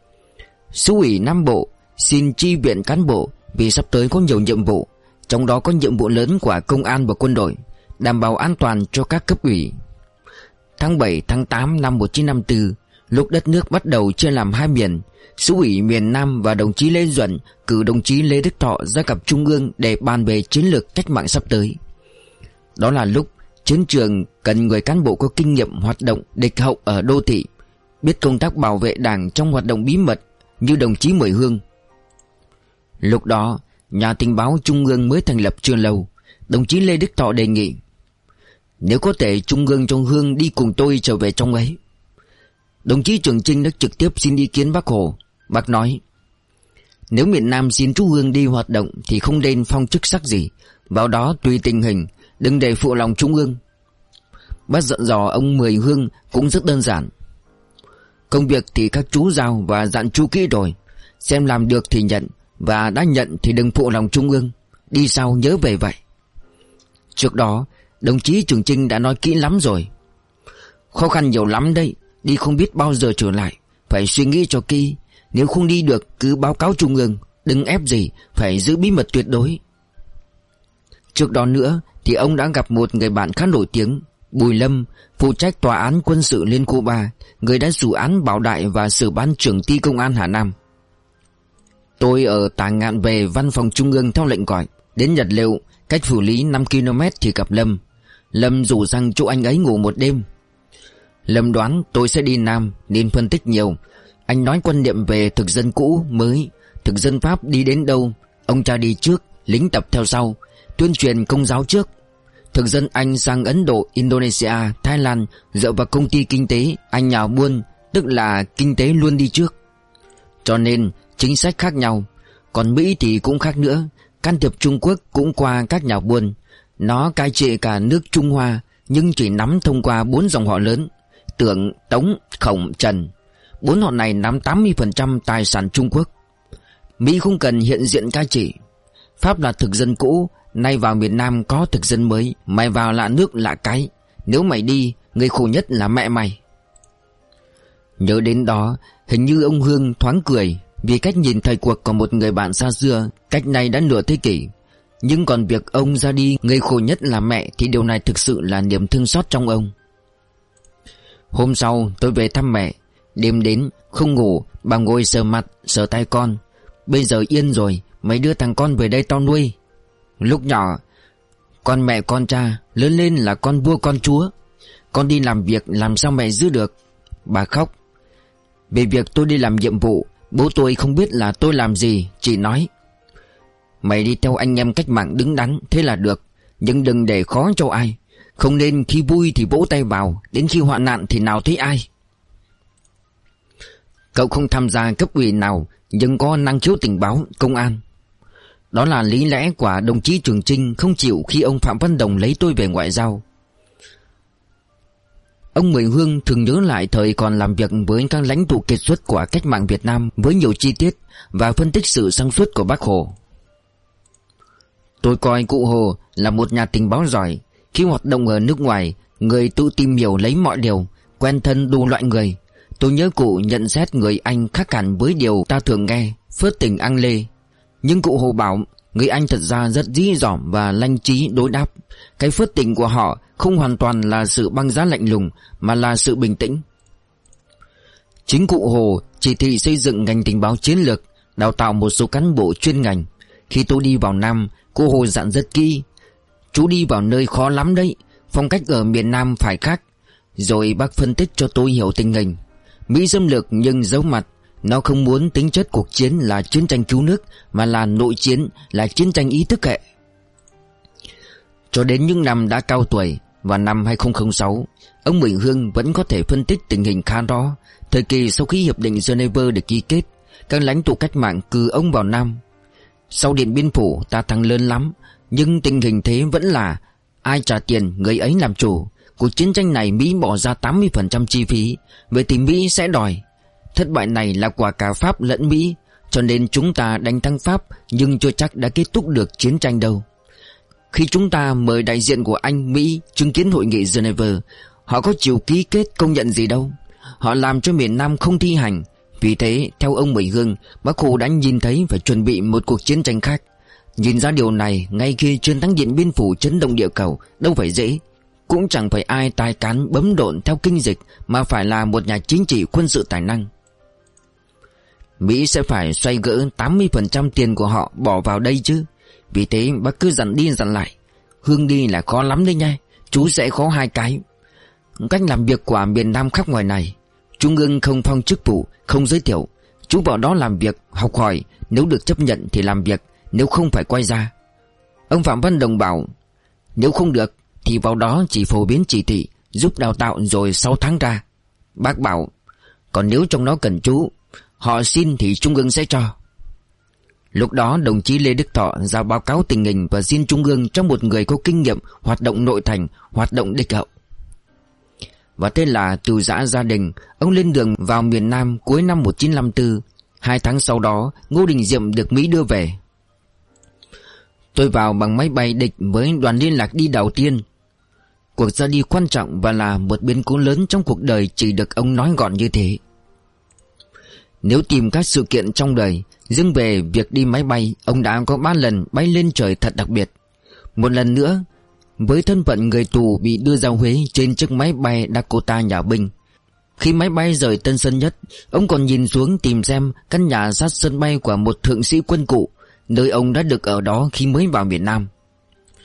Xứ ủy Nam Bộ xin chi viện cán bộ vì sắp tới có nhiều nhiệm vụ, trong đó có nhiệm vụ lớn của công an và quân đội, đảm bảo an toàn cho các cấp ủy. Tháng bảy tháng tám năm một nghìn chín trăm năm mươi tư, lúc đất nước bắt đầu chia làm hai miền, Xứ ủy miền Nam và đồng chí Lê Duẩn cử đồng chí Lê Đức Thọ ra gặp Trung ương để bàn về chiến lược cách mạng sắp tới. Đó là lúc chiến trường cần người cán bộ có kinh nghiệm hoạt động địch hậu ở đô thị, biết công tác bảo vệ đảng trong hoạt động bí mật như đồng chí Mười Hương. Lúc đó, nhà tình báo Trung ương mới thành lập chưa lâu. Đồng chí Lê Đức Thọ đề nghị: nếu có thể Trung ương cho Hương đi cùng tôi trở về trong ấy. Đồng chí Trường Chinh đã trực tiếp xin ý kiến Bác Hồ. Bác nói: nếu miền Nam xin chú Hương đi hoạt động thì không nên phong chức sắc gì, vào đó tùy tình hình, đừng để phụ lòng Trung ương. Bác dặn dò ông Mười Hương cũng rất đơn giản: công việc thì các chú giao và dặn chú kỹ rồi, xem làm được thì nhận, và đã nhận thì đừng phụ lòng Trung ương, đi sau nhớ về vậy. Trước đó đồng chí Trường Chinh đã nói kỹ lắm rồi: khó khăn nhiều lắm đấy, đi không biết bao giờ trở lại, phải suy nghĩ cho kỹ, nếu không đi được cứ báo cáo Trung ương, đừng ép gì, phải giữ bí mật tuyệt đối. Trước đó nữa thì ông đã gặp một người bạn khá nổi tiếng, Bùi Lâm, phụ trách tòa án quân sự Liên Cuba, người đã xử án Bảo Đại và xử ban trưởng ty công an Hà Nam. Tôi ở Tà Ngạn về văn phòng Trung ương theo lệnh gọi, đến Nhật Liệu Cách Phủ Lý năm ki lô mét thì gặp Lâm. Lâm rủ sang chỗ anh ấy ngủ một đêm. Lâm đoán tôi sẽ đi Nam nên phân tích nhiều. Anh nói quan niệm về thực dân cũ mới. Thực dân Pháp đi đến đâu, ông cha đi trước, lính tập theo sau. Tuyên truyền công giáo trước. Thực dân Anh sang Ấn Độ, Indonesia, Thái Lan dựa vào công ty kinh tế, anh nhào buôn, tức là kinh tế luôn đi trước. Cho nên chính sách khác nhau. Còn Mỹ thì cũng khác nữa. Can thiệp Trung Quốc cũng qua các nhà buôn. Nó cai trị cả nước Trung Hoa, nhưng chỉ nắm thông qua bốn dòng họ lớn: Tưởng, Tống, Khổng, Trần. Bốn họ này nắm tám mươi phần trăm tài sản Trung Quốc. Mỹ không cần hiện diện cai trị. Pháp là thực dân cũ, nay vào miền Nam có thực dân mới. Mày vào lạ nước lạ cái. Nếu mày đi, người khổ nhất là mẹ mày. Nhớ đến đó, hình như ông Hương thoáng cười, vì cách nhìn thời cuộc của một người bạn xa xưa, cách này đã nửa thế kỷ. Nhưng còn việc ông ra đi, người khổ nhất là mẹ, thì điều này thực sự là niềm thương xót trong ông. Hôm sau tôi về thăm mẹ. Đêm đến không ngủ, bà ngồi sờ mặt sờ tay con. Bây giờ yên rồi, mấy đưa thằng con về đây tao nuôi. Lúc nhỏ con mẹ con cha, lớn lên là con vua con chúa. Con đi làm việc làm sao mẹ giữ được. Bà khóc. Về việc tôi đi làm nhiệm vụ, bố tôi không biết là tôi làm gì, chỉ nói: mày đi theo anh em cách mạng đứng đắn, thế là được. Nhưng đừng để khó cho ai. Không nên khi vui thì vỗ tay vào, đến khi hoạn nạn thì nào thấy ai. Cậu không tham gia cấp ủy nào, nhưng có năng khiếu tình báo, công an. Đó là lý lẽ của đồng chí Trường Chinh không chịu khi ông Phạm Văn Đồng lấy tôi về ngoại giao. Ông Mười Hương thường nhớ lại thời còn làm việc với các lãnh tụ kiệt xuất của cách mạng Việt Nam với nhiều chi tiết và phân tích sự sáng suốt của Bác Hồ. Tôi coi cụ Hồ là một nhà tình báo giỏi. Khi hoạt động ở nước ngoài, người tự tìm hiểu lấy mọi điều, quen thân đủ loại người. Tôi nhớ cụ nhận xét người Anh khác hẳn với điều ta thường nghe, phớt tình ăn lê. Nhưng cụ Hồ bảo người Anh thật ra rất dí dỏm và lanh trí đối đáp. Cái phớt tình của họ không hoàn toàn là sự băng giá lạnh lùng, mà là sự bình tĩnh. Chính cụ Hồ chỉ thị xây dựng ngành tình báo chiến lược, đào tạo một số cán bộ chuyên ngành. Khi tôi đi vào Nam, cụ Hồ dặn rất kỹ: chú đi vào nơi khó lắm đấy, phong cách ở miền Nam phải khác. Rồi bác phân tích cho tôi hiểu tình hình. Mỹ xâm lược nhưng giấu mặt. Nó không muốn tính chất cuộc chiến là chiến tranh cứu nước, mà là nội chiến, là chiến tranh ý thức hệ. Cho đến những năm đã cao tuổi, vào năm hai không không sáu, ông Bình Hương vẫn có thể phân tích tình hình khá rõ. Thời kỳ sau khi Hiệp định Geneva được ký kết, các lãnh tụ cách mạng cử ông vào Nam. Sau Điện Biên Phủ ta thắng lớn lắm, nhưng tình hình thế vẫn là ai trả tiền người ấy làm chủ. Cuộc chiến tranh này Mỹ bỏ ra tám mươi phần trăm chi phí, vậy thì Mỹ sẽ đòi. Thất bại này là của cả Pháp lẫn Mỹ, cho nên chúng ta đánh thắng Pháp nhưng chưa chắc đã kết thúc được chiến tranh đâu. Khi chúng ta mời đại diện của Anh, Mỹ chứng kiến hội nghị Geneva, họ có chịu ký kết công nhận gì đâu. Họ làm cho miền Nam không thi hành. Vì thế, theo ông Bảy Hương, Bác Hồ đã nhìn thấy phải chuẩn bị một cuộc chiến tranh khác. Nhìn ra điều này, ngay khi chiến thắng Điện Biên Phủ chấn động địa cầu, đâu phải dễ. Cũng chẳng phải ai tài cán bấm độn theo kinh dịch, mà phải là một nhà chính trị quân sự tài năng. Mỹ sẽ phải xoay gỡ tám mươi phần trăm tiền của họ bỏ vào đây chứ. Vì thế bác cứ dặn đi dặn lại: Hương đi là khó lắm đấy nha, chú sẽ khó hai cái. Cách làm việc của miền Nam khác ngoài này. Trung ương không phong chức vụ, không giới thiệu. Chú vào đó làm việc, học hỏi. Nếu được chấp nhận thì làm việc, nếu không phải quay ra. Ông Phạm Văn Đồng bảo: nếu không được thì vào đó chỉ phổ biến chỉ thị, giúp đào tạo rồi sáu tháng ra. Bác bảo: còn nếu trong đó cần chú, họ xin thì Trung ương sẽ cho. Lúc đó đồng chí Lê Đức Thọ ra báo cáo tình hình và xin Trung ương cho một người có kinh nghiệm hoạt động nội thành, hoạt động địch hậu. Và thế là từ giã gia đình, ông lên đường vào miền Nam cuối năm một nghìn chín trăm năm mươi tư. Hai tháng sau đó, Ngô Đình Diệm được Mỹ đưa về. Tôi vào bằng máy bay địch với đoàn liên lạc đi đầu tiên. Cuộc ra đi quan trọng và là một biến cố lớn trong cuộc đời chỉ được ông nói gọn như thế. Nếu tìm các sự kiện trong đời, riêng về việc đi máy bay, ông đã có ba lần bay lên trời thật đặc biệt. Một lần nữa, với thân phận người tù bị đưa ra Huế trên chiếc máy bay Dakota nhà binh. Khi máy bay rời Tân Sơn Nhất, ông còn nhìn xuống tìm xem căn nhà sát sân bay của một thượng sĩ quân cụ, nơi ông đã được ở đó khi mới vào miền Nam.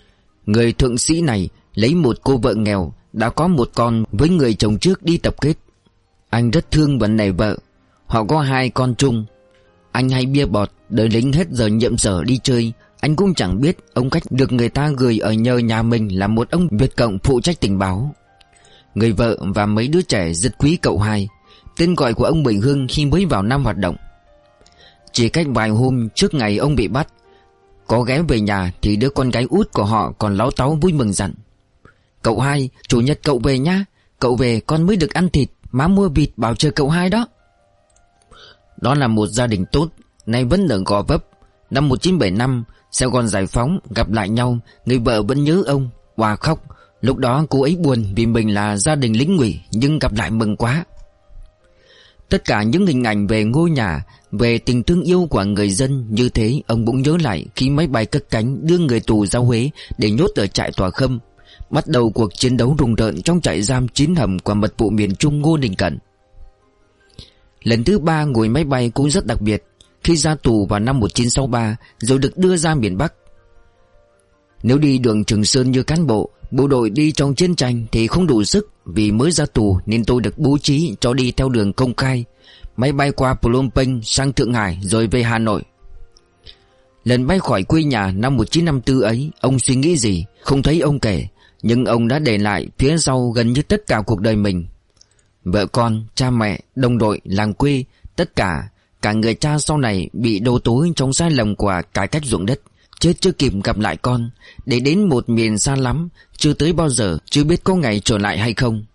Người thượng sĩ này lấy một cô vợ nghèo, đã có một con với người chồng trước đi tập kết. Anh rất thương và nể vợ. Họ có hai con chung. Anh hay bia bọt, đợi lính hết giờ nhiệm sở đi chơi. Anh cũng chẳng biết ông cách được người ta gửi ở nhờ nhà mình là một ông Việt Cộng phụ trách tình báo. Người vợ và mấy đứa trẻ rất quý cậu hai, tên gọi của ông Bình Hưng khi mới vào năm hoạt động. Chỉ cách vài hôm trước ngày ông bị bắt, có ghé về nhà thì đứa con gái út của họ còn láu táu vui mừng dặn: "Cậu hai, chủ nhật cậu về nhá. Cậu về con mới được ăn thịt. Má mua vịt bảo chờ cậu hai đó." Đó là một gia đình tốt, nay vẫn ở Gò Vấp. Năm một nghìn chín trăm bảy mươi lăm, Sài Gòn giải phóng, gặp lại nhau, người vợ vẫn nhớ ông, òa khóc. Lúc đó cô ấy buồn vì mình là gia đình lính ngụy, nhưng gặp lại mừng quá. Tất cả những hình ảnh về ngôi nhà, về tình thương yêu của người dân như thế ông cũng nhớ lại khi máy bay cất cánh đưa người tù ra Huế để nhốt ở trại Tòa Khâm. Bắt đầu cuộc chiến đấu rùng rợn trong trại giam chín hầm của mật vụ miền Trung Ngô Đình Cẩn. Lần thứ ba ngồi máy bay cũng rất đặc biệt, khi ra tù vào năm một nghìn chín trăm sáu mươi ba rồi được đưa ra miền Bắc. Nếu đi đường Trường Sơn như cán bộ, bộ đội đi trong chiến tranh thì không đủ sức. Vì mới ra tù nên tôi được bố trí cho đi theo đường công khai, máy bay qua Phnom Penh sang Thượng Hải rồi về Hà Nội. Lần bay khỏi quê nhà năm một nghìn chín trăm năm mươi tư ấy, ông suy nghĩ gì không thấy ông kể, nhưng ông đã để lại phía sau gần như tất cả cuộc đời mình. Vợ con, cha mẹ, đồng đội, làng quê, tất cả. Cả người cha sau này bị đổ tối trong sai lầm của cải cách ruộng đất, chết chưa kịp gặp lại con, để đến một miền xa lắm, chưa tới bao giờ, chưa biết có ngày trở lại hay không.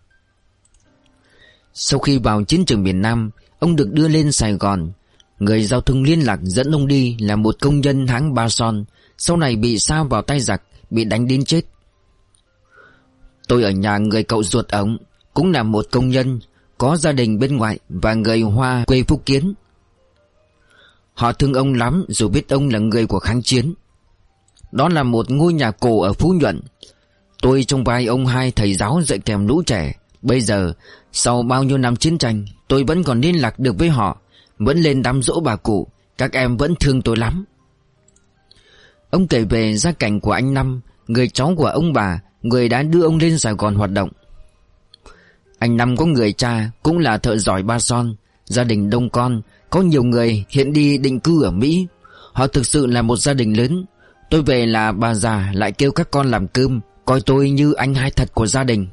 Sau khi vào chiến trường miền Nam, ông được đưa lên Sài Gòn. Người giao thông liên lạc dẫn ông đi là một công nhân hãng Ba Son, sau này bị sa vào tay giặc, bị đánh đến chết. Tôi ở nhà người cậu ruột ông, cũng là một công nhân, có gia đình bên ngoại và người Hoa quê Phúc Kiến. Họ thương ông lắm dù biết ông là người của kháng chiến. Đó là một ngôi nhà cổ ở Phú Nhuận. Tôi trong vai ông hai thầy giáo dạy kèm lũ trẻ. Bây giờ, sau bao nhiêu năm chiến tranh, tôi vẫn còn liên lạc được với họ, vẫn lên đám giỗ bà cụ. Các em vẫn thương tôi lắm. Ông kể về gia cảnh của anh Năm, người cháu của ông bà, người đã đưa ông lên Sài Gòn hoạt động. Anh Năm có người cha cũng là thợ giỏi Ba Son, gia đình đông con, có nhiều người hiện đi định cư ở Mỹ. Họ thực sự là một gia đình lớn. Tôi về là bà già lại kêu các con làm cơm, coi tôi như anh hai thật của gia đình.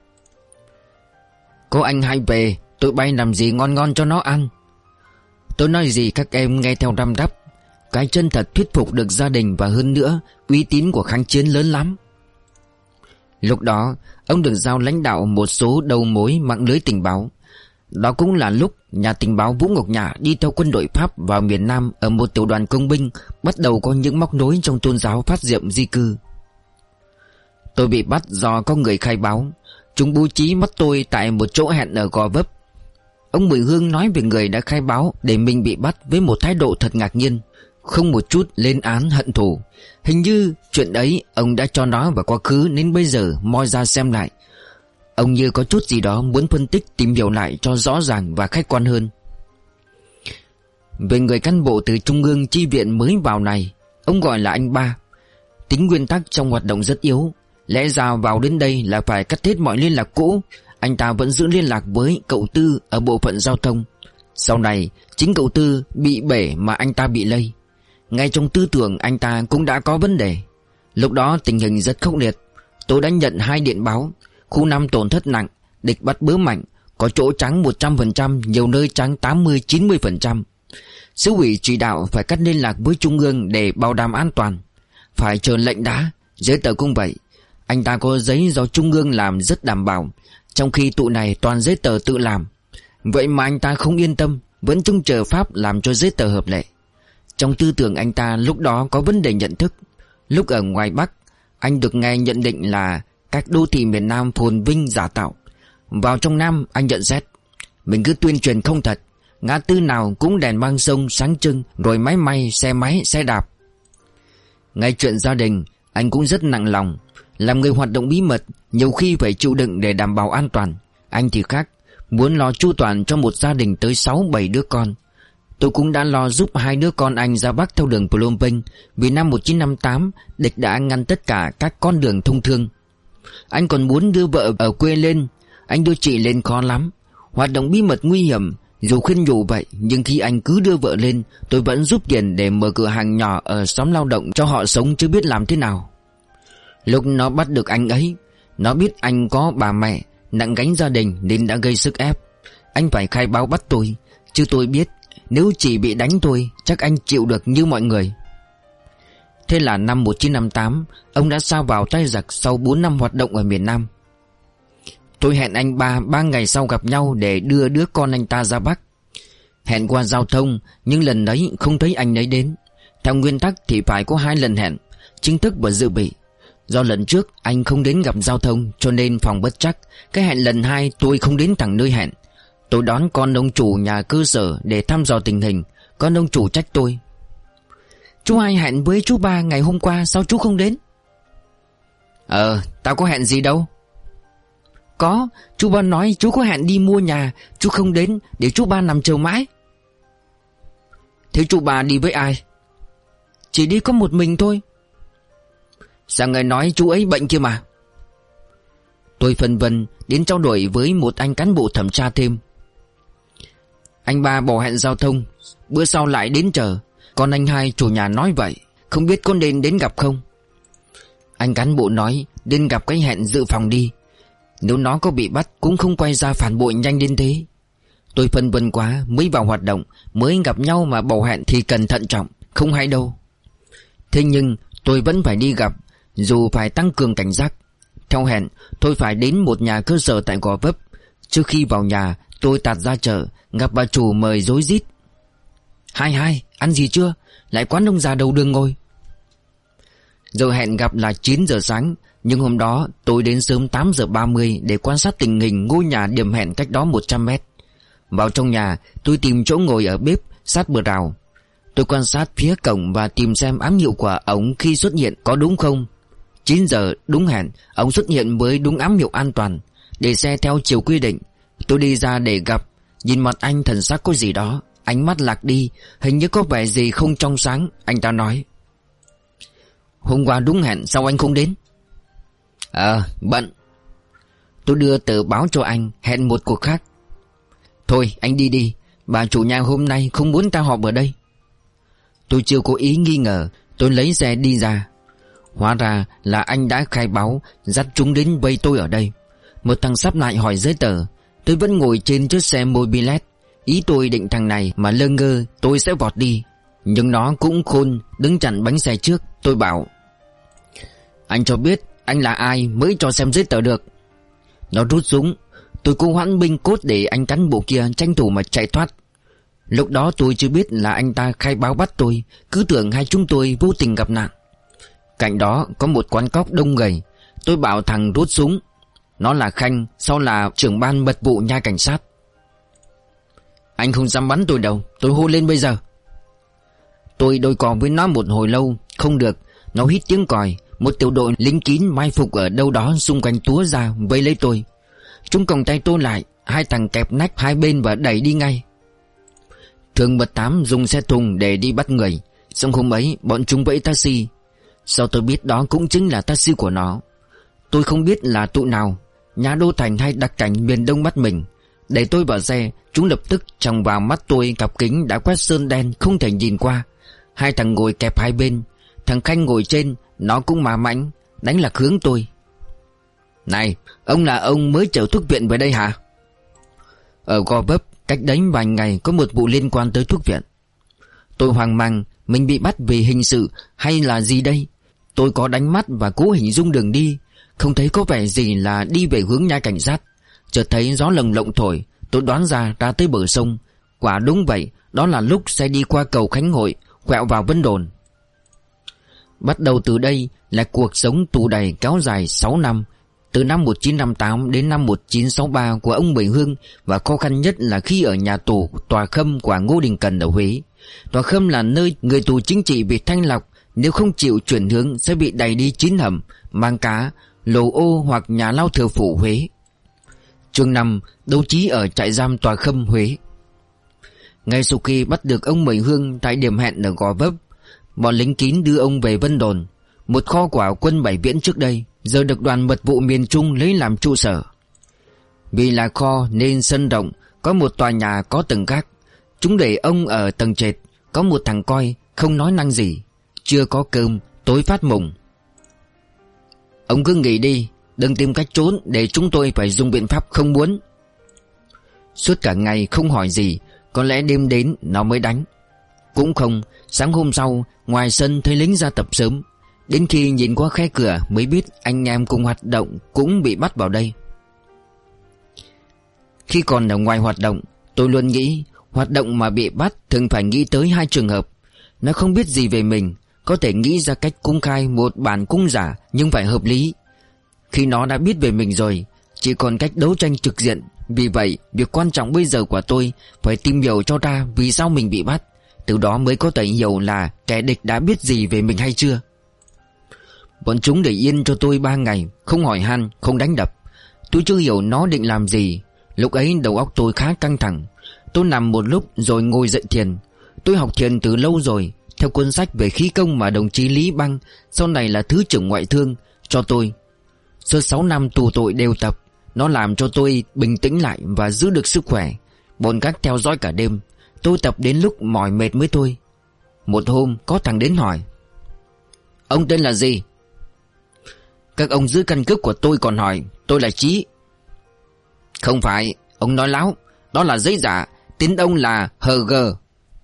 Có anh hai về, tôi bay làm gì ngon ngon cho nó ăn. Tôi nói gì các em nghe theo răm rắp. Cái chân thật thuyết phục được gia đình, và hơn nữa uy tín của kháng chiến lớn lắm. Lúc đó ông được giao lãnh đạo một số đầu mối mạng lưới tình báo. Đó cũng là lúc nhà tình báo Vũ Ngọc Nhã đi theo quân đội Pháp vào miền Nam ở một tiểu đoàn công binh, bắt đầu có những móc nối trong tôn giáo phát diệm di cư. Tôi bị bắt do có người khai báo. Chúng bố trí bắt tôi tại một chỗ hẹn ở Gò Vấp. Ông Mười Hương nói về người đã khai báo để mình bị bắt với một thái độ thật ngạc nhiên, không một chút lên án hận thù. Hình như chuyện ấy ông đã cho nó vào quá khứ, nên bây giờ moi ra xem lại. Ông như có chút gì đó muốn phân tích, tìm hiểu lại cho rõ ràng và khách quan hơn. Về người cán bộ từ Trung ương chi viện mới vào này, ông gọi là anh Ba. Tính nguyên tắc trong hoạt động rất yếu. Lẽ ra vào đến đây là phải cắt hết mọi liên lạc cũ. Anh ta vẫn giữ liên lạc với cậu Tư ở bộ phận giao thông. Sau này chính cậu Tư bị bể mà anh ta bị lây. Ngay trong tư tưởng anh ta cũng đã có vấn đề. Lúc đó tình hình rất khốc liệt. Tôi đã nhận hai điện báo. Khu năm tổn thất nặng, địch bắt bớ mạnh, có chỗ trắng một trăm phần trăm, nhiều nơi trắng tám mươi chín mươi phần trăm. Sứ ủy chỉ đạo phải cắt liên lạc với Trung ương để bảo đảm an toàn. Phải chờ lệnh đã. Giấy tờ cũng vậy. Anh ta có giấy do Trung ương làm rất đảm bảo, trong khi tụi này toàn giấy tờ tự làm. Vậy mà anh ta không yên tâm, vẫn trông chờ Pháp làm cho giấy tờ hợp lệ. Trong tư tưởng anh ta lúc đó có vấn đề nhận thức. Lúc ở ngoài Bắc, anh được nghe nhận định là các đô thị miền Nam phồn vinh giả tạo. Vào trong Nam anh nhận xét mình cứ tuyên truyền không thật. Ngã tư nào cũng đèn mang sông sáng trưng, rồi máy may, xe máy, xe đạp. Ngay chuyện gia đình anh cũng rất nặng lòng. Làm người hoạt động bí mật, nhiều khi phải chịu đựng để đảm bảo an toàn. Anh thì khác, muốn lo chu toàn cho một gia đình tới sáu bảy đứa con. tôi cũng đã lo giúp hai đứa con anh ra Bắc theo đường Phnom Penh, vì năm một nghìn chín trăm năm mươi tám địch đã ngăn tất cả các con đường thông thương. Anh còn muốn đưa vợ ở quê lên. Anh đưa chị lên khó lắm. Hoạt động bí mật nguy hiểm. Dù khuyên nhủ vậy, nhưng khi anh cứ đưa vợ lên, tôi vẫn giúp tiền để mở cửa hàng nhỏ ở xóm lao động cho họ sống chưa biết làm thế nào. Lúc nó bắt được anh ấy, nó biết anh có bà mẹ, nặng gánh gia đình nên đã gây sức ép. Anh phải khai báo bắt tôi, chứ tôi biết nếu chỉ bị đánh tôi chắc anh chịu được như mọi người. Thế là năm một nghìn chín trăm năm mươi tám, ông đã sa vào tay giặc sau bốn năm hoạt động ở miền Nam. Tôi hẹn anh ba ba ngày sau gặp nhau để đưa đứa con anh ta ra Bắc. Hẹn qua giao thông, nhưng lần đấy không thấy anh ấy đến. Theo nguyên tắc thì phải có hai lần hẹn, chính thức và dự bị. Do lần trước anh không đến gặp giao thông cho nên phòng bất trắc. Cái hẹn lần hai tôi không đến thẳng nơi hẹn. Tôi đón con ông chủ nhà cơ sở để thăm dò tình hình. Con ông chủ trách tôi: chú hai hẹn với chú ba ngày hôm qua, sao chú không đến? Ờ, tao có hẹn gì đâu. Có, chú ba nói chú có hẹn đi mua nhà, chú không đến để chú ba nằm chờ mãi. Thế chú ba đi với ai? Chỉ đi có một mình thôi. Sao người nói chú ấy bệnh kia mà? Tôi phân vân đến trao đổi với một anh cán bộ thẩm tra thêm. Anh ba bỏ hẹn giao thông, bữa sau lại đến chờ. Còn anh hai chủ nhà nói vậy, không biết có nên đến gặp không? Anh cán bộ nói nên gặp cái hẹn dự phòng đi. Nếu nó có bị bắt cũng không quay ra phản bội nhanh đến thế. Tôi phân vân quá, mới vào hoạt động, mới gặp nhau mà bỏ hẹn thì cần thận trọng, không hay đâu. Thế nhưng tôi vẫn phải đi gặp, dù phải tăng cường cảnh giác. Theo hẹn, tôi phải đến một nhà cơ sở tại Gò Vấp. Trước khi vào nhà, tôi tạt ra chợ, gặp bà chủ mời rối rít: Hai hai, ăn gì chưa? Lại quán ông già đầu đường ngồi. Giờ hẹn gặp là chín giờ sáng, nhưng hôm đó tôi đến sớm tám giờ ba mươi để quan sát tình hình ngôi nhà điểm hẹn cách đó một trăm mét. Vào trong nhà, tôi tìm chỗ ngồi ở bếp sát bờ rào. Tôi quan sát phía cổng và tìm xem ám hiệu của ổng khi xuất hiện có đúng không. Chín giờ đúng hẹn, ổng xuất hiện với đúng ám hiệu an toàn, để xe theo chiều quy định. Tôi đi ra để gặp, nhìn mặt anh thần sắc có gì đó, ánh mắt lạc đi, hình như có vẻ gì không trong sáng. Anh ta nói: Hôm qua đúng hẹn, sao anh không đến? Ờ, bận. Tôi đưa tờ báo cho anh, hẹn một cuộc khác. Thôi anh đi đi, bà chủ nhà hôm nay không muốn ta họp ở đây. Tôi chưa có ý nghi ngờ, tôi lấy xe đi ra. Hóa ra là anh đã khai báo, dắt chúng đến vây tôi ở đây. Một thằng sắp lại hỏi giấy tờ. Tôi vẫn ngồi trên chiếc xe mobilet. Ý tôi định thằng này mà lơ ngơ tôi sẽ vọt đi, nhưng nó cũng khôn, đứng chặn bánh xe trước. Tôi bảo: Anh cho biết anh là ai mới cho xem giấy tờ được. Nó rút súng. Tôi cố hoãn binh cốt để anh cán bộ kia tranh thủ mà chạy thoát. Lúc đó tôi chưa biết là anh ta khai báo bắt tôi, cứ tưởng hai chúng tôi vô tình gặp nạn. Cạnh đó có một quán cóc đông người. Tôi bảo thằng rút súng: Nó là Khanh, sau là trưởng ban mật vụ nha cảnh sát. Anh không dám bắn tôi đâu, tôi hô lên bây giờ. Tôi đôi cò với nó một hồi lâu, không được. Nó hít tiếng còi. Một tiểu đội lính kín mai phục ở đâu đó xung quanh túa ra vây lấy tôi. Chúng còng tay tôi lại, hai thằng kẹp nách hai bên và đẩy đi ngay. Thường mật tám dùng xe thùng để đi bắt người. Xong hôm ấy bọn chúng vẫy taxi. Sao tôi biết đó cũng chính là taxi của nó. Tôi không biết là tụi nào, nhà đô thành hay đặc cảnh miền Đông bắt mình. Đẩy tôi vào xe, chúng lập tức chòng vào mắt tôi cặp kính đã quét sơn đen không thể nhìn qua. Hai thằng ngồi kẹp hai bên. Thằng Khanh ngồi trên, nó cũng mà mãnh, đánh lạc hướng tôi. Này, ông là ông mới chở thuốc viện về đây hả? Ở Gò Vấp, cách đấy vài ngày có một vụ liên quan tới thuốc viện. Tôi hoang mang, mình bị bắt vì hình sự hay là gì đây? Tôi có đánh mắt và cố hình dung đường đi, không thấy có vẻ gì là đi về hướng nha cảnh sát. Chợt thấy gió lồng lộng thổi, tôi đoán ra ra tới bờ sông. Quả đúng vậy, đó là lúc xe đi qua cầu Khánh Hội, quẹo vào Vân Đồn. Bắt đầu từ đây là cuộc sống tù đầy kéo dài sáu năm, từ năm một nghìn chín trăm năm mươi tám đến năm một nghìn chín trăm sáu mươi ba của ông Bảy Hương, và khó khăn nhất là khi ở nhà tù Tòa Khâm của Ngô Đình Cần ở Huế. Tòa Khâm là nơi người tù chính trị bị thanh lọc, nếu không chịu chuyển hướng sẽ bị đày đi Chín Hầm, Mang Cá, Lầu Ô hoặc nhà lao Thừa Phủ Huế. Chương năm đấu trí ở trại giam Tòa Khâm Huế. Ngay sau khi bắt được ông Mười Hương tại điểm hẹn ở Gò Vấp, bọn lính kín đưa ông về Vân Đồn, một kho của quân Bảy Viễn trước đây, giờ được đoàn mật vụ miền Trung lấy làm trụ sở. Vì là kho nên sân rộng, có một tòa nhà có tầng gác. Chúng để ông ở tầng trệt, có một thằng coi, không nói năng gì. Chưa có cơm, tối phát mùng. Ông cứ nghỉ đi, đừng tìm cách trốn để chúng tôi phải dùng biện pháp không muốn. Suốt cả ngày không hỏi gì, có lẽ đêm đến nó mới đánh. Cũng không, sáng hôm sau, ngoài sân thấy lính ra tập sớm. Đến khi nhìn qua khe cửa mới biết anh em cùng hoạt động cũng bị bắt vào đây. Khi còn ở ngoài hoạt động, tôi luôn nghĩ hoạt động mà bị bắt thường phải nghĩ tới hai trường hợp. Nó không biết gì về mình, có thể nghĩ ra cách cung khai một bản cung giả nhưng phải hợp lý. Khi nó đã biết về mình rồi, chỉ còn cách đấu tranh trực diện. Vì vậy, việc quan trọng bây giờ của tôi phải tìm hiểu cho ra vì sao mình bị bắt. Từ đó mới có thể hiểu là kẻ địch đã biết gì về mình hay chưa. Bọn chúng để yên cho tôi ba ngày, không hỏi han, không đánh đập. Tôi chưa hiểu nó định làm gì. Lúc ấy đầu óc tôi khá căng thẳng. Tôi nằm một lúc rồi ngồi dậy thiền. Tôi học thiền từ lâu rồi, theo cuốn sách về khí công mà đồng chí Lý Băng, sau này là Thứ trưởng Ngoại thương, cho tôi. Suốt sáu năm tù tội đều tập. Nó làm cho tôi bình tĩnh lại và giữ được sức khỏe. Bọn gác theo dõi cả đêm. Tôi tập đến lúc mỏi mệt mới thôi. Một hôm có thằng đến hỏi: Ông tên là gì? Các ông giữ căn cước của tôi còn hỏi tôi là Chí. Không phải, ông nói láo. Đó là giấy giả. Tên ông là hờ gờ.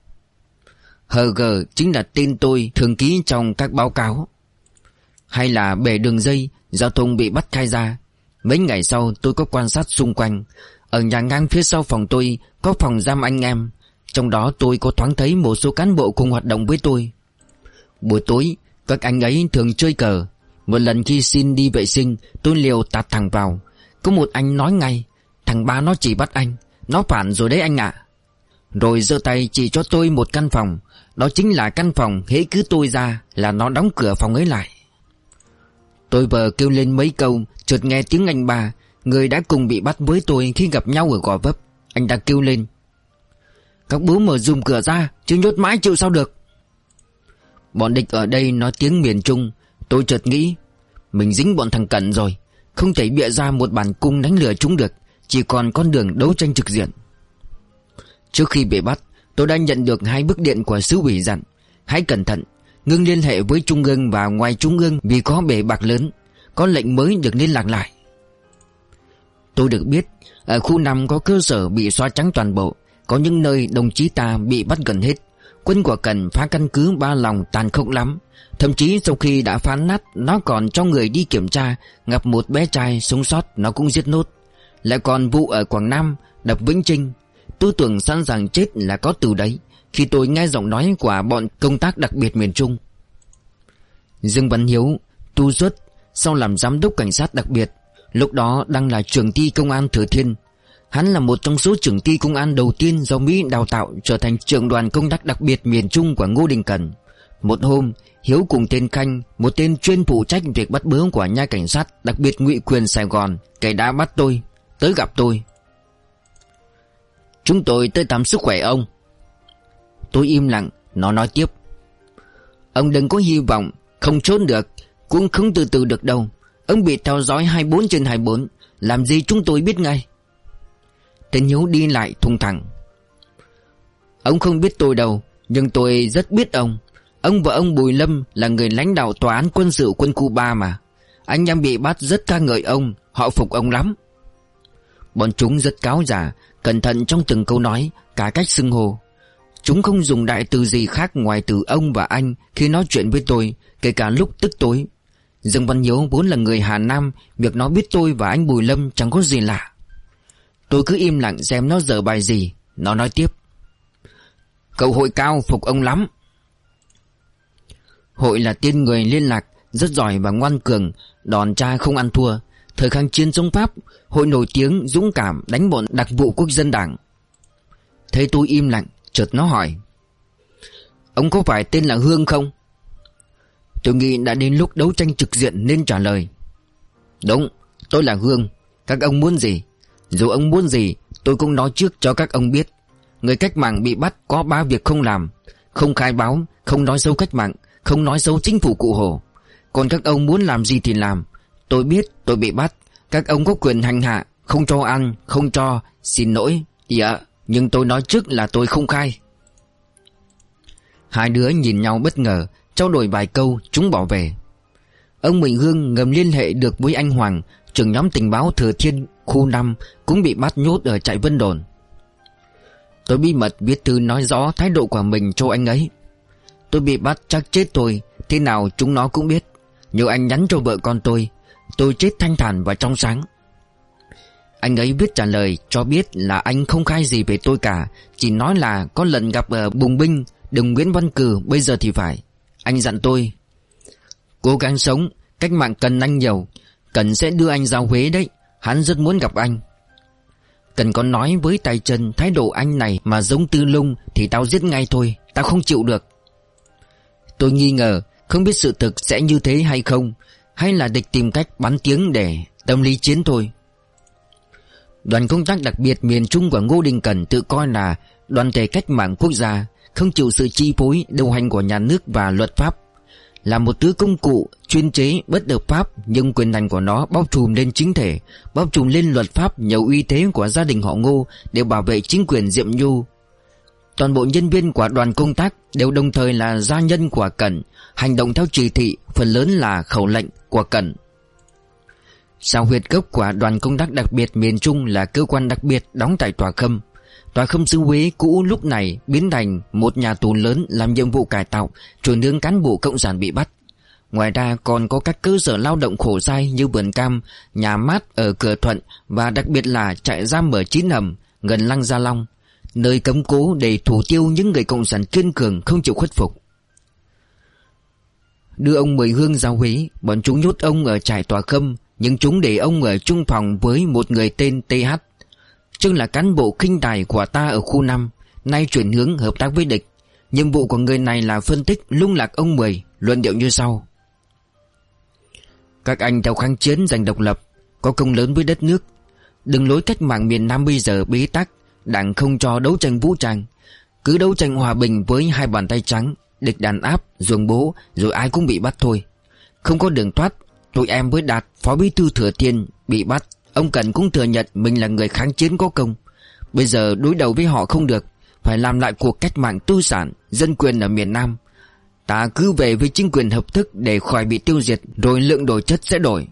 hờ gờ chính là tên tôi thường ký trong các báo cáo. Hay là bể đường dây giao thông bị bắt khai ra. Mấy ngày sau tôi có quan sát xung quanh. Ở nhà ngang phía sau phòng tôi có phòng giam anh em. Trong đó tôi có thoáng thấy một số cán bộ cùng hoạt động với tôi. Buổi tối các anh ấy thường chơi cờ. Một lần khi xin đi vệ sinh, tôi liều tạt thẳng vào. Có một anh nói ngay: Thằng ba nó chỉ bắt anh. Nó phản rồi đấy anh ạ. Rồi giơ tay chỉ cho tôi một căn phòng. Đó chính là căn phòng hễ cứ tôi ra là nó đóng cửa phòng ấy lại. Tôi vừa kêu lên mấy câu, chợt nghe tiếng anh ba, người đã cùng bị bắt với tôi khi gặp nhau ở Gò Vấp. Anh đã kêu lên: Các bố mở dùm cửa ra, chứ nhốt mãi chịu sao được. Bọn địch ở đây nói tiếng miền Trung. Tôi chợt nghĩ mình dính bọn thằng Cẩn rồi. Không thể bịa ra một bản cung đánh lừa chúng được. Chỉ còn con đường đấu tranh trực diện. Trước khi bị bắt, tôi đã nhận được hai bức điện của Xứ ủy dặn: Hãy cẩn thận, ngưng liên hệ với Trung ương và ngoài Trung ương vì có bể bạc lớn. Có lệnh mới được liên lạc lại. Tôi được biết ở khu năm có cơ sở bị xóa trắng toàn bộ. Có những nơi đồng chí ta bị bắt gần hết. Quân của Cần phá căn cứ Ba Lòng tàn khốc lắm. Thậm chí sau khi đã phá nát, nó còn cho người đi kiểm tra, gặp một bé trai sống sót nó cũng giết nốt. Lại còn vụ ở Quảng Nam, đập Vĩnh Trinh. Tư tưởng sẵn sàng chết là có từ đấy, khi tôi nghe giọng nói của bọn công tác đặc biệt miền Trung. Dương Văn Hiếu tu xuất, sau làm giám đốc cảnh sát đặc biệt, lúc đó đang là trưởng ty công an Thừa Thiên. Hắn là một trong số trưởng ty công an đầu tiên do Mỹ đào tạo trở thành trưởng đoàn công tác đặc biệt miền Trung của Ngô Đình Cần. Một hôm, Hiếu cùng tên Khanh, một tên chuyên phụ trách việc bắt bớ của nha cảnh sát đặc biệt Ngụy Quyền Sài Gòn, kẻ đã bắt tôi, tới gặp tôi. Chúng tôi tới thăm sức khỏe ông. Tôi im lặng. Nó nói tiếp: Ông đừng có hy vọng, không trốn được, cũng không từ từ được đâu. Ông bị theo dõi hai mươi bốn trên hai mươi bốn. Làm gì chúng tôi biết ngay. Tên Hiếu đi lại thùng thẳng: Ông không biết tôi đâu, nhưng tôi rất biết ông. Ông và ông Bùi Lâm là người lãnh đạo tòa án quân sự quân khu ba mà. Anh em bị bắt rất ca ngợi ông, họ phục ông lắm. Bọn chúng rất cáo giả, cẩn thận trong từng câu nói, cả cách xưng hô. Chúng không dùng đại từ gì khác ngoài từ ông và anh khi nói chuyện với tôi, kể cả lúc tức tối. Dương Văn Hiếu vốn là người Hà Nam, việc nó biết tôi và anh Bùi Lâm chẳng có gì lạ. Tôi cứ im lặng xem nó dở bài gì. Nó nói tiếp: Cậu Hội Cao phục ông lắm. Hội là tên người liên lạc, rất giỏi và ngoan cường, đòn tra không ăn thua. Thời kháng chiến chống Pháp, Hội nổi tiếng dũng cảm đánh bọn đặc vụ quốc dân đảng. Thấy tôi im lặng, chợt nó hỏi: Ông có phải tên là Hương không? Tôi nghĩ đã đến lúc đấu tranh trực diện nên trả lời: Đúng, tôi là Hương. Các ông muốn gì? Dù ông muốn gì, tôi cũng nói trước cho các ông biết. Người cách mạng bị bắt có ba việc không làm: không khai báo, không nói xấu cách mạng, không nói xấu chính phủ cụ Hồ. Còn các ông muốn làm gì thì làm. Tôi biết tôi bị bắt, các ông có quyền hành hạ, không cho ăn, không cho, xin lỗi. Dạ, nhưng tôi nói trước là tôi không khai. Hai đứa nhìn nhau bất ngờ, trao đổi vài câu, chúng bỏ về. Ông Mười Hương ngầm liên hệ được với anh Hoàng, trưởng nhóm tình báo Thừa Thiên khu năm, cũng bị bắt nhốt ở trại Vân Đồn. Tôi bí mật viết thư nói rõ thái độ của mình cho anh ấy. Tôi bị bắt chắc chết tôi, thế nào chúng nó cũng biết. Nhờ anh nhắn cho vợ con tôi, tôi chết thanh thản và trong sáng. Anh ấy viết trả lời cho biết là anh không khai gì về tôi cả, chỉ nói là có lần gặp ở Bùng Binh, đường Nguyễn Văn Cừ, bây giờ thì phải. Anh dặn tôi cố gắng sống, cách mạng cần anh nhiều. Cần sẽ đưa anh ra Huế đấy, hắn rất muốn gặp anh. Cần có nói với tay chân thái độ anh này mà giống Tư Lung thì tao giết ngay thôi, tao không chịu được. Tôi nghi ngờ, không biết sự thực sẽ như thế hay không, hay là địch tìm cách bắn tiếng để tâm lý chiến thôi. Đoàn công tác đặc biệt miền Trung của Ngô Đình Cẩn tự coi là đoàn thể cách mạng quốc gia, không chịu sự chi phối điều hành của nhà nước và luật pháp, là một thứ công cụ chuyên chế bất hợp pháp, nhưng quyền hành của nó bao trùm lên chính thể, bao trùm lên luật pháp nhờ uy thế của gia đình họ Ngô để bảo vệ chính quyền Diệm Nhu. Toàn bộ nhân viên của đoàn công tác đều đồng thời là gia nhân của Cẩn, hành động theo chỉ thị, phần lớn là khẩu lệnh của Cẩn. Sao huyệt gốc của đoàn công tác đặc biệt miền Trung là cơ quan đặc biệt đóng tại Tòa Khâm. Tòa Khâm xứ Huế cũ lúc này biến thành một nhà tù lớn làm nhiệm vụ cải tạo, chuyển hướng cán bộ cộng sản bị bắt. Ngoài ra còn có các cơ sở lao động khổ sai như vườn cam, nhà mát ở Cửa Thuận và đặc biệt là trại giam ở Chín Hầm gần Lăng Gia Long, nơi cấm cố để thủ tiêu những người cộng sản kiên cường không chịu khuất phục. Đưa ông Mười Hương ra Huế, bọn chúng nhốt ông ở trại Tòa Khâm, nhưng chúng để ông ở chung phòng với một người tên T H,ซึ่งlà cán bộ khinh tài của ta ở khu năm, nay chuyển hướng hợp tác với địch. Nhiệm vụ của người này là phân tích lung lạc ông Mười, luận điệu như sau: các anh theo kháng chiến giành độc lập, có công lớn với đất nước. Đường lối cách mạng miền Nam bây giờ bế tắc, đảng không cho đấu tranh vũ trang, cứ đấu tranh hòa bình với hai bàn tay trắng, địch đàn áp, ruồng bố, rồi ai cũng bị bắt thôi. Không có đường thoát. Tụi em với Đạt, phó bí thư Thừa Thiên, bị bắt. Ông Cần cũng thừa nhận mình là người kháng chiến có công. Bây giờ đối đầu với họ không được, phải làm lại cuộc cách mạng tư sản, dân quyền ở miền Nam. Ta cứ về với chính quyền hợp thức để khỏi bị tiêu diệt, rồi lượng đổi chất sẽ đổi.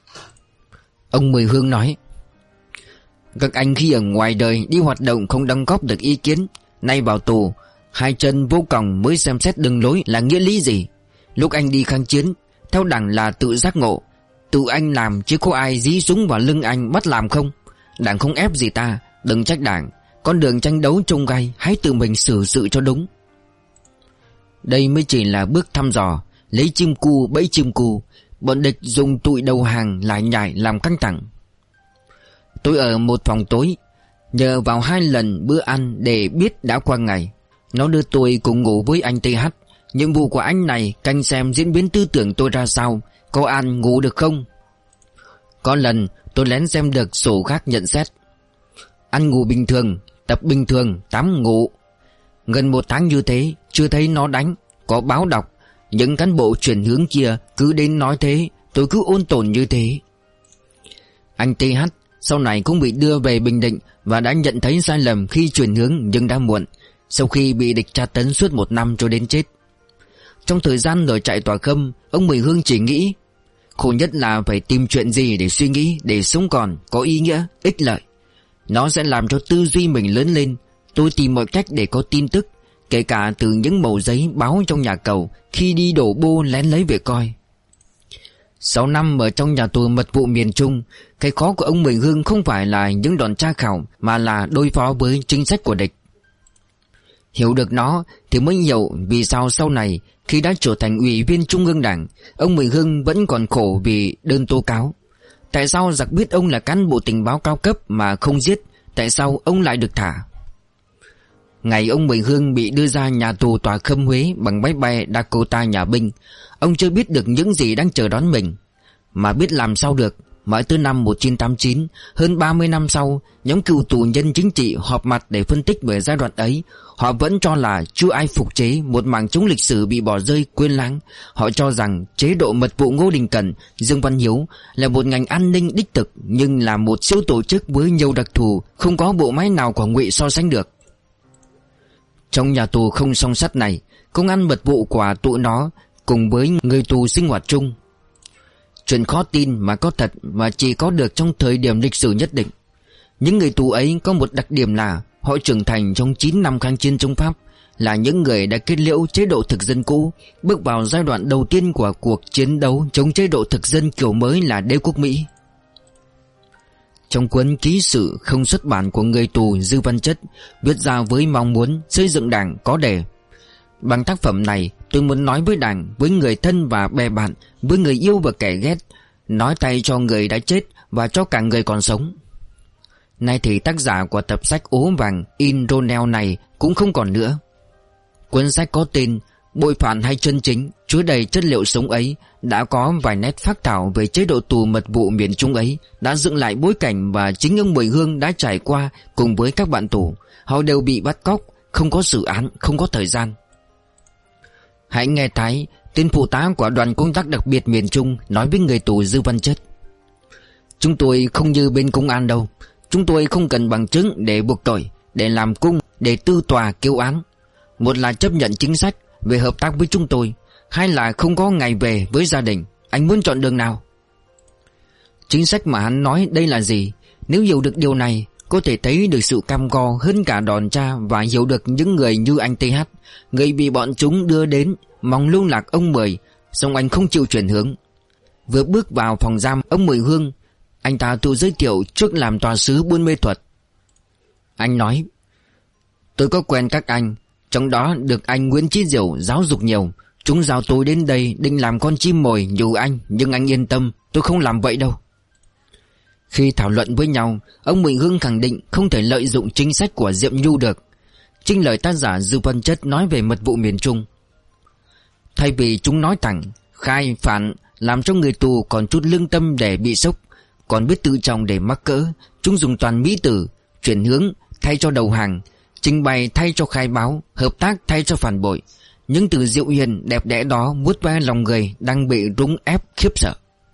Ông Mười Hương nói: các anh khi ở ngoài đời đi hoạt động không đóng góp được ý kiến, nay vào tù, hai chân vô còng mới xem xét đường lối là nghĩa lý gì. Lúc anh đi kháng chiến, theo đảng là tự giác ngộ, tự anh làm chứ có ai dí súng vào lưng anh bắt làm không. Đảng không ép gì ta, đừng trách đảng. Con đường tranh đấu trông gai, hãy tự mình xử sự cho đúng. Đây mới chỉ là bước thăm dò, lấy chim cu bẫy chim cu. Bọn địch dùng tụi đầu hàng lại nhảy làm căng thẳng. Tôi ở một phòng tối, nhờ vào hai lần bữa ăn để biết đã qua ngày. Nó đưa tôi cùng ngủ với anh T H. Nhiệm vụ của anh này canh xem diễn biến tư tưởng tôi ra sao, có ăn ngủ được không. Có lần tôi lén xem được sổ gác nhận xét: ăn ngủ bình thường, tập bình thường, tắm ngủ. Gần một tháng như thế, chưa thấy nó đánh, có báo đọc. Những cán bộ chuyển hướng kia cứ đến nói thế, tôi cứ ôn tồn như thế. Anh T H sau này cũng bị đưa về Bình Định và đã nhận thấy sai lầm khi chuyển hướng, nhưng đã muộn, sau khi bị địch tra tấn suốt một năm cho đến chết. Trong thời gian ở trại Tòa Khâm, ông Mười Hương chỉ nghĩ khổ nhất là phải tìm chuyện gì để suy nghĩ, để sống còn, có ý nghĩa, ích lợi. Nó sẽ làm cho tư duy mình lớn lên. Tôi tìm mọi cách để có tin tức, kể cả từ những mẩu giấy báo trong nhà cầu, khi đi đổ bô lén lấy về coi. Sáu năm ở trong nhà tù mật vụ miền Trung, cái khó của ông Mười Hương không phải là những đòn tra khảo, mà là đối phó với chính sách của địch. Hiểu được nó thì mới hiểu vì sao sau này khi đã trở thành ủy viên Trung ương Đảng, ông Mười Hương vẫn còn khổ vì đơn tố cáo. Tại sao giặc biết ông là cán bộ tình báo cao cấp mà không giết? Tại sao ông lại được thả? Ngày ông Mười Hương bị đưa ra nhà tù Tòa Khâm Huế bằng máy bay Dakota nhà binh, ông chưa biết được những gì đang chờ đón mình. Mà biết làm sao được, Mãi tới năm một nghìn chín trăm tám mươi chín, hơn ba mươi năm sau, nhóm cựu tù nhân chính trị họp mặt để phân tích về giai đoạn ấy. Họ vẫn cho là chưa ai phục chế, một mảng chống lịch sử bị bỏ rơi quên lãng. Họ cho rằng chế độ mật vụ Ngô Đình Cẩn, Dương Văn Hiếu là một ngành an ninh đích thực, nhưng là một siêu tổ chức với nhiều đặc thù, không có bộ máy nào của Ngụy so sánh được. Trong nhà tù không song sắt này, công ăn mật vụ của tụi nó cùng với người tù sinh hoạt chung. Chuyện khó tin mà có thật, và chỉ có được trong thời điểm lịch sử nhất định. Những người tù ấy có một đặc điểm là họ trưởng thành trong chín năm kháng chiến chống Pháp, là những người đã kết liễu chế độ thực dân cũ, bước vào giai đoạn đầu tiên của cuộc chiến đấu chống chế độ thực dân kiểu mới là đế quốc Mỹ. Trong cuốn ký sự không xuất bản của người tù Dư Văn Chất, viết ra với mong muốn xây dựng Đảng, có đề: bằng tác phẩm này, tôi muốn nói với Đảng, với người thân và bè bạn, với người yêu và kẻ ghét, nói tay cho người đã chết và cho cả người còn sống. Nay thì tác giả của tập sách ố vàng in Ronel này cũng không còn nữa. Cuốn sách có tên Bội phản hay chân chính, chứa đầy chất liệu sống ấy, đã có vài nét phác thảo về chế độ tù mật vụ miền Trung ấy, đã dựng lại bối cảnh và chính ông Mười Hương đã trải qua cùng với các bạn tù. Họ đều bị bắt cóc, không có xử án, không có thời gian. Hãy nghe Thái, tên phụ tá của đoàn công tác đặc biệt miền Trung, nói với người tù Dư Văn Chất: chúng tôi không như bên công an đâu. Chúng tôi không cần bằng chứng để buộc tội, để làm cung, để tư tòa kêu án. Một là chấp nhận chính sách về hợp tác với chúng tôi, hai là không có ngày về với gia đình. Anh muốn chọn đường nào? Chính sách mà hắn nói đây là gì? Nếu hiểu được điều này, có thể thấy được sự cam go hơn cả đòn tra, và hiểu được những người như anh tê hát, người bị bọn chúng đưa đến mong lưu lạc ông Mười, song anh không chịu chuyển hướng. Vừa bước vào phòng giam ông Mười Hương, anh ta tự giới thiệu trước làm tòa sứ buôn mê thuật. Anh nói: tôi có quen các anh, trong đó được anh Nguyễn Chí Diểu giáo dục nhiều. Chúng giao tôi đến đây định làm con chim mồi dụ anh, nhưng anh yên tâm, tôi không làm vậy đâu. Khi thảo luận với nhau, ông Mười Hương khẳng định không thể lợi dụng chính sách của Diệm Nhu được. Trinh lời tác giả Dư Văn Chất nói về mật vụ miền Trung: thay vì chúng nói thẳng, khai, phản, làm cho người tù còn chút lương tâm để bị sốc, còn biết tự trọng để mắc cỡ, chúng dùng toàn mỹ từ, chuyển hướng thay cho đầu hàng, trình bày thay cho khai báo, hợp tác thay cho phản bội. Những từ dịu hiền đẹp đẽ đó vuốt ve lòng người đang bị rúng ép khiếp sợ.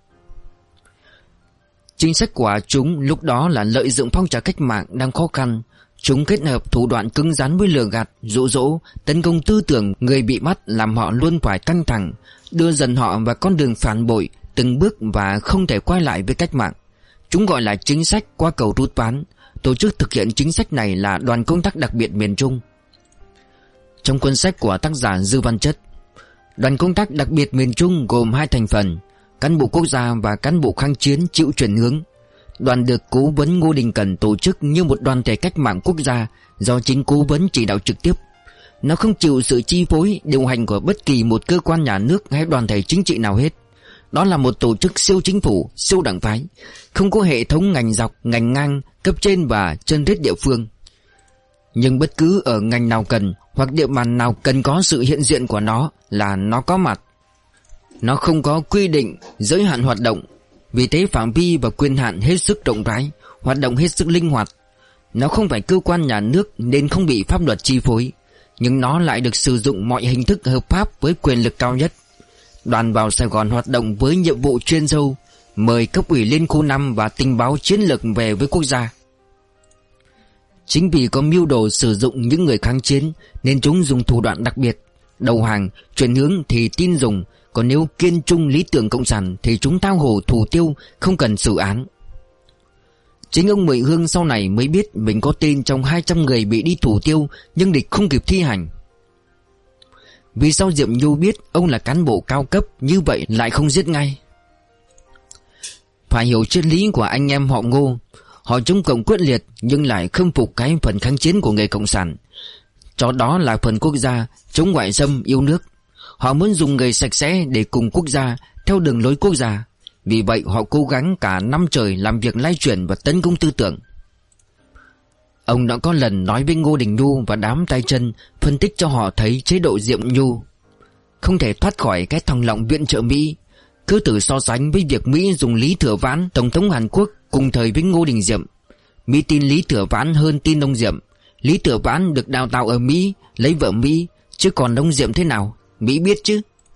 Chính sách của chúng lúc đó là lợi dụng phong trào cách mạng đang khó khăn. Chúng kết hợp thủ đoạn cứng rắn với lừa gạt, dụ dỗ, tấn công tư tưởng người bị bắt, làm họ luôn phải căng thẳng, đưa dần họ vào con đường phản bội từng bước và không thể quay lại với cách mạng. Chúng gọi là chính sách qua cầu rút ván. Tổ chức thực hiện chính sách này là đoàn công tác đặc biệt miền Trung. Trong cuốn sách của tác giả Dư Văn Chất, đoàn công tác đặc biệt miền Trung gồm hai thành phần: cán bộ quốc gia và cán bộ kháng chiến chịu chuyển hướng. Đoàn được cố vấn Ngô Đình Cẩn tổ chức như một đoàn thể cách mạng quốc gia do chính cố vấn chỉ đạo trực tiếp. Nó không chịu sự chi phối, điều hành của bất kỳ một cơ quan nhà nước hay đoàn thể chính trị nào hết. Đó là một tổ chức siêu chính phủ, siêu đảng phái, không có hệ thống ngành dọc, ngành ngang, cấp trên và chân rết địa phương. Nhưng bất cứ ở ngành nào cần hoặc địa bàn nào cần có sự hiện diện của nó là nó có mặt. Nó không có quy định giới hạn hoạt động, vì thế phạm vi và quyền hạn hết sức rộng rãi, hoạt động hết sức linh hoạt. Nó không phải cơ quan nhà nước nên không bị pháp luật chi phối, nhưng nó lại được sử dụng mọi hình thức hợp pháp với quyền lực cao nhất. Đoàn vào Sài Gòn hoạt động với nhiệm vụ chuyên sâu, mời cấp ủy Liên khu năm và tình báo chiến lược về với quốc gia. Chính vì có mưu đồ sử dụng những người kháng chiến nên chúng dùng thủ đoạn đặc biệt. Đầu hàng, chuyển hướng thì tin dùng, còn nếu kiên trung lý tưởng cộng sản thì chúng tao hổ thủ tiêu, không cần xử án. Chính ông Mười Hương sau này mới biết mình có tên trong hai trăm người bị đi thủ tiêu nhưng địch không kịp thi hành. Vì sao Diệm Nhu biết ông là cán bộ cao cấp như vậy lại không giết ngay? Phải hiểu triết lý của anh em họ Ngô. Họ chống cộng quyết liệt nhưng lại khâm phục cái phần kháng chiến của người cộng sản, cho đó là phần quốc gia, chống ngoại xâm, yêu nước. Họ muốn dùng người sạch sẽ để cùng quốc gia, theo đường lối quốc gia. Vì vậy họ cố gắng cả năm trời làm việc lay chuyển và tấn công tư tưởng. Ông đã có lần nói với Ngô Đình Nhu và đám tay chân, phân tích cho họ thấy chế độ Diệm Nhu không thể thoát khỏi cái thòng lọng viện trợ Mỹ. Cứ thử so sánh với việc Mỹ dùng Lý Thừa Vãn, Tổng thống Hàn Quốc cùng thời với Ngô Đình Diệm. Mỹ tin Lý Thừa Vãn hơn tin ông Diệm. Lý Thừa Vãn được đào tạo ở Mỹ, lấy vợ Mỹ, chứ còn ông Diệm thế nào, Mỹ biết chứ.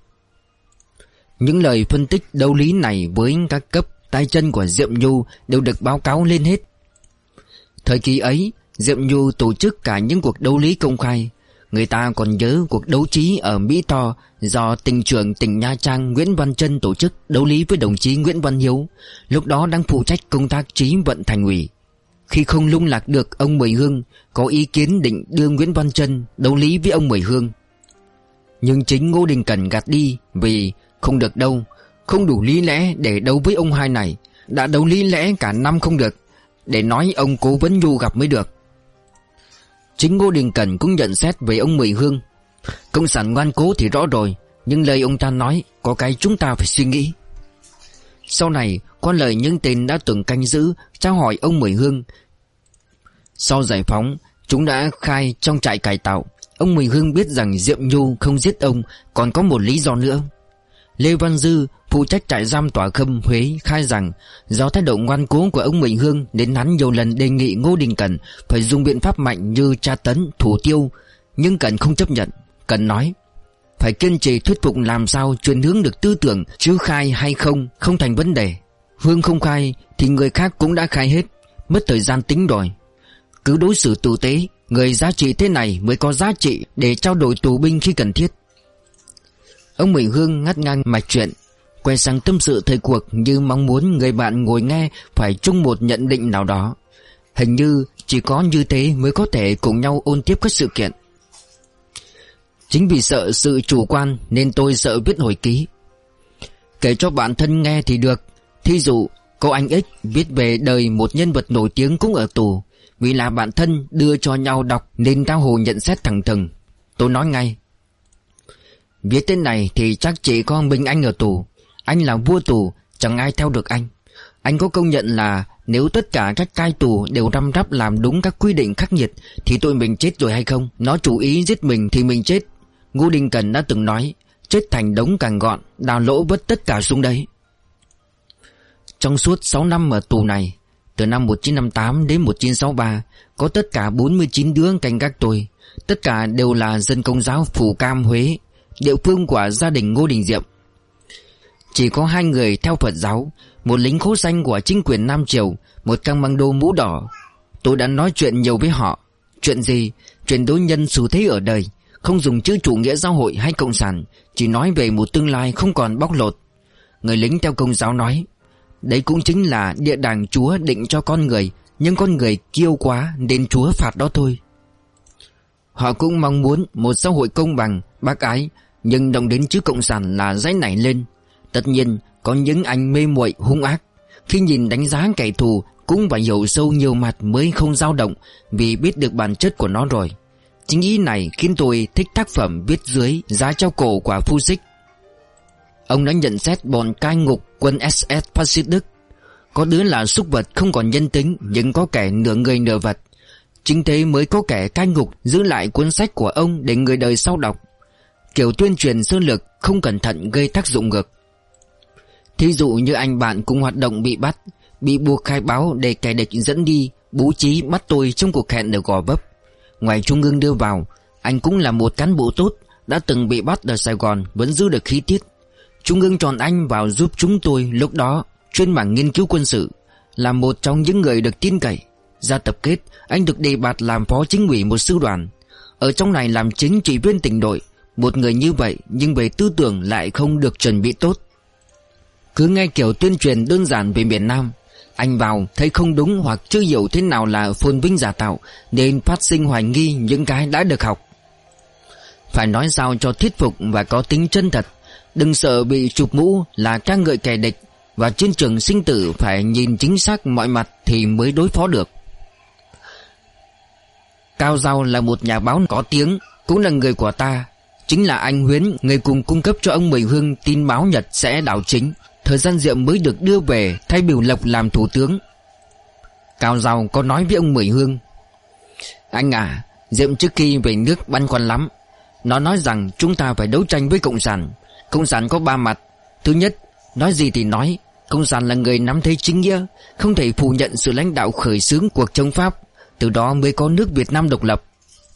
Những lời phân tích đấu lý này với các cấp tay chân của Diệm Nhu đều được báo cáo lên hết. Thời kỳ ấy, Diệm Nhu tổ chức cả những cuộc đấu lý công khai. Người ta còn nhớ cuộc đấu trí ở Mỹ Tho do tỉnh trưởng tỉnh Nha Trang Nguyễn Văn Trân tổ chức đấu lý với đồng chí Nguyễn Văn Hiếu, lúc đó đang phụ trách công tác trí vận thành ủy. Khi không lung lạc được ông Mười Hương, có ý kiến định đưa Nguyễn Văn Trân đấu lý với ông Mười Hương. Nhưng chính Ngô Đình Cẩn gạt đi vì không được đâu, không đủ lý lẽ để đấu với ông hai này. Đã đấu lý lẽ cả năm không được, để nói ông Cố Vấn Nhu gặp mới được. Chính Ngô Đình Cẩn cũng nhận xét về ông Mười Hương. Cộng sản ngoan cố thì rõ rồi, nhưng lời ông ta nói có cái chúng ta phải suy nghĩ. Sau này qua lời những tên đã từng canh giữ tra hỏi ông Mười Hương. Sau giải phóng, chúng đã khai trong trại cải tạo. Ông Mười Hương biết rằng Diệm Nhu không giết ông còn có một lý do nữa. Lê Văn Dư, phụ trách trại giam Tỏa Khâm Huế, khai rằng do thái độ ngoan cố của ông Mười Hương nên hắn nhiều lần đề nghị Ngô Đình Cẩn phải dùng biện pháp mạnh như tra tấn, thủ tiêu, nhưng Cẩn không chấp nhận. Cẩn nói phải kiên trì thuyết phục làm sao truyền hướng được tư tưởng, chứ khai hay không không thành vấn đề. Hương không khai thì người khác cũng đã khai hết, mất thời gian tính rồi. Cứ đối xử tử tế, người giá trị thế này mới có giá trị để trao đổi tù binh khi cần thiết. Ông Mười Hương ngắt ngang mạch chuyện, quay sang tâm sự thời cuộc như mong muốn người bạn ngồi nghe phải chung một nhận định nào đó. Hình như chỉ có như thế mới có thể cùng nhau ôn tiếp các sự kiện. Chính vì sợ sự chủ quan nên tôi sợ viết hồi ký. Kể cho bạn thân nghe thì được. Thí dụ cô anh X viết về đời một nhân vật nổi tiếng cũng ở tù. Vì là bạn thân đưa cho nhau đọc nên tao hồ nhận xét thẳng thừng. Tôi nói ngay, viết tên này thì chắc chỉ có mình anh ở tù. Anh là vua tù, chẳng ai theo được anh. Anh có công nhận là nếu tất cả các cai tù đều răm rắp làm đúng các quy định khắc nghiệt thì tụi mình chết rồi hay không? Nó chủ ý giết mình thì mình chết. Ngô Đình Cẩn đã từng nói, chết thành đống càng gọn, đào lỗ vứt tất cả xuống đấy. Trong suốt sáu năm ở tù này, từ năm một nghìn chín trăm năm mươi tám đến một nghìn chín trăm sáu mươi ba, có tất cả bốn mươi chín đứa canh gác tôi. Tất cả đều là dân Công giáo Phù Cam Huế, địa phương của gia đình Ngô Đình Diệm. Chỉ có hai người theo Phật giáo, một lính khố xanh của chính quyền Nam Triều, một căng băng đô mũ đỏ. Tôi đã nói chuyện nhiều với họ. Chuyện gì? Chuyện đối nhân xử thế ở đời, không dùng chữ chủ nghĩa xã hội hay cộng sản, chỉ nói về một tương lai không còn bóc lột. Người lính theo Công giáo nói, đấy cũng chính là địa đàng Chúa định cho con người, nhưng con người kiêu quá nên Chúa phạt đó thôi. Họ cũng mong muốn một xã hội công bằng, bác ái, nhưng động đến chữ cộng sản là dãy nảy lên. Tất nhiên có những anh mê muội hung ác, khi nhìn đánh giá kẻ thù cũng phải hiểu sâu nhiều mặt mới không dao động, vì biết được bản chất của nó rồi. Chính ý này khiến tôi thích tác phẩm viết dưới Giá treo cổ của Phu Xích. Ông đã nhận xét bọn cai ngục quân ét ét phát xít Đức. Có đứa là súc vật không còn nhân tính, nhưng có kẻ nửa người nửa vật. Chính thế mới có kẻ cai ngục giữ lại cuốn sách của ông để người đời sau đọc. Kiểu tuyên truyền sơ lược không cẩn thận gây tác dụng ngược. Thí dụ như anh bạn cùng hoạt động bị bắt, bị buộc khai báo để kẻ địch dẫn đi, bố trí bắt tôi trong cuộc hẹn ở Gò Vấp. Ngoài Trung ương đưa vào, anh cũng là một cán bộ tốt, đã từng bị bắt ở Sài Gòn vẫn giữ được khí tiết. Trung ương chọn anh vào giúp chúng tôi lúc đó, chuyên mảng nghiên cứu quân sự, là một trong những người được tin cậy. Ra tập kết, anh được đề bạt làm phó chính ủy một sư đoàn. Ở trong này làm chính trị viên tỉnh đội. Một người như vậy nhưng về tư tưởng lại không được chuẩn bị tốt. Cứ nghe kiểu tuyên truyền đơn giản về miền Nam, anh vào thấy không đúng hoặc chưa hiểu thế nào là phồn vinh giả tạo, nên phát sinh hoài nghi những cái đã được học. Phải nói sao cho thuyết phục và có tính chân thật. Đừng sợ bị chụp mũ là ca ngợi kẻ địch, và trên trường sinh tử phải nhìn chính xác mọi mặt thì mới đối phó được. Cao Giao là một nhà báo có tiếng, cũng là người của ta. Chính là anh Huyến, người cùng cung cấp cho ông Mười Hương tin báo Nhật sẽ đảo chính. Thời gian Diệm mới được đưa về thay Biểu Lộc làm thủ tướng. Cao Giao có nói với ông Mười Hương, anh à, Diệm trước khi về nước băn khoăn lắm. Nó nói rằng chúng ta phải đấu tranh với Cộng sản. Cộng sản có ba mặt. Thứ nhất, Nói gì thì nói, Cộng sản là người nắm thế chính nghĩa, không thể phủ nhận sự lãnh đạo khởi xướng cuộc chống Pháp, từ đó mới có nước Việt Nam độc lập.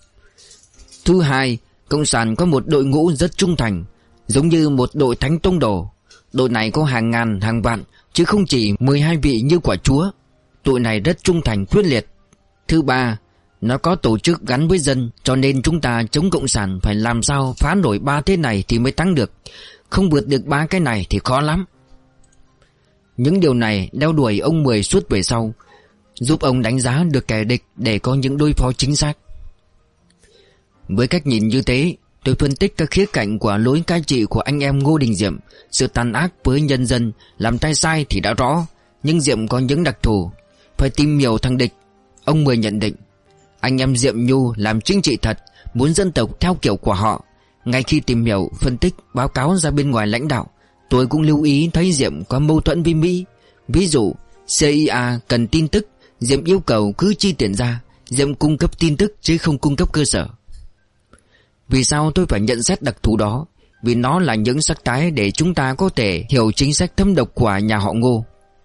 Thứ hai, Cộng sản có một đội ngũ rất trung thành, giống như một đội thánh tông đồ. Đội này có hàng ngàn hàng vạn, chứ không chỉ mười hai vị như quả chúa. Đội này rất trung thành quyết liệt. Thứ ba, nó có tổ chức gắn với dân, cho nên chúng ta chống Cộng sản phải làm sao phá nổi ba thế này thì mới thắng được. Không vượt được ba cái này thì khó lắm. Những điều này đeo đuổi ông Mười suốt về sau, giúp ông đánh giá được kẻ địch để có những đối phó chính xác. Với cách nhìn như thế, tôi phân tích các khía cạnh của lối cai trị của anh em Ngô Đình Diệm. Sự tàn ác với nhân dân, làm tay sai thì đã rõ, nhưng Diệm có những đặc thù, phải tìm hiểu thằng địch. Ông Mười nhận định, anh em Diệm Nhu làm chính trị thật, muốn dân tộc theo kiểu của họ. Ngay khi tìm hiểu, phân tích, báo cáo ra bên ngoài lãnh đạo, tôi cũng lưu ý thấy Diệm có mâu thuẫn với Mỹ. Ví dụ, xê i a cần tin tức, Diệm yêu cầu cứ chi tiền ra, Diệm cung cấp tin tức chứ không cung cấp cơ sở. Vì sao tôi phải nhận xét đặc thù đó? Vì nó là những sắc thái để chúng ta có thể hiểu chính sách thâm độc của nhà họ Ngô.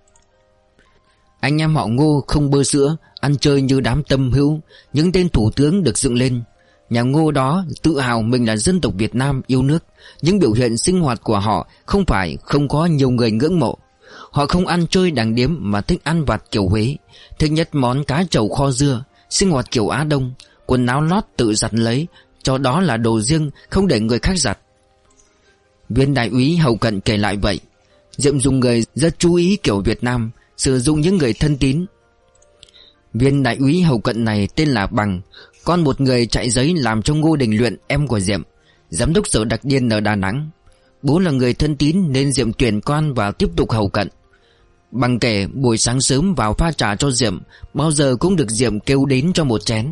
Anh em họ Ngô không bơ sữa, ăn chơi như đám tâm hữu, những tên thủ tướng được dựng lên. Nhà Ngô đó tự hào mình là dân tộc Việt Nam yêu nước. Những biểu hiện sinh hoạt của họ không phải không có nhiều người ngưỡng mộ. Họ không ăn chơi đàng điếm mà thích ăn vặt kiểu Huế, thích nhất món cá trầu kho dưa, sinh hoạt kiểu Á Đông, quần áo lót tự giặt lấy, cho đó là đồ riêng, không để người khác giặt. Viên đại úy hậu cận kể lại vậy. Diệm dùng người rất chú ý kiểu Việt Nam, sử dụng những người thân tín. Viên đại úy hậu cận này tên là Bằng, con một người chạy giấy làm cho Ngô Đình Luyện, em của Diệm, giám đốc sở đặc điên ở Đà Nẵng. Bố là người thân tín nên Diệm tuyển con vào tiếp tục hậu cận. Bằng kể buổi sáng sớm vào pha trà cho Diệm, bao giờ cũng được Diệm kêu đến cho một chén.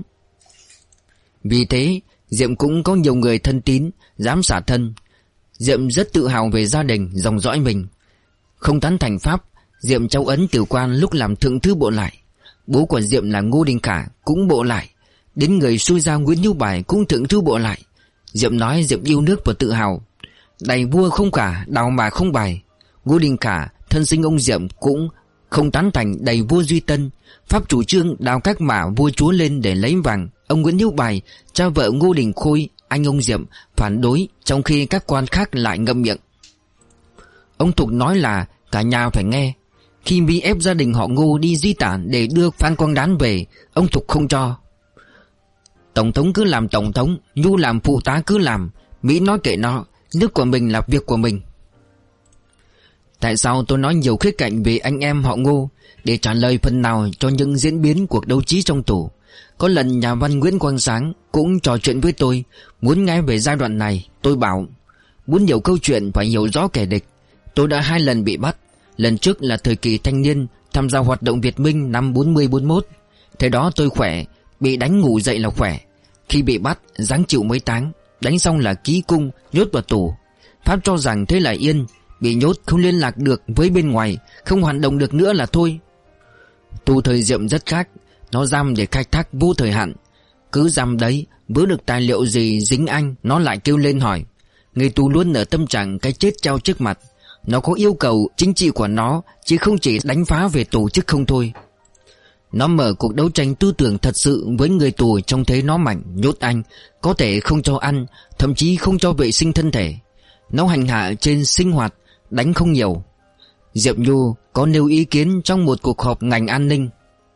Vì thế Diệm cũng có nhiều người thân tín, dám xả thân. Diệm rất tự hào về gia đình, dòng dõi mình. Không tán thành Pháp, Diệm trao ấn từ quan lúc làm thượng thư bộ lại. Bố của Diệm là Ngô Đình Khả, cũng bộ lại. Đến người xui ra Nguyễn Hữu Bài cũng thượng thư bộ lại. Diệm nói Diệm yêu nước và tự hào. Đày vua không Khả, đào mà không Bài. Ngô Đình Khả, thân sinh ông Diệm, cũng không tán thành đày vua Duy Tân. Pháp chủ trương đào các mả vua chúa lên để lấy vàng. Ông Nguyễn Hữu Bài, cha vợ Ngô Đình Khôi, anh ông Diệm, phản đối, trong khi các quan khác lại ngậm miệng. Ông Thục nói là cả nhà phải nghe. Khi Mỹ ép gia đình họ Ngô đi di tản để đưa Phan Quang Đán về, ông Thục không cho. Tổng thống cứ làm tổng thống, Nhu làm phụ tá cứ làm, Mỹ nói kệ nó, nước của mình là việc của mình. Tại sao tôi nói nhiều khía cạnh về anh em họ Ngô? Để trả lời phần nào cho những diễn biến cuộc đấu trí trong tù. Có lần nhà văn Nguyễn Quang Sáng cũng trò chuyện với tôi, muốn nghe về giai đoạn này. Tôi bảo, muốn hiểu câu chuyện phải hiểu rõ kẻ địch. Tôi đã hai lần bị bắt. Lần trước là thời kỳ thanh niên, tham gia hoạt động Việt Minh năm bốn mươi bốn mốt. Thế đó tôi khỏe, bị đánh ngủ dậy là khỏe. Khi bị bắt, giáng chịu mấy tháng, đánh xong là ký cung, nhốt vào tù. Pháp cho rằng thế là yên, bị nhốt không liên lạc được với bên ngoài, không hoạt động được nữa là thôi. Tù thời Diệm rất khác, nó giam để khai thác vô thời hạn. Cứ giam đấy, vớ được tài liệu gì dính anh, nó lại kêu lên hỏi. Người tù luôn ở tâm trạng cái chết treo trước mặt. Nó có yêu cầu chính trị của nó, chứ không chỉ đánh phá về tổ chức không thôi. Nó mở cuộc đấu tranh tư tưởng thật sự với người tù trông thấy nó mạnh, nhốt anh, có thể không cho ăn, thậm chí không cho vệ sinh thân thể. Nó hành hạ trên sinh hoạt, đánh không nhiều. Diệm Nhu có nêu ý kiến trong một cuộc họp ngành an ninh.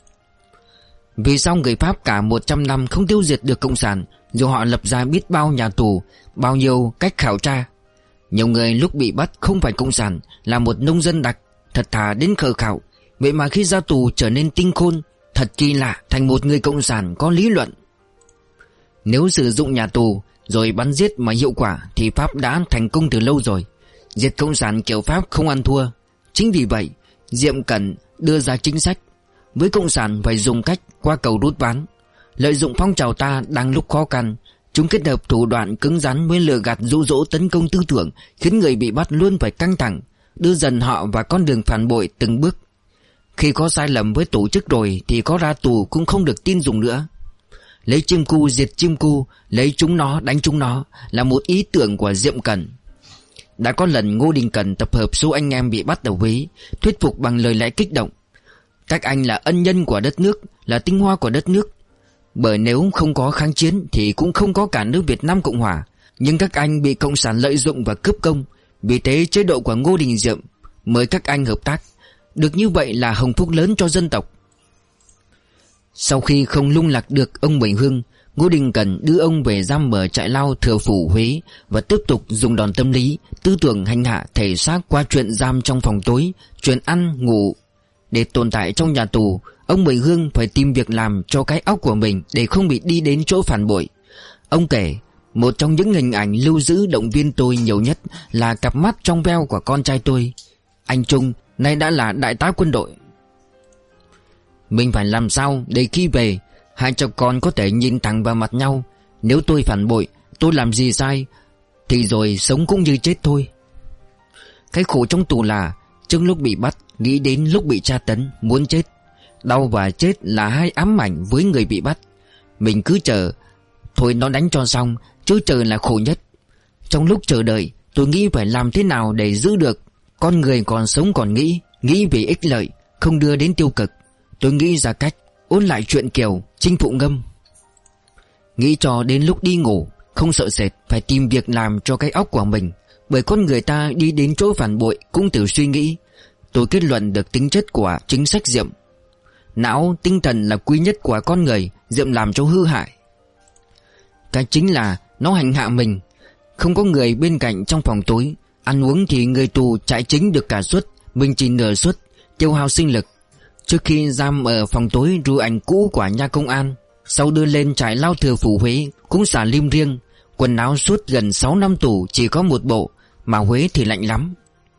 Vì sao người Pháp cả một trăm năm không tiêu diệt được Cộng sản, dù họ lập ra biết bao nhà tù, bao nhiêu cách khảo tra. Nhiều người lúc bị bắt không phải Cộng sản, là một nông dân đặc, thật thà đến khờ khạo. Vậy mà khi ra tù trở nên tinh khôn, thật kỳ lạ, thành một người Cộng sản có lý luận. Nếu sử dụng nhà tù rồi bắn giết mà hiệu quả thì Pháp đã thành công từ lâu rồi. Diệt Cộng sản kiểu Pháp không ăn thua. Chính vì vậy Diệm Cẩn đưa ra chính sách với Cộng sản phải dùng cách qua cầu rút ván. Lợi dụng phong trào ta đang lúc khó khăn, chúng kết hợp thủ đoạn cứng rắn với lừa gạt dụ dỗ tấn công tư tưởng, khiến người bị bắt luôn phải căng thẳng, đưa dần họ vào con đường phản bội từng bước. Khi có sai lầm với tổ chức rồi thì có ra tù cũng không được tin dùng nữa. Lấy chim cu diệt chim cu, lấy chúng nó đánh chúng nó là một ý tưởng của Diệm Cẩn. Đã có lần Ngô Đình Cẩn tập hợp số anh em bị bắt ở Huế, thuyết phục bằng lời lẽ kích động. Các anh là ân nhân của đất nước, là tinh hoa của đất nước. Bởi nếu không có kháng chiến thì cũng không có cả nước Việt Nam Cộng Hòa. Nhưng các anh bị cộng sản lợi dụng và cướp công. Vì thế chế độ của Ngô Đình Diệm mời các anh hợp tác. Được như vậy là hồng phúc lớn cho dân tộc. Sau khi không lung lạc được ông Bảy Hương, Ngô Đình Cẩn đưa ông về giam ở trại lao Thừa Phủ Huế và tiếp tục dùng đòn tâm lý, tư tưởng hành hạ thể xác qua chuyện giam trong phòng tối, chuyện ăn, ngủ. Để tồn tại trong nhà tù, ông Bảy Hương phải tìm việc làm cho cái óc của mình để không bị đi đến chỗ phản bội. Ông kể, một trong những hình ảnh lưu giữ động viên tôi nhiều nhất là cặp mắt trong veo của con trai tôi. Anh Trung nay đã là đại tá quân đội. Mình phải làm sao để khi về hai cha con có thể nhìn thẳng vào mặt nhau. Nếu tôi phản bội, tôi làm gì sai thì rồi sống cũng như chết thôi. Cái khổ trong tù là trước lúc bị bắt nghĩ đến lúc bị tra tấn, muốn chết. Đau và chết là hai ám ảnh với người bị bắt. Mình cứ chờ, thôi nó đánh cho xong, chứ chờ là khổ nhất. Trong lúc chờ đợi, tôi nghĩ phải làm thế nào để giữ được. Con người còn sống còn nghĩ, nghĩ vì ích lợi, không đưa đến tiêu cực. Tôi nghĩ ra cách, ôn lại chuyện Kiều, chinh phụ Ngâm. Nghĩ cho đến lúc đi ngủ, không sợ sệt, phải tìm việc làm cho cái óc của mình. Bởi con người ta đi đến chỗ phản bội cũng tự suy nghĩ. Tôi kết luận được tính chất của chính sách Diệm. Não, tinh thần là quý nhất của con người, Diệm làm cho hư hại. Cái chính là nó hành hạ mình. Không có người bên cạnh trong phòng tối. Ăn uống thì người tù chạy chính được cả suất, mình chỉ nửa suất, tiêu hao sinh lực. Trước khi giam ở phòng tối ru ảnh cũ của nhà công an, sau đưa lên trại lao Thừa Phủ Huế cũng xả lim riêng. Quần áo suốt gần sáu năm tù chỉ có một bộ, mà Huế thì lạnh lắm.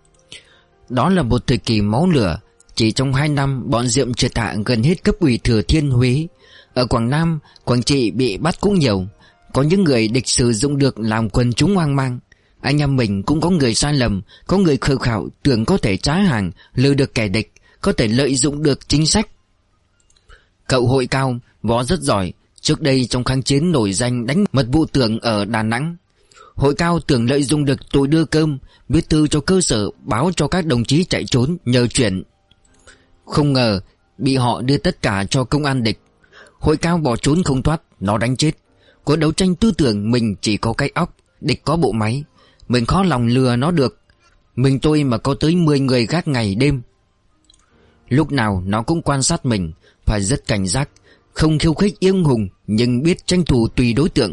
Đó là một thời kỳ máu lửa. Chỉ trong hai năm bọn Diệm triệt hạ gần hết cấp ủy Thừa Thiên Huế. Ở Quảng Nam, Quảng Trị bị bắt cũng nhiều. Có những người địch sử dụng được làm quần chúng hoang mang. Anh em mình cũng có người sai lầm, có người khờ khạo tưởng có thể trá hàng, lừa được kẻ địch, có thể lợi dụng được chính sách. Cậu Hội Cao võ rất giỏi, trước đây trong kháng chiến nổi danh đánh mật vụ tưởng ở Đà Nẵng. Hội Cao tưởng lợi dụng được tội đưa cơm, viết thư cho cơ sở báo cho các đồng chí chạy trốn nhờ chuyển. Không ngờ bị họ đưa tất cả cho công an địch. Hội Cao bỏ trốn không thoát, nó đánh chết. Có đấu tranh tư tưởng mình chỉ có cái óc, địch có bộ máy. Mình khó lòng lừa nó được. Mình tôi mà có tới mười người gác ngày đêm. Lúc nào nó cũng quan sát mình, phải rất cảnh giác, không khiêu khích英hùng nhưng biết tranh thủ tùy đối tượng.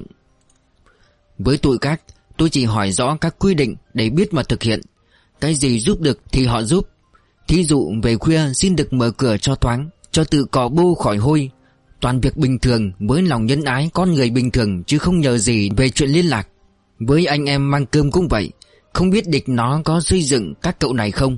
Với tụi các, tôi chỉ hỏi rõ các quy định để biết mà thực hiện. Cái gì giúp được thì họ giúp. Thí dụ về khuya xin được mở cửa cho thoáng, cho tự cọ bô khỏi hôi. Toàn việc bình thường với lòng nhân ái con người bình thường, chứ không nhờ gì về chuyện liên lạc. Với anh em mang cơm cũng vậy. Không biết địch nó có xây dựng các cậu này không.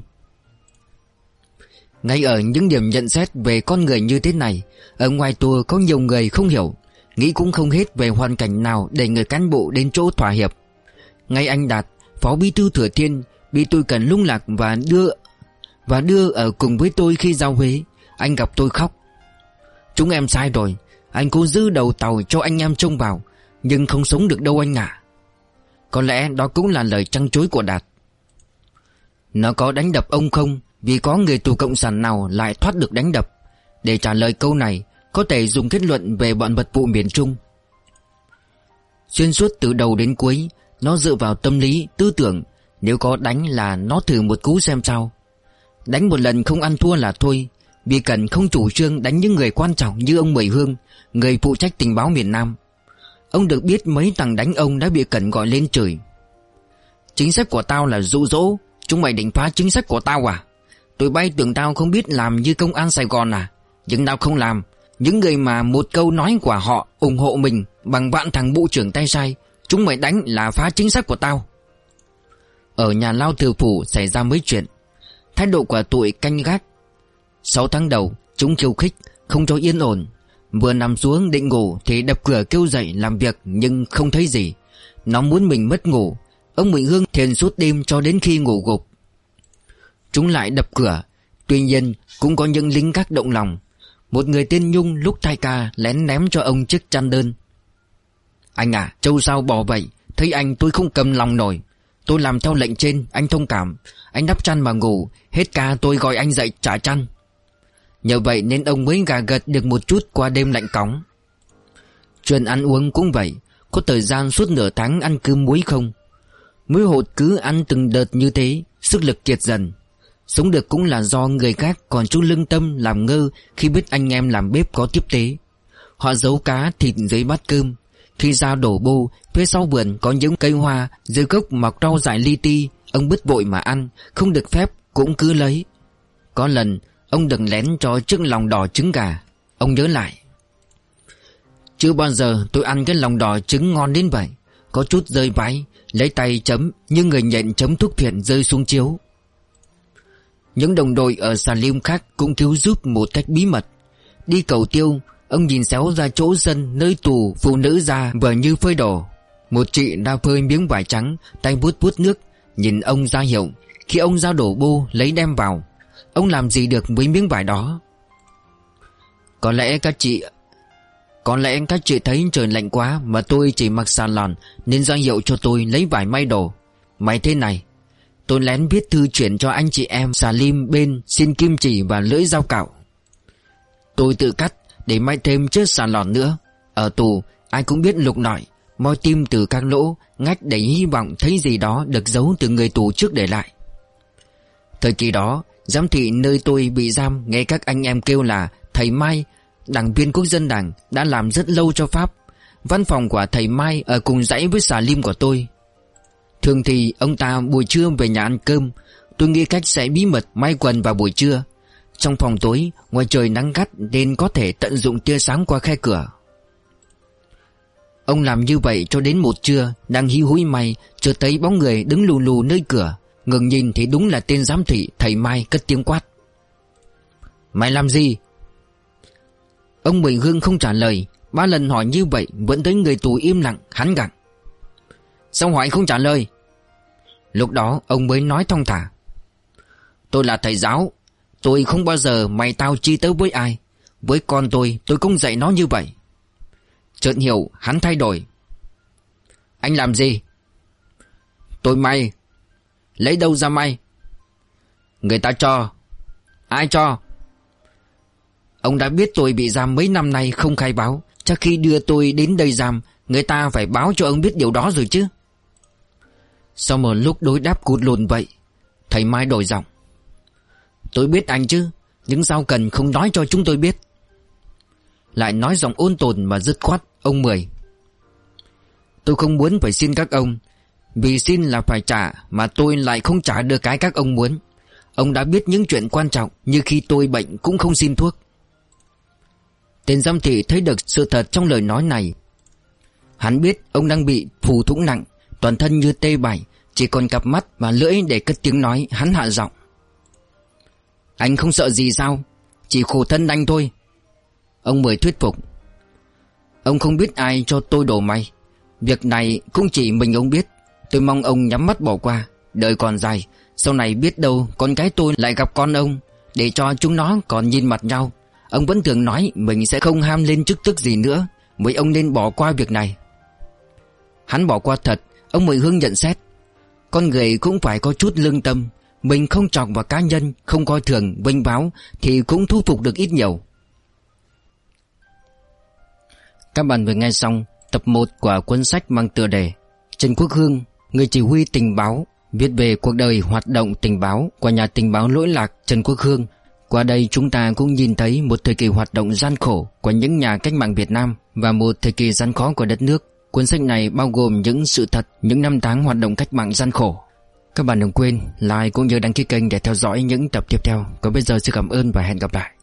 Ngay ở những điểm nhận xét về con người như thế này, ở ngoài tù có nhiều người không hiểu, nghĩ cũng không hết về hoàn cảnh nào để người cán bộ đến chỗ thỏa hiệp. Ngay anh Đạt, phó bí thư Thừa Thiên, bị tôi cần lung lạc và đưa và đưa ở cùng với tôi khi giao Huế. Anh gặp tôi khóc. Chúng em sai rồi, anh cố giữ đầu tàu cho anh em trông vào, nhưng không sống được đâu anh ạ. Có lẽ đó cũng là lời trăng chối của Đạt. Nó có đánh đập ông không? Vì có người tù cộng sản nào lại thoát được đánh đập? Để trả lời câu này, có thể dùng kết luận về bọn mật vụ miền Trung. Xuyên suốt từ đầu đến cuối, nó dựa vào tâm lý, tư tưởng. Nếu có đánh là nó thử một cú xem sao. Đánh một lần không ăn thua là thôi. Vì cần không chủ trương đánh những người quan trọng như ông Mười Hương, người phụ trách tình báo miền Nam. Ông được biết mấy thằng đánh ông đã bị Cẩn gọi lên chửi. Chính sách của tao là dụ dỗ, chúng mày định phá chính sách của tao à? Tụi bay tưởng tao không biết làm như công an Sài Gòn à? Nhưng tao không làm. Những người mà một câu nói của họ ủng hộ mình bằng vạn thằng bộ trưởng tay sai, chúng mày đánh là phá chính sách của tao. Ở nhà lao Thừa Phủ xảy ra mấy chuyện. Thái độ của tụi canh gác. Sáu tháng đầu chúng khiêu khích, không cho yên ổn. Vừa nằm xuống định ngủ thì đập cửa kêu dậy làm việc nhưng không thấy gì. Nó muốn mình mất ngủ. Ông Bình Hương thiền suốt đêm cho đến khi ngủ gục. Chúng lại đập cửa. Tuy nhiên cũng có những lính gác động lòng. Một người tên Nhung lúc thay ca lén ném cho ông chiếc chăn đơn. Anh à, châu sao bỏ vậy? Thấy anh tôi không cầm lòng nổi. Tôi làm theo lệnh trên, anh thông cảm. Anh đắp chăn mà ngủ. Hết ca tôi gọi anh dậy trả chăn. Nhờ vậy nên ông mới gà gật được một chút qua đêm lạnh cóng. Chuyện ăn uống cũng vậy. Có thời gian suốt nửa tháng ăn cứ muối không. Muối hột cứ ăn từng đợt như thế, sức lực kiệt dần. Sống được cũng là do người khác, còn chú lương tâm làm ngơ khi biết anh em làm bếp có tiếp tế. Họ giấu cá thịt dưới bát cơm. Khi ra đổ bô, phía sau vườn có những cây hoa, dưới gốc mọc rau dại li ti. Ông bứt vội mà ăn, không được phép cũng cứ lấy. Có lần ông đừng lén cho chiếc lòng đỏ trứng gà. Ông nhớ lại, chưa bao giờ tôi ăn cái lòng đỏ trứng ngon đến vậy. Có chút rơi vãi, lấy tay chấm như người nhện chấm thuốc phiện rơi xuống chiếu. Những đồng đội ở Salim khác cũng cứu giúp một cách bí mật. Đi cầu tiêu, ông nhìn xéo ra chỗ sân nơi tù phụ nữ già vờ như phơi đồ. Một chị đang phơi miếng vải trắng, tay vuốt vuốt nước, nhìn ông ra hiệu. Khi ông ra đổ bô lấy đem vào, ông làm gì được với miếng vải đó? Có lẽ các chị Có lẽ các chị thấy trời lạnh quá mà tôi chỉ mặc xà lòn, nên ra hiệu cho tôi lấy vải may đồ. May thế này, tôi lén viết thư chuyển cho anh chị em Salim bên xin kim chỉ và lưỡi dao cạo. Tôi tự cắt để may thêm chiếc xà lòn nữa. Ở tù ai cũng biết lục lọi, moi tim từ các lỗ ngách để hy vọng thấy gì đó được giấu từ người tù trước để lại. Thời kỳ đó, giám thị nơi tôi bị giam nghe các anh em kêu là thầy Mai, đảng viên quốc dân đảng, đã làm rất lâu cho Pháp. Văn phòng của thầy Mai ở cùng dãy với Salim của tôi. Thường thì ông ta buổi trưa về nhà ăn cơm. Tôi nghĩ cách sẽ bí mật may quần vào buổi trưa. Trong phòng tối, ngoài trời nắng gắt nên có thể tận dụng tia sáng qua khe cửa. Ông làm như vậy cho đến một trưa, đang hí húi may, chợt thấy bóng người đứng lù lù nơi cửa. Ngừng nhìn thì đúng là tên giám thị thầy Mai cất tiếng quát: "Mày làm gì?" Ông Bình Hương không trả lời. Ba lần hỏi như vậy vẫn thấy người tù im lặng. Hắn gặng: "Sao hỏi không trả lời?" Lúc đó ông mới nói thong thả: "Tôi là thầy giáo. Tôi không bao giờ mày tao chi tớ với ai. Với con tôi tôi cũng dạy nó như vậy." Chợt hiểu, hắn thay đổi: "Anh làm gì?" "Tôi may." "Lấy đâu ra may?" "Người ta cho." "Ai cho?" "Ông đã biết tôi bị giam mấy năm nay không khai báo. Chắc khi đưa tôi đến đây giam, người ta phải báo cho ông biết điều đó rồi chứ." Sau một lúc đối đáp cụt lùn vậy, thầy Mai đổi giọng: "Tôi biết anh chứ, nhưng sao cần không nói cho chúng tôi biết?" Lại nói giọng ôn tồn mà dứt khoát ông Mười: "Tôi không muốn phải xin các ông, vì xin là phải trả, mà tôi lại không trả được cái các ông muốn. Ông đã biết những chuyện quan trọng, như khi tôi bệnh cũng không xin thuốc." Tên giám thị thấy được sự thật trong lời nói này. Hắn biết ông đang bị phù thủng nặng, toàn thân như tê bại, chỉ còn cặp mắt và lưỡi để cất tiếng nói. Hắn hạ giọng: "Anh không sợ gì sao? Chỉ khổ thân anh thôi." Ông Mười thuyết phục: "Ông không biết ai cho tôi đồ may. Việc này cũng chỉ mình ông biết. Tôi mong ông nhắm mắt bỏ qua. Đời còn dài, sau này biết đâu con cái tôi lại gặp con ông, để cho chúng nó còn nhìn mặt nhau. Ông vẫn thường nói mình sẽ không ham lên chức tước gì nữa, vậy ông nên bỏ qua việc này." Hắn bỏ qua thật. Ông Mười Hương nhận xét: con người cũng phải có chút lương tâm. Mình không chọc vào cá nhân, không coi thường, vênh váo thì cũng thu phục được ít nhiều. Các bạn vừa nghe xong tập một của cuốn sách mang tựa đề Trần Quốc Hương, người chỉ huy tình báo, viết về cuộc đời hoạt động tình báo của nhà tình báo lỗi lạc Trần Quốc Hương. Qua đây chúng ta cũng nhìn thấy một thời kỳ hoạt động gian khổ của những nhà cách mạng Việt Nam và một thời kỳ gian khó của đất nước. Cuốn sách này bao gồm những sự thật, những năm tháng hoạt động cách mạng gian khổ. Các bạn đừng quên like cũng như đăng ký kênh để theo dõi những tập tiếp theo. Còn bây giờ xin cảm ơn và hẹn gặp lại.